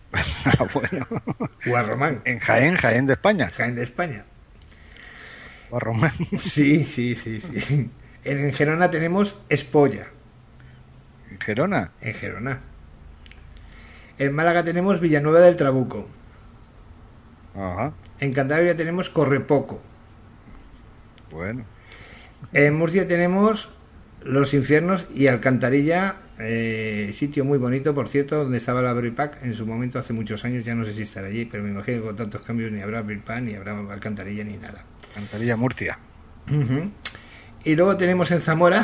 Ah, bueno. Guarromán, En Jaén, Jaén de España. Jaén de España. Barromán. Sí, sí, sí, sí. En Gerona tenemos Espolla. ¿En Gerona? En Gerona. En Málaga tenemos Villanueva del Trabuco. Ajá. En Cantabria tenemos Correpoco. Bueno. En Murcia tenemos Los Infiernos y Alcantarilla, eh, sitio muy bonito, por cierto, donde estaba la Bripac en su momento hace muchos años. Ya no sé si estará allí, pero me imagino que con tantos cambios ni habrá Bripac, ni habrá Alcantarilla, ni nada. Alcantarilla, Murcia. Uh-huh. Y luego tenemos en Zamora,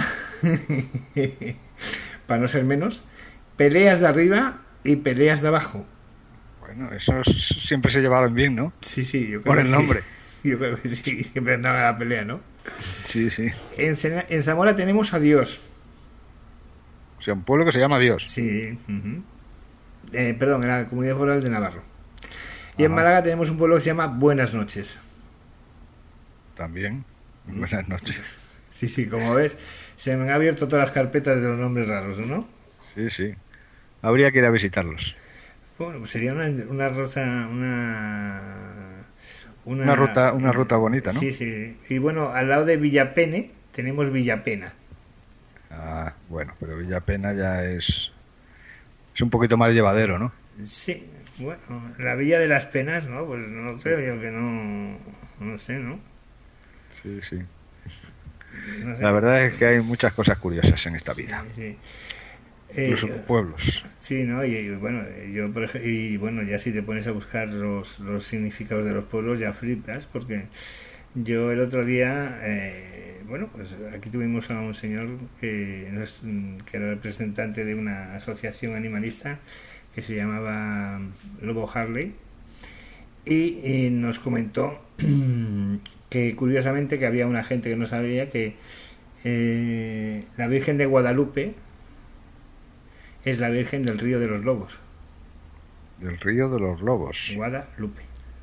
para no ser menos, Peleas de Arriba y Peleas de Abajo. Bueno, esos siempre se llevaron bien, ¿no? Sí, sí, yo creo Por que el sí. nombre. Yo creo que sí, siempre andaba la pelea, ¿no? Sí, sí. En, Cena- en Zamora tenemos a Dios. O sea, un pueblo que se llama Dios. Sí. Uh-huh. Eh, perdón, en la Comunidad Foral de Navarro. Y en Ajá. Málaga tenemos un pueblo que se llama Buenas Noches. También. Buenas noches. Sí, sí, como ves, se me han abierto todas las carpetas de los nombres raros, ¿no? Sí, sí. Habría que ir a visitarlos. Bueno, pues sería una, una rosa, una, Una ruta- una ruta bonita, ¿no? Sí, sí. Y bueno, al lado de Villapene tenemos Villapena. Ah, bueno, pero Villapena ya es... Es un poquito más llevadero, ¿no? Sí, bueno, la Villa de las Penas, ¿no? Pues no creo yo que no, no sé, ¿no? Sí, sí. No sé. La verdad es que hay muchas cosas curiosas en esta vida. Sí. Eh, Incluso los pueblos. Sí, ¿no? Y, y, bueno, yo por ejemplo, y bueno, ya si te pones a buscar los, los significados de los pueblos ya flipas, porque yo el otro día, eh, bueno, pues aquí tuvimos a un señor que, no es- que era representante de una asociación animalista que se llamaba Lobo Harley y, y nos comentó que curiosamente que había una gente que no sabía que eh, la Virgen de Guadalupe es la Virgen del Río de los Lobos. Del río de los lobos. Guadalupe.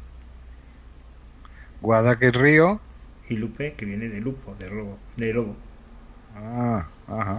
Guadalquivir río. Y Lupe, que viene de lupo, de lobo. De lobo. Ah, ajá.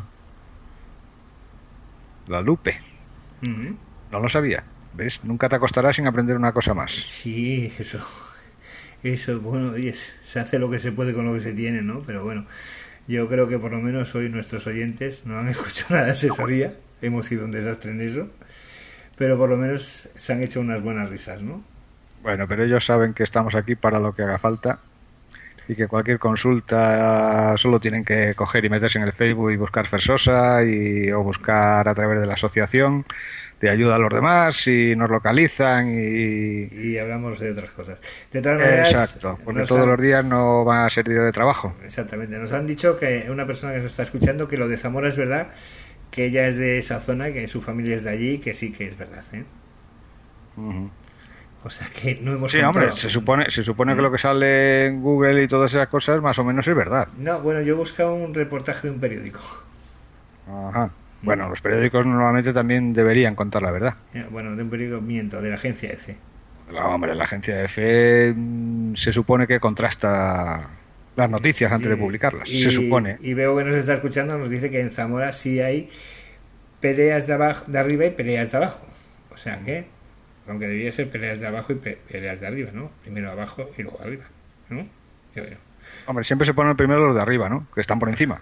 La Lupe. Ujú. No lo sabía. ¿Ves? Nunca te acostarás sin aprender una cosa más. Sí, eso. Eso, bueno, oye, se hace lo que se puede con lo que se tiene, ¿no? Pero bueno, yo creo que por lo menos hoy nuestros oyentes no han escuchado nada de asesoría. Hemos sido un desastre en eso. Pero por lo menos se han hecho unas buenas risas, ¿no? Bueno, pero ellos saben que estamos aquí para lo que haga falta y que cualquier consulta solo tienen que coger y meterse en el Facebook y buscar Fersosa y, o buscar a través de la asociación de ayuda a los demás y nos localizan y... Y hablamos de otras cosas. De todas maneras, Exacto, porque nos todos han- los días no va a ser día de trabajo. Exactamente, nos han dicho que una persona que nos está escuchando que lo de Zamora es verdad, que ella es de esa zona, que su familia es de allí, que sí que es verdad, ¿eh? Ujú. O sea que no hemos Sí, hombre, contado- se supone, se supone que lo que sale en Google y todas esas cosas más o menos es verdad. No, bueno, yo he buscado un reportaje de un periódico. Ajá. Bueno, los periódicos normalmente también deberían contar la verdad. Eh, Bueno, de un periódico, miento, de la agencia F. No, hombre, la agencia F mm, se supone que contrasta las noticias antes de Sí, publicarlas. y- Se supone. Y veo que nos está escuchando, nos dice que en Zamora sí hay peleas de, abajo, de arriba y peleas de abajo. O sea que, aunque debería ser peleas de abajo y pe- peleas de arriba, ¿no? Primero abajo y luego arriba, ¿no? Yo, yo. Hombre, siempre se ponen primero los de arriba, ¿no? Que están por encima.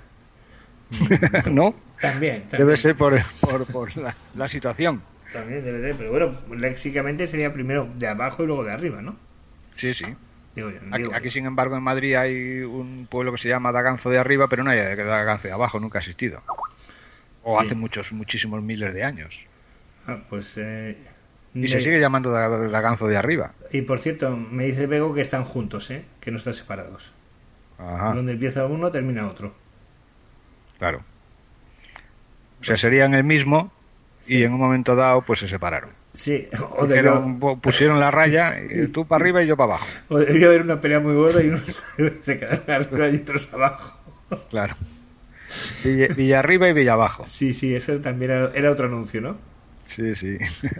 ¿No? También, también. Debe ser por, por, por la, la situación. También debe ser, pero bueno, léxicamente sería primero de abajo y luego de arriba, ¿no? Sí, sí. Digo yo, Aquí, digo yo. aquí, sin embargo, en Madrid hay un pueblo que se llama Daganzo de arriba, pero no hay de Daganzo de abajo, nunca ha existido. O Sí. hace muchos, muchísimos miles de años. Ah, pues... eh, Y me- se sigue llamando Da- Daganzo de arriba. Y por cierto, me dice Bego que están juntos, ¿eh? Que no están separados. Ajá, Donde empieza uno, termina otro. claro. O sea, serían el mismo y en un momento dado pues se separaron. Sí, o Porque debió, eran- pusieron la raya, y tú para arriba y yo para abajo. o debió haber una pelea muy gorda y unos se quedaron arriba y otros abajo. Claro. Villa, Villa arriba y Villa abajo. Sí, sí, eso también era, era otro anuncio, ¿no? Sí, sí.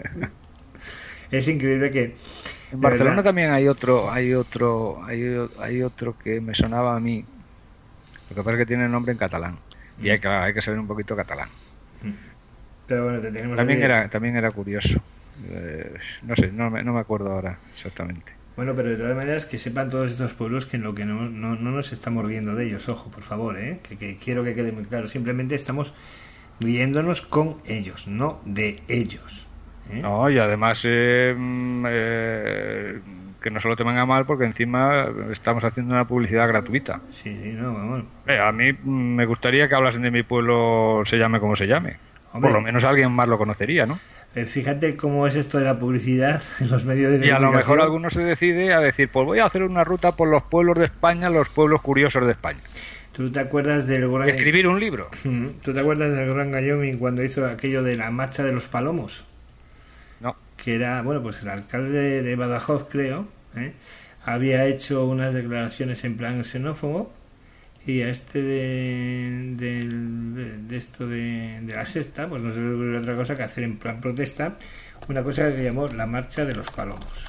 Es increíble que... En de Barcelona verdad, también hay otro, hay otro, hay, hay otro que me sonaba a mí. Lo que pasa es que tiene el nombre en catalán. Y hay, claro, hay que saber un poquito catalán. Pero bueno, te tenemos También aquí- era, también era curioso. Eh, no sé, no me, no me acuerdo ahora exactamente. Bueno, pero de todas maneras que sepan todos estos pueblos que en lo que no, no, no nos estamos riendo de ellos, ojo, por favor, ¿eh? que, que quiero que quede muy claro, simplemente estamos riéndonos con ellos, no de ellos. ¿eh? No, y además eh, mm, eh, que no se lo tomen a mal porque encima estamos haciendo una publicidad gratuita. Sí, sí, no, vamos. Eh, a mí mm, me gustaría que hablasen de mi pueblo, se llame como se llame. Hombre. Por lo menos alguien más lo conocería, ¿no? Eh, Fíjate cómo es esto de la publicidad en los medios de Y a lo comunicación. mejor alguno se decide a decir, pues voy a hacer una ruta por los pueblos de España, los pueblos curiosos de España. ¿Tú te acuerdas del gran... Escribir un libro. Mm, ¿Tú te acuerdas del Gran Wyoming cuando hizo aquello de la marcha de los palomos? No. Que era, bueno, pues el alcalde de Badajoz, creo, ¿eh? había hecho unas declaraciones en plan xenófobo, y a este de, del- de, de esto de, de la sexta, pues no se le ocurrió otra cosa que hacer en plan protesta una cosa que llamó la marcha de los palomos.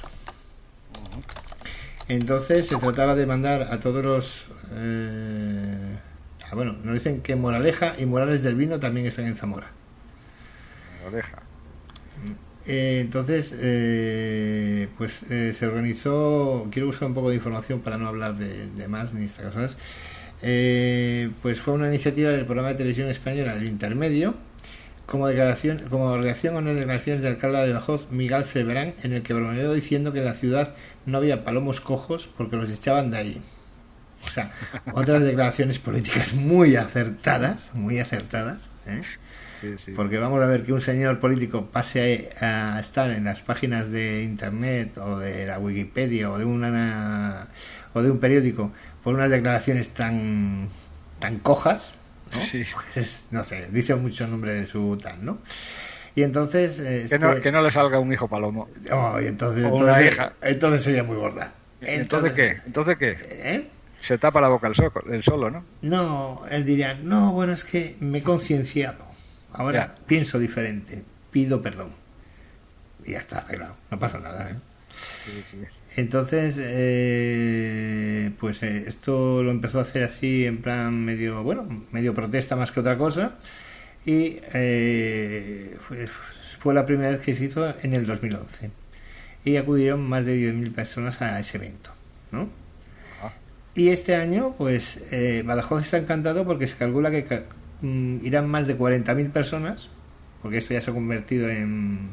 Entonces se trataba de mandar a todos los eh, ah, bueno, nos dicen que Moraleja y Morales del Vino también están en Zamora. Lo deja. Eh, entonces, eh, pues eh, se organizó, quiero buscar un poco de información para no hablar de, de más ni estas cosas. Eh, pues fue una iniciativa del programa de televisión española El Intermedio, como declaración, como reacción a unas declaraciones del alcalde de Badajoz, Miguel Cebrán, en el que bromeó diciendo que en la ciudad no había palomos cojos porque los echaban de ahí. O sea, otras declaraciones políticas muy acertadas, muy acertadas, ¿eh? Sí, sí. Porque vamos a ver que un señor político pase a estar en las páginas de internet o de la Wikipedia o de una o de un periódico por unas declaraciones tan tan cojas, ¿no? Sí. Pues, no sé, dice mucho el nombre de su tal, ¿no? Y entonces Que este, no, que no le salga un hijo palomo. oh, y entonces, O una entonces, hija. entonces sería muy gorda. ¿Entonces qué? ¿Entonces qué? ¿Eh? Se tapa la boca el, soco, el solo, ¿no? No, él diría, no, bueno, es que me he concienciado. Ahora Ya. pienso diferente, pido perdón. Y ya está arreglado, no pasa nada, ¿eh? Sí, sí. Entonces, eh, pues eh, esto lo empezó a hacer así en plan medio, bueno, medio protesta más que otra cosa. Y eh, fue, fue la primera vez que se hizo en el dos mil once. Y acudieron más de diez mil personas a ese evento, ¿no? Ah. Y este año, pues, eh, Badajoz está encantado porque se calcula que ca- mm, irán más de cuarenta mil personas, porque esto ya se ha convertido en,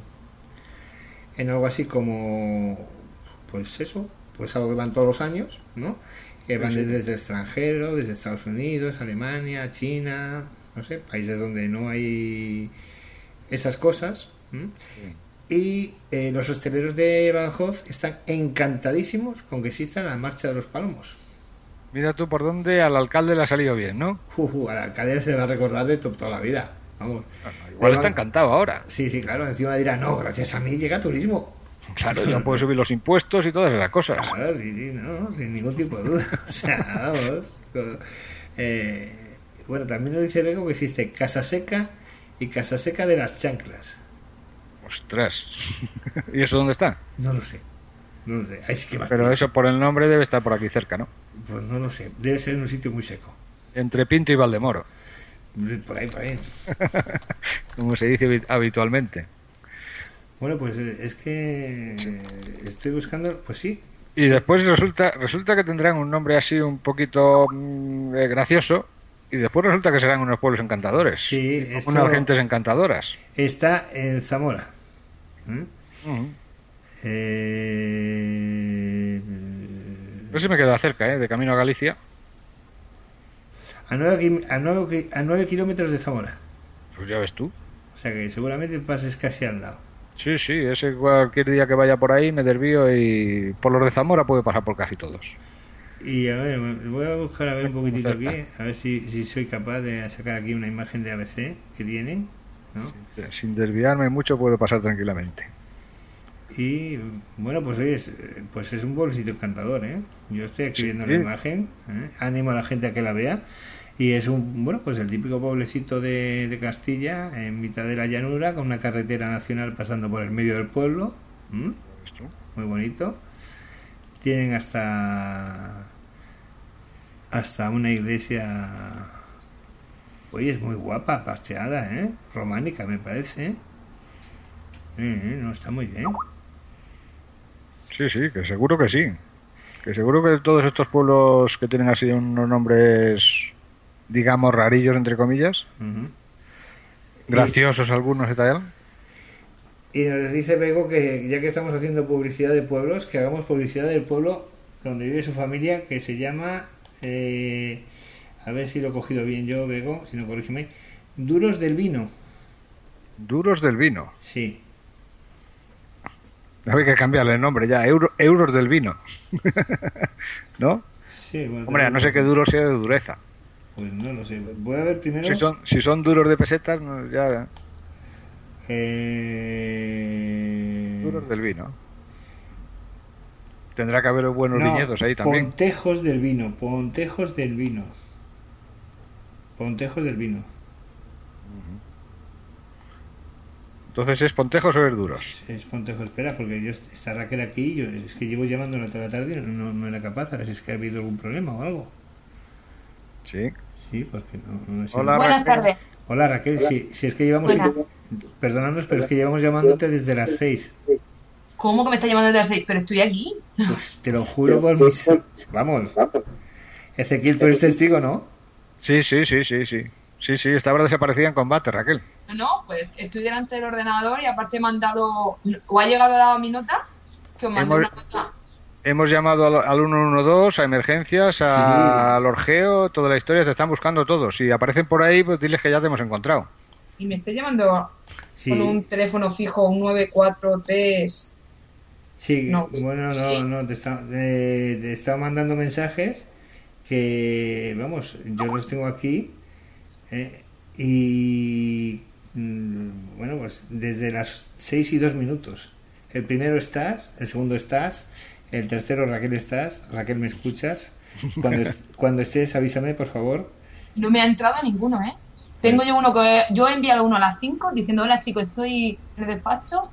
en algo así como, pues eso, pues algo que van todos los años, ¿no? Que van Sí, sí. desde el extranjero, desde Estados Unidos, Alemania, China, no sé, países donde no hay esas cosas. ¿m? Y eh, los hosteleros de Badajoz están encantadísimos con que exista la marcha de los palomos. Mira tú por dónde al alcalde le ha salido bien, ¿no? Ujú, a la alcaldía se le va a recordar de to- toda la vida. Vamos. Igual Le está van- encantado ahora. Sí, sí, claro. Encima dirá, no, gracias a mí llega turismo. Claro, ya puede subir los impuestos y todas esas cosas. Claro, sí, sí, no, sin ningún tipo de duda. O sea, vamos. co- eh, bueno, también nos dice Bego que existe Casa Seca y Casa Seca de las Chanclas. Ostras. ¿Y eso dónde está? No lo sé. No lo sé. Ahí sí que más. Pero eso por el nombre debe estar por aquí cerca, ¿no? Pues no lo sé. Debe ser en un sitio muy seco. Entre Pinto y Valdemoro, Por ahí, por ahí. como se dice habi- habitualmente. Bueno, pues eh, es que eh, estoy buscando, pues sí. Y después resulta resulta que tendrán un nombre así un poquito mm, eh, gracioso y después resulta que serán unos pueblos encantadores. Sí, esto Unas gentes encantadoras. está en Zamora. ¿Mm? Ujú. Eh, Pues sí me queda cerca, ¿eh? De camino a Galicia. a nueve a nueve a nueve kilómetros de Zamora. Pues ya ves tú. O sea que seguramente pases casi al lado. Sí, sí, ese cualquier día que vaya por ahí me desvío y por los de Zamora puede pasar por casi todos. Y a ver, voy a buscar a ver un poquitito aquí, a ver si, si soy capaz de sacar aquí una imagen de A B C que tienen, ¿no? Sin desviarme mucho puedo pasar tranquilamente. Y bueno, pues oye, es, pues es un pueblecito encantador, ¿eh? Yo estoy aquí Sí. viendo la imagen, ¿eh? Animo a la gente a que la vea. Y es un, bueno, pues el típico pueblecito de, de Castilla, en mitad de la llanura, con una carretera nacional pasando por el medio del pueblo. ¿Mm? ¿Ves tú? Muy bonito. Tienen hasta hasta una iglesia, oye, es muy guapa, parcheada, ¿eh? Románica, me parece. Eh, eh, no, está muy bien. Sí, sí, que seguro que sí. Que seguro que todos estos pueblos que tienen así unos nombres, digamos, rarillos, entre comillas, Ujú. graciosos algunos y tal. Y nos dice Bego que ya que estamos haciendo publicidad de pueblos, que hagamos publicidad del pueblo donde vive su familia, que se llama, eh, a ver si lo he cogido bien yo, Bego, si no corrígeme, Duros del Vino. Duros del Vino. Sí. Hay que cambiarle el nombre ya, Euro- euros del vino. ¿No? Sí, bueno, Hombre, a no sé qué duro sea de dureza. Pues no lo sé. Voy a ver primero. Si son, si son duros de pesetas, no, ya. Eh... Duros del vino. Tendrá que haber buenos No, viñedos ahí también. Pontejos del Vino. Pontejos del Vino. Pontejos del Vino. Entonces, ¿es Pontejos o es Duros? Es Pontejo, espera, porque yo está Raquel aquí, yo es que llevo llamándola toda la tarde y no, no era capaz, a ver si es que ha habido algún problema o algo. Sí. Sí, porque no, no sé. Hola, Buenas Raquel. tardes. Hola Raquel, si, si es que llevamos... Buenas. Perdónanos, pero es que llevamos llamándote desde las seis. ¿Cómo que me está llamando desde las seis? Pero estoy aquí. Pues te lo juro por mis... Vamos. Ezequiel, tú eres testigo, ¿no? Sí, sí, sí, sí, sí. Sí, sí, estaba desaparecida en combate, Raquel. No, pues estoy delante del ordenador y aparte me han dado, o ha llegado a mi nota, que os mandé Hemos- una nota. Hemos llamado al, al uno uno dos, a emergencias, a- Sí. al Orgeo, toda la historia, te están buscando todos. Si aparecen por ahí, pues diles que ya te hemos encontrado. Y me estoy llamando Sí. con un teléfono fijo, un nueve cuatro tres. Sí, No. bueno, no, Sí. no, te está, eh, te está mandando mensajes que, vamos, yo los tengo aquí eh, y, mm, bueno, pues desde las seis y dos minutos. El primero estás, el segundo estás, el tercero Raquel estás, Raquel me escuchas. Cuando, es- cuando estés avísame, por favor. No me ha entrado ninguno, ¿eh? Tengo Pues- yo uno que... Yo he enviado uno a las cinco diciendo, hola chicos, estoy en el despacho.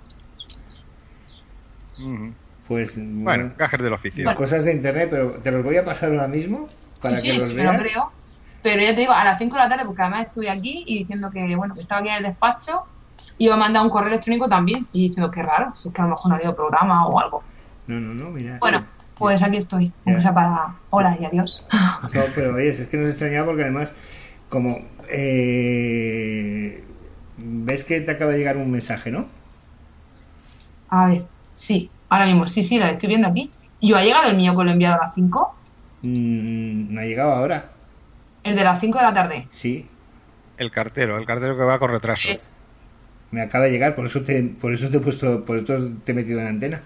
Ujú. Pues Bueno, bueno, gajes del oficio. Bueno. cosas de internet, pero te los voy a pasar ahora mismo para sí, que sí, los sí, me lo veas. creo. Pero ya te digo, a las cinco de la tarde, porque además estoy aquí y diciendo que, bueno, que estaba aquí en el despacho y me ha mandado un correo electrónico también y diciendo que raro, si es que a lo mejor no ha habido programa o algo. No, no, no, mira. Bueno, pues aquí estoy, aunque sea para hola y adiós. No, pero oye, es que nos extrañaba porque además, como eh, ves que te acaba de llegar un mensaje, ¿no? A ver, sí, ahora mismo, sí, sí, lo estoy viendo aquí. ¿Y ha llegado el mío que lo he enviado a las cinco? Mm, no ha llegado ahora. El de las cinco de la tarde. Sí, El cartero, el cartero que va con retraso. Es, me acaba de llegar, por eso te, por eso te he puesto, por eso te he metido en antena.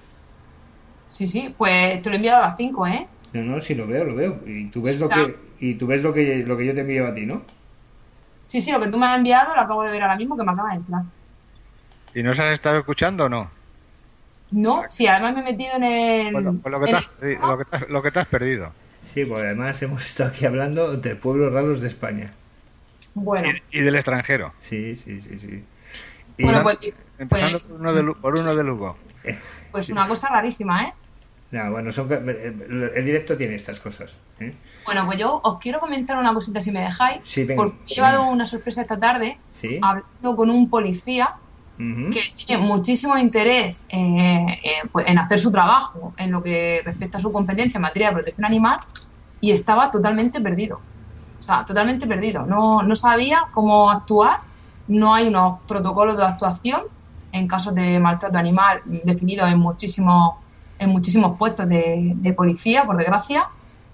sí, sí, pues te lo he enviado a las cinco, ¿eh? No, no, sí lo veo, lo veo. Y tú ves lo O sea- que, y tú ves lo que, lo que yo te envío a ti, ¿no? Sí, sí, lo que tú me has enviado lo acabo de ver ahora mismo que me acaba de entrar. ¿Y no se has estado escuchando o no? No, sí, además me he metido en el... Pues lo, pues lo que en te has, el- eh, lo que te has- lo que te has perdido. Sí, porque además hemos estado aquí hablando de pueblos raros de España. Bueno, Y, y del extranjero. Sí, sí, sí, sí. Y bueno, no- pues, Empezando pues, por, uno de, Lu- por uno de Lugo. pues una cosa rarísima, ¿eh? no, bueno, son, el directo tiene estas cosas. ¿eh? Bueno, pues yo os quiero comentar una cosita si me dejáis, Sí, venga, porque he llevado venga. una sorpresa esta tarde Sí. hablando con un policía Ujú. que tiene muchísimo interés eh, eh, pues, en hacer su trabajo en lo que respecta a su competencia en materia de protección animal y estaba totalmente perdido. O sea, totalmente perdido. No, no sabía cómo actuar, no hay unos protocolos de actuación en casos de maltrato animal definidos en muchísimos, en muchísimos puestos de, de policía, por desgracia,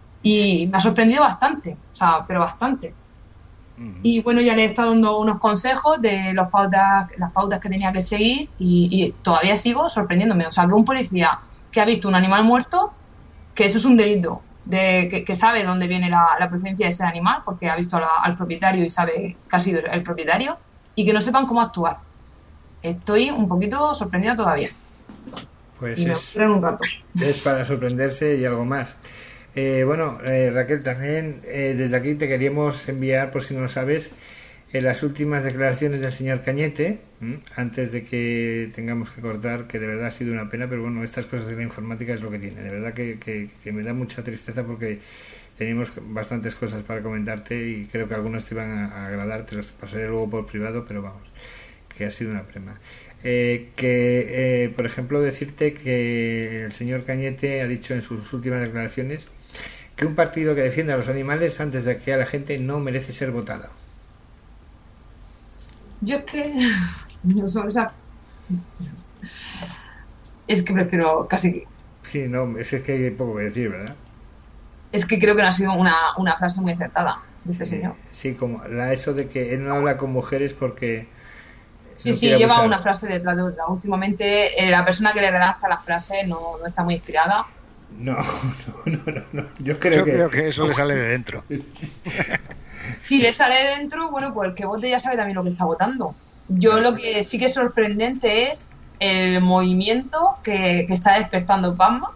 y me ha sorprendido bastante, o sea, pero bastante. Ujú. Y bueno, ya le he estado dando unos consejos de los pautas, las pautas que tenía que seguir y, y todavía sigo sorprendiéndome. O sea, que un policía que ha visto un animal muerto, que eso es un delito, de que, que sabe dónde viene la, la procedencia de ese animal, porque ha visto a la- al propietario y sabe que ha sido el propietario, y que no sepan cómo actuar. Estoy un poquito sorprendida todavía. Pues Y me es, voy a ir un rato. es para sorprenderse y algo más. Eh, bueno, eh, Raquel, también eh, desde aquí te queríamos enviar, por si no lo sabes, eh, las últimas declaraciones del señor Cañete, ¿m? Antes de que tengamos que cortar, que de verdad ha sido una pena, pero bueno, estas cosas de la informática es lo que tiene. De verdad que, que, que me da mucha tristeza porque teníamos bastantes cosas para comentarte y creo que algunas te iban a, a agradar, te los pasaré luego por privado, pero vamos, que ha sido una pena. Eh, que, eh, por ejemplo, decirte que el señor Cañete ha dicho en sus últimas declaraciones que un partido que defiende a los animales antes de que a la gente no merece ser votado. Yo es que no sé, o sea, es que prefiero casi, Sí, no, es que hay poco que decir, ¿verdad? es que creo que no ha sido una, una frase muy acertada de este señor. Sí, como la, eso de que él no habla con mujeres porque... Sí, no sí, quiere lleva abusar. una frase detrás de otra. Últimamente eh, la persona que le redacta la frase no, no está muy inspirada. No, no, no, no, no. Yo creo Yo que... creo que eso le sale de dentro. Si le sale de dentro, bueno, pues el que vote ya sabe también lo que está votando. Yo lo que sí que es sorprendente es el movimiento que, que está despertando Pasma,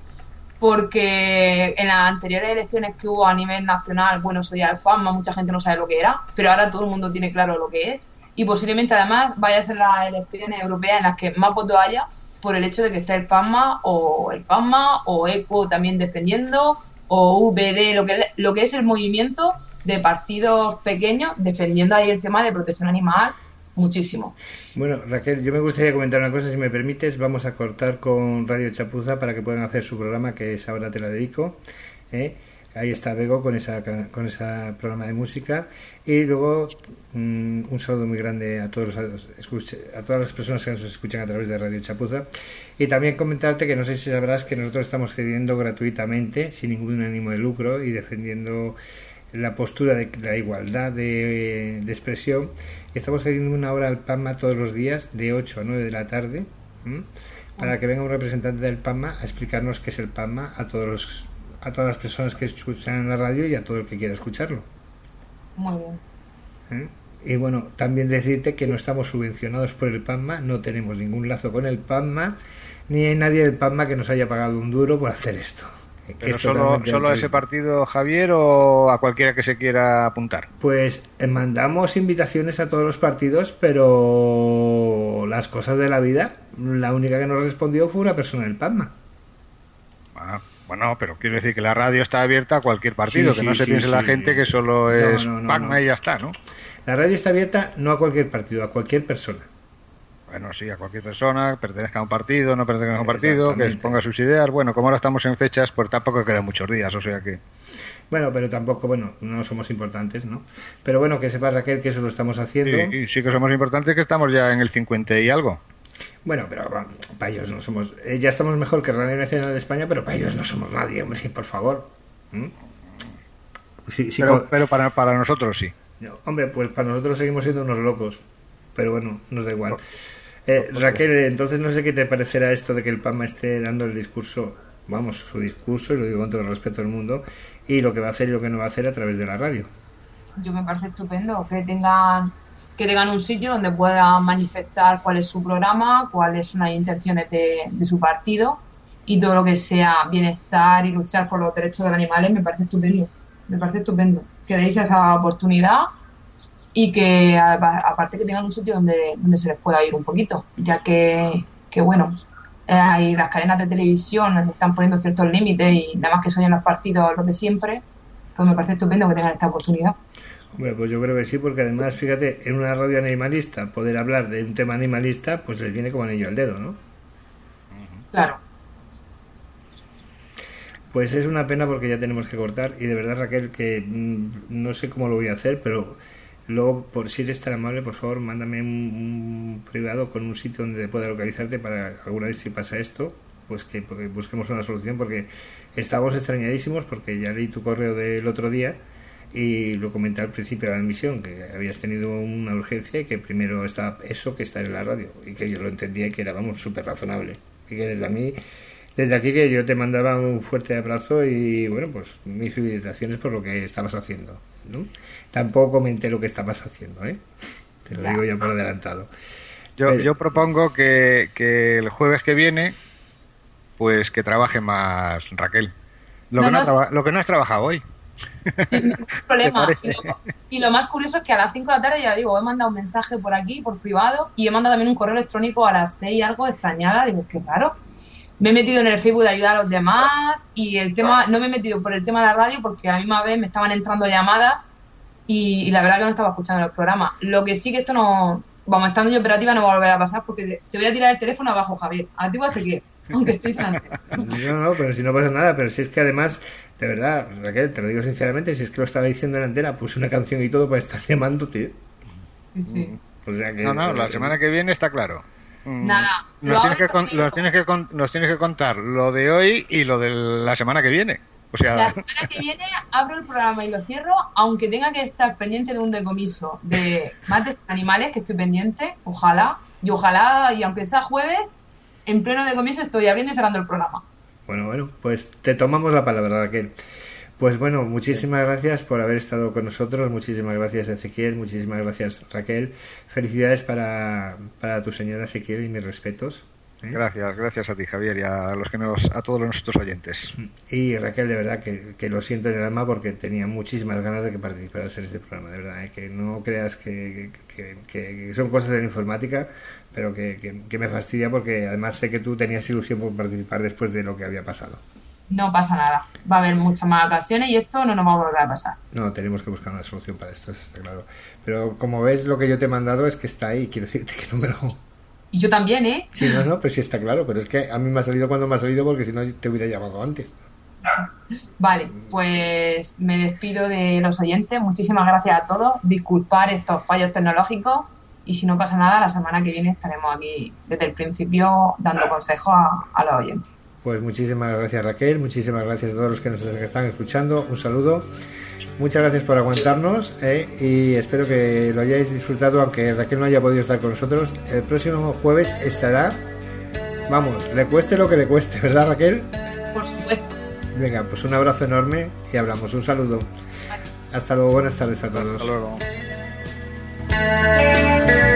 porque en las anteriores elecciones que hubo a nivel nacional, bueno, eso ya el Pasma, mucha gente no sabe lo que era, pero ahora todo el mundo tiene claro lo que es, y posiblemente además vaya a ser las elecciones europeas en las que más votos haya por el hecho de que esté el Pasma, o el Pasma, o ECO también defendiendo, o U V D, lo que, lo que es el movimiento de partidos pequeños defendiendo ahí el tema de protección animal muchísimo. Bueno, Raquel, yo me gustaría comentar una cosa, si me permites. Vamos a cortar con Radio Chapuza para que puedan hacer su programa, que es Ahora te la dedico, ¿eh? Ahí está Bego con esa con ese programa de música. Y luego mmm, un saludo muy grande a todos los, a todas las personas que nos escuchan a través de Radio Chapuza. Y también comentarte que no sé si sabrás que nosotros estamos cediendo gratuitamente, sin ningún ánimo de lucro, y defendiendo la postura de la igualdad de, de expresión. Estamos haciendo una hora al PAMA todos los días de ocho a nueve de la tarde, ¿m? Para que venga un representante del PAMA a explicarnos qué es el PAMA a todos los, a todas las personas que escuchan en la radio y a todo el que quiera escucharlo. Muy bien. ¿Eh? Y bueno, también decirte que no estamos subvencionados por el PAMA, no tenemos ningún lazo con el PAMA, ni hay nadie del PAMA que nos haya pagado un duro por hacer esto. Que ¿Pero es solo, totalmente solo a ese altruismo. partido, Javier, o a cualquiera que se quiera apuntar? Pues eh, mandamos invitaciones a todos los partidos, pero las cosas de la vida, la única que nos respondió fue una persona del PAMA. Ah, bueno, pero quiero decir que la radio está abierta a cualquier partido, Sí, que no sí, se sí, piense la sí. gente que solo es no, no, Pacma no. y ya está, ¿no? La radio está abierta no a cualquier partido, a cualquier persona. Bueno, sí, a cualquier persona, pertenezca a un partido, no pertenezca a un partido, que Exactamente. ponga sus ideas. Bueno, como ahora estamos en fechas, pues tampoco quedan muchos días, o sea que... Bueno, pero tampoco, bueno, no somos importantes, ¿no? Pero bueno, que sepas, Raquel, que eso lo estamos haciendo. Sí, y sí que somos importantes, que estamos ya en el cincuenta y algo. Bueno, pero bueno, para ellos no somos... eh, ya estamos mejor que Radio Nacional de España, pero para ellos no somos nadie, hombre, por favor. ¿Mm? Sí, sí, Pero, co- pero para, para nosotros sí. no, hombre, pues para nosotros seguimos siendo unos locos. Pero bueno, nos da igual. Eh, Raquel, entonces no sé qué te parecerá esto de que el PAMA esté dando el discurso, vamos, su discurso, y lo digo con todo el respeto del mundo, y lo que va a hacer y lo que no va a hacer a través de la radio. Yo me parece estupendo que tengan que tengan un sitio donde puedan manifestar cuál es su programa, cuáles son las intenciones de, de su partido, y todo lo que sea bienestar y luchar por los derechos de los animales me parece estupendo. Me parece estupendo que deis esa oportunidad y que a- aparte que tengan un sitio donde, donde se les pueda ir un poquito, ya que, que bueno, eh, hay las cadenas de televisión les están poniendo ciertos límites y nada más que soy en los partidos los de siempre, pues me parece estupendo que tengan esta oportunidad. Bueno, pues yo creo que sí, porque además, fíjate, en una radio animalista poder hablar de un tema animalista, pues les viene como anillo al dedo, ¿no? Claro. Pues es una pena porque ya tenemos que cortar, y de verdad, Raquel, que mm, no sé cómo lo voy a hacer, pero luego, por si eres tan amable, por favor, mándame un, un privado con un sitio donde pueda localizarte para alguna vez si pasa esto, pues que porque busquemos una solución, porque estamos extrañadísimos, porque ya leí tu correo del otro día y lo comenté al principio de la emisión, que habías tenido una urgencia y que primero estaba eso que estar en la radio, y que yo lo entendía y que era, vamos, súper razonable, y que desde a mí... Desde aquí que yo te mandaba un fuerte abrazo y bueno, pues mis felicitaciones por lo que estabas haciendo, ¿no? Tampoco comenté lo que estabas haciendo, ¿eh? Te lo Ya. digo ya por adelantado. Yo, Pero- yo propongo que, que el jueves que viene, pues que trabaje más Raquel. Lo, No, que, no no, ha traba- lo que no has trabajado hoy. Sí, no hay problema. ¿Te Y parece? lo, y lo más curioso es que a las cinco de la tarde, ya digo, he mandado un mensaje por aquí, por privado, y he mandado también un correo electrónico a las seis y algo, extrañada. Digo, qué raro. Me he metido en el Facebook de ayudar a los demás y el tema, no me he metido por el tema de la radio porque a la misma vez me estaban entrando llamadas y, y la verdad que no estaba escuchando los programas. Lo que sí que esto no, vamos, estando yo operativa no va a volver a pasar porque te, te voy a tirar el teléfono abajo, Javier. A ti o a qué, aunque estéis en antena. No, no, pero si no pasa nada, pero si es que además, de verdad, Raquel, te lo digo sinceramente, si es que lo estaba diciendo en la antena, puse una canción y todo para estar llamándote. Sí, sí. O sea que... No, no, la semana que viene está claro. Mm, Nada, lo Nos tienes, que abro con- conmigo. nos, tienes que con- nos tienes que contar lo de hoy y lo de la semana que viene. O sea, La semana que viene abro el programa y lo cierro, aunque tenga que estar pendiente de un decomiso de más de animales que estoy pendiente, ojalá, y ojalá, y aunque sea jueves, en pleno decomiso estoy abriendo y cerrando el programa. Bueno, bueno, pues te tomamos la palabra, Raquel. Pues bueno, muchísimas gracias por haber estado con nosotros, muchísimas gracias Ezequiel, muchísimas gracias Raquel. Felicidades para, para tu señora Ezequiel y mis respetos. ¿eh? gracias, gracias a ti, Javier, y a los que nos, a todos nuestros oyentes. Y Raquel, de verdad que, que lo siento en el alma porque tenía muchísimas ganas de que participaras en este programa, de verdad, ¿eh? Que no creas que, que, que- que son cosas de la informática, pero que, que, que me fastidia porque además sé que tú tenías ilusión por participar después de lo que había pasado. No pasa nada, va a haber muchas más ocasiones y esto no nos va a volver a pasar. No, tenemos que buscar una solución para esto, eso está claro. Pero como ves, lo que yo te he mandado es que está ahí, quiero decirte que no me lo... Sí, sí. Y yo también, ¿eh? Sí, no, no, pues sí está claro, pero es que a mí me ha salido cuando me ha salido porque si no te hubiera llamado antes. Vale, pues me despido de los oyentes. Muchísimas gracias a todos. Disculpar estos fallos tecnológicos y si no pasa nada, la semana que viene estaremos aquí desde el principio dando consejos a, a los oyentes. Pues muchísimas gracias Raquel, muchísimas gracias a todos los que nos están escuchando, un saludo, muchas gracias por aguantarnos ¿eh? Y espero que lo hayáis disfrutado, aunque Raquel no haya podido estar con nosotros. El próximo jueves estará, vamos, le cueste lo que le cueste, ¿verdad Raquel? Por supuesto. Venga, pues un abrazo enorme y hablamos, un saludo, hasta luego, buenas tardes a todos. Hasta luego.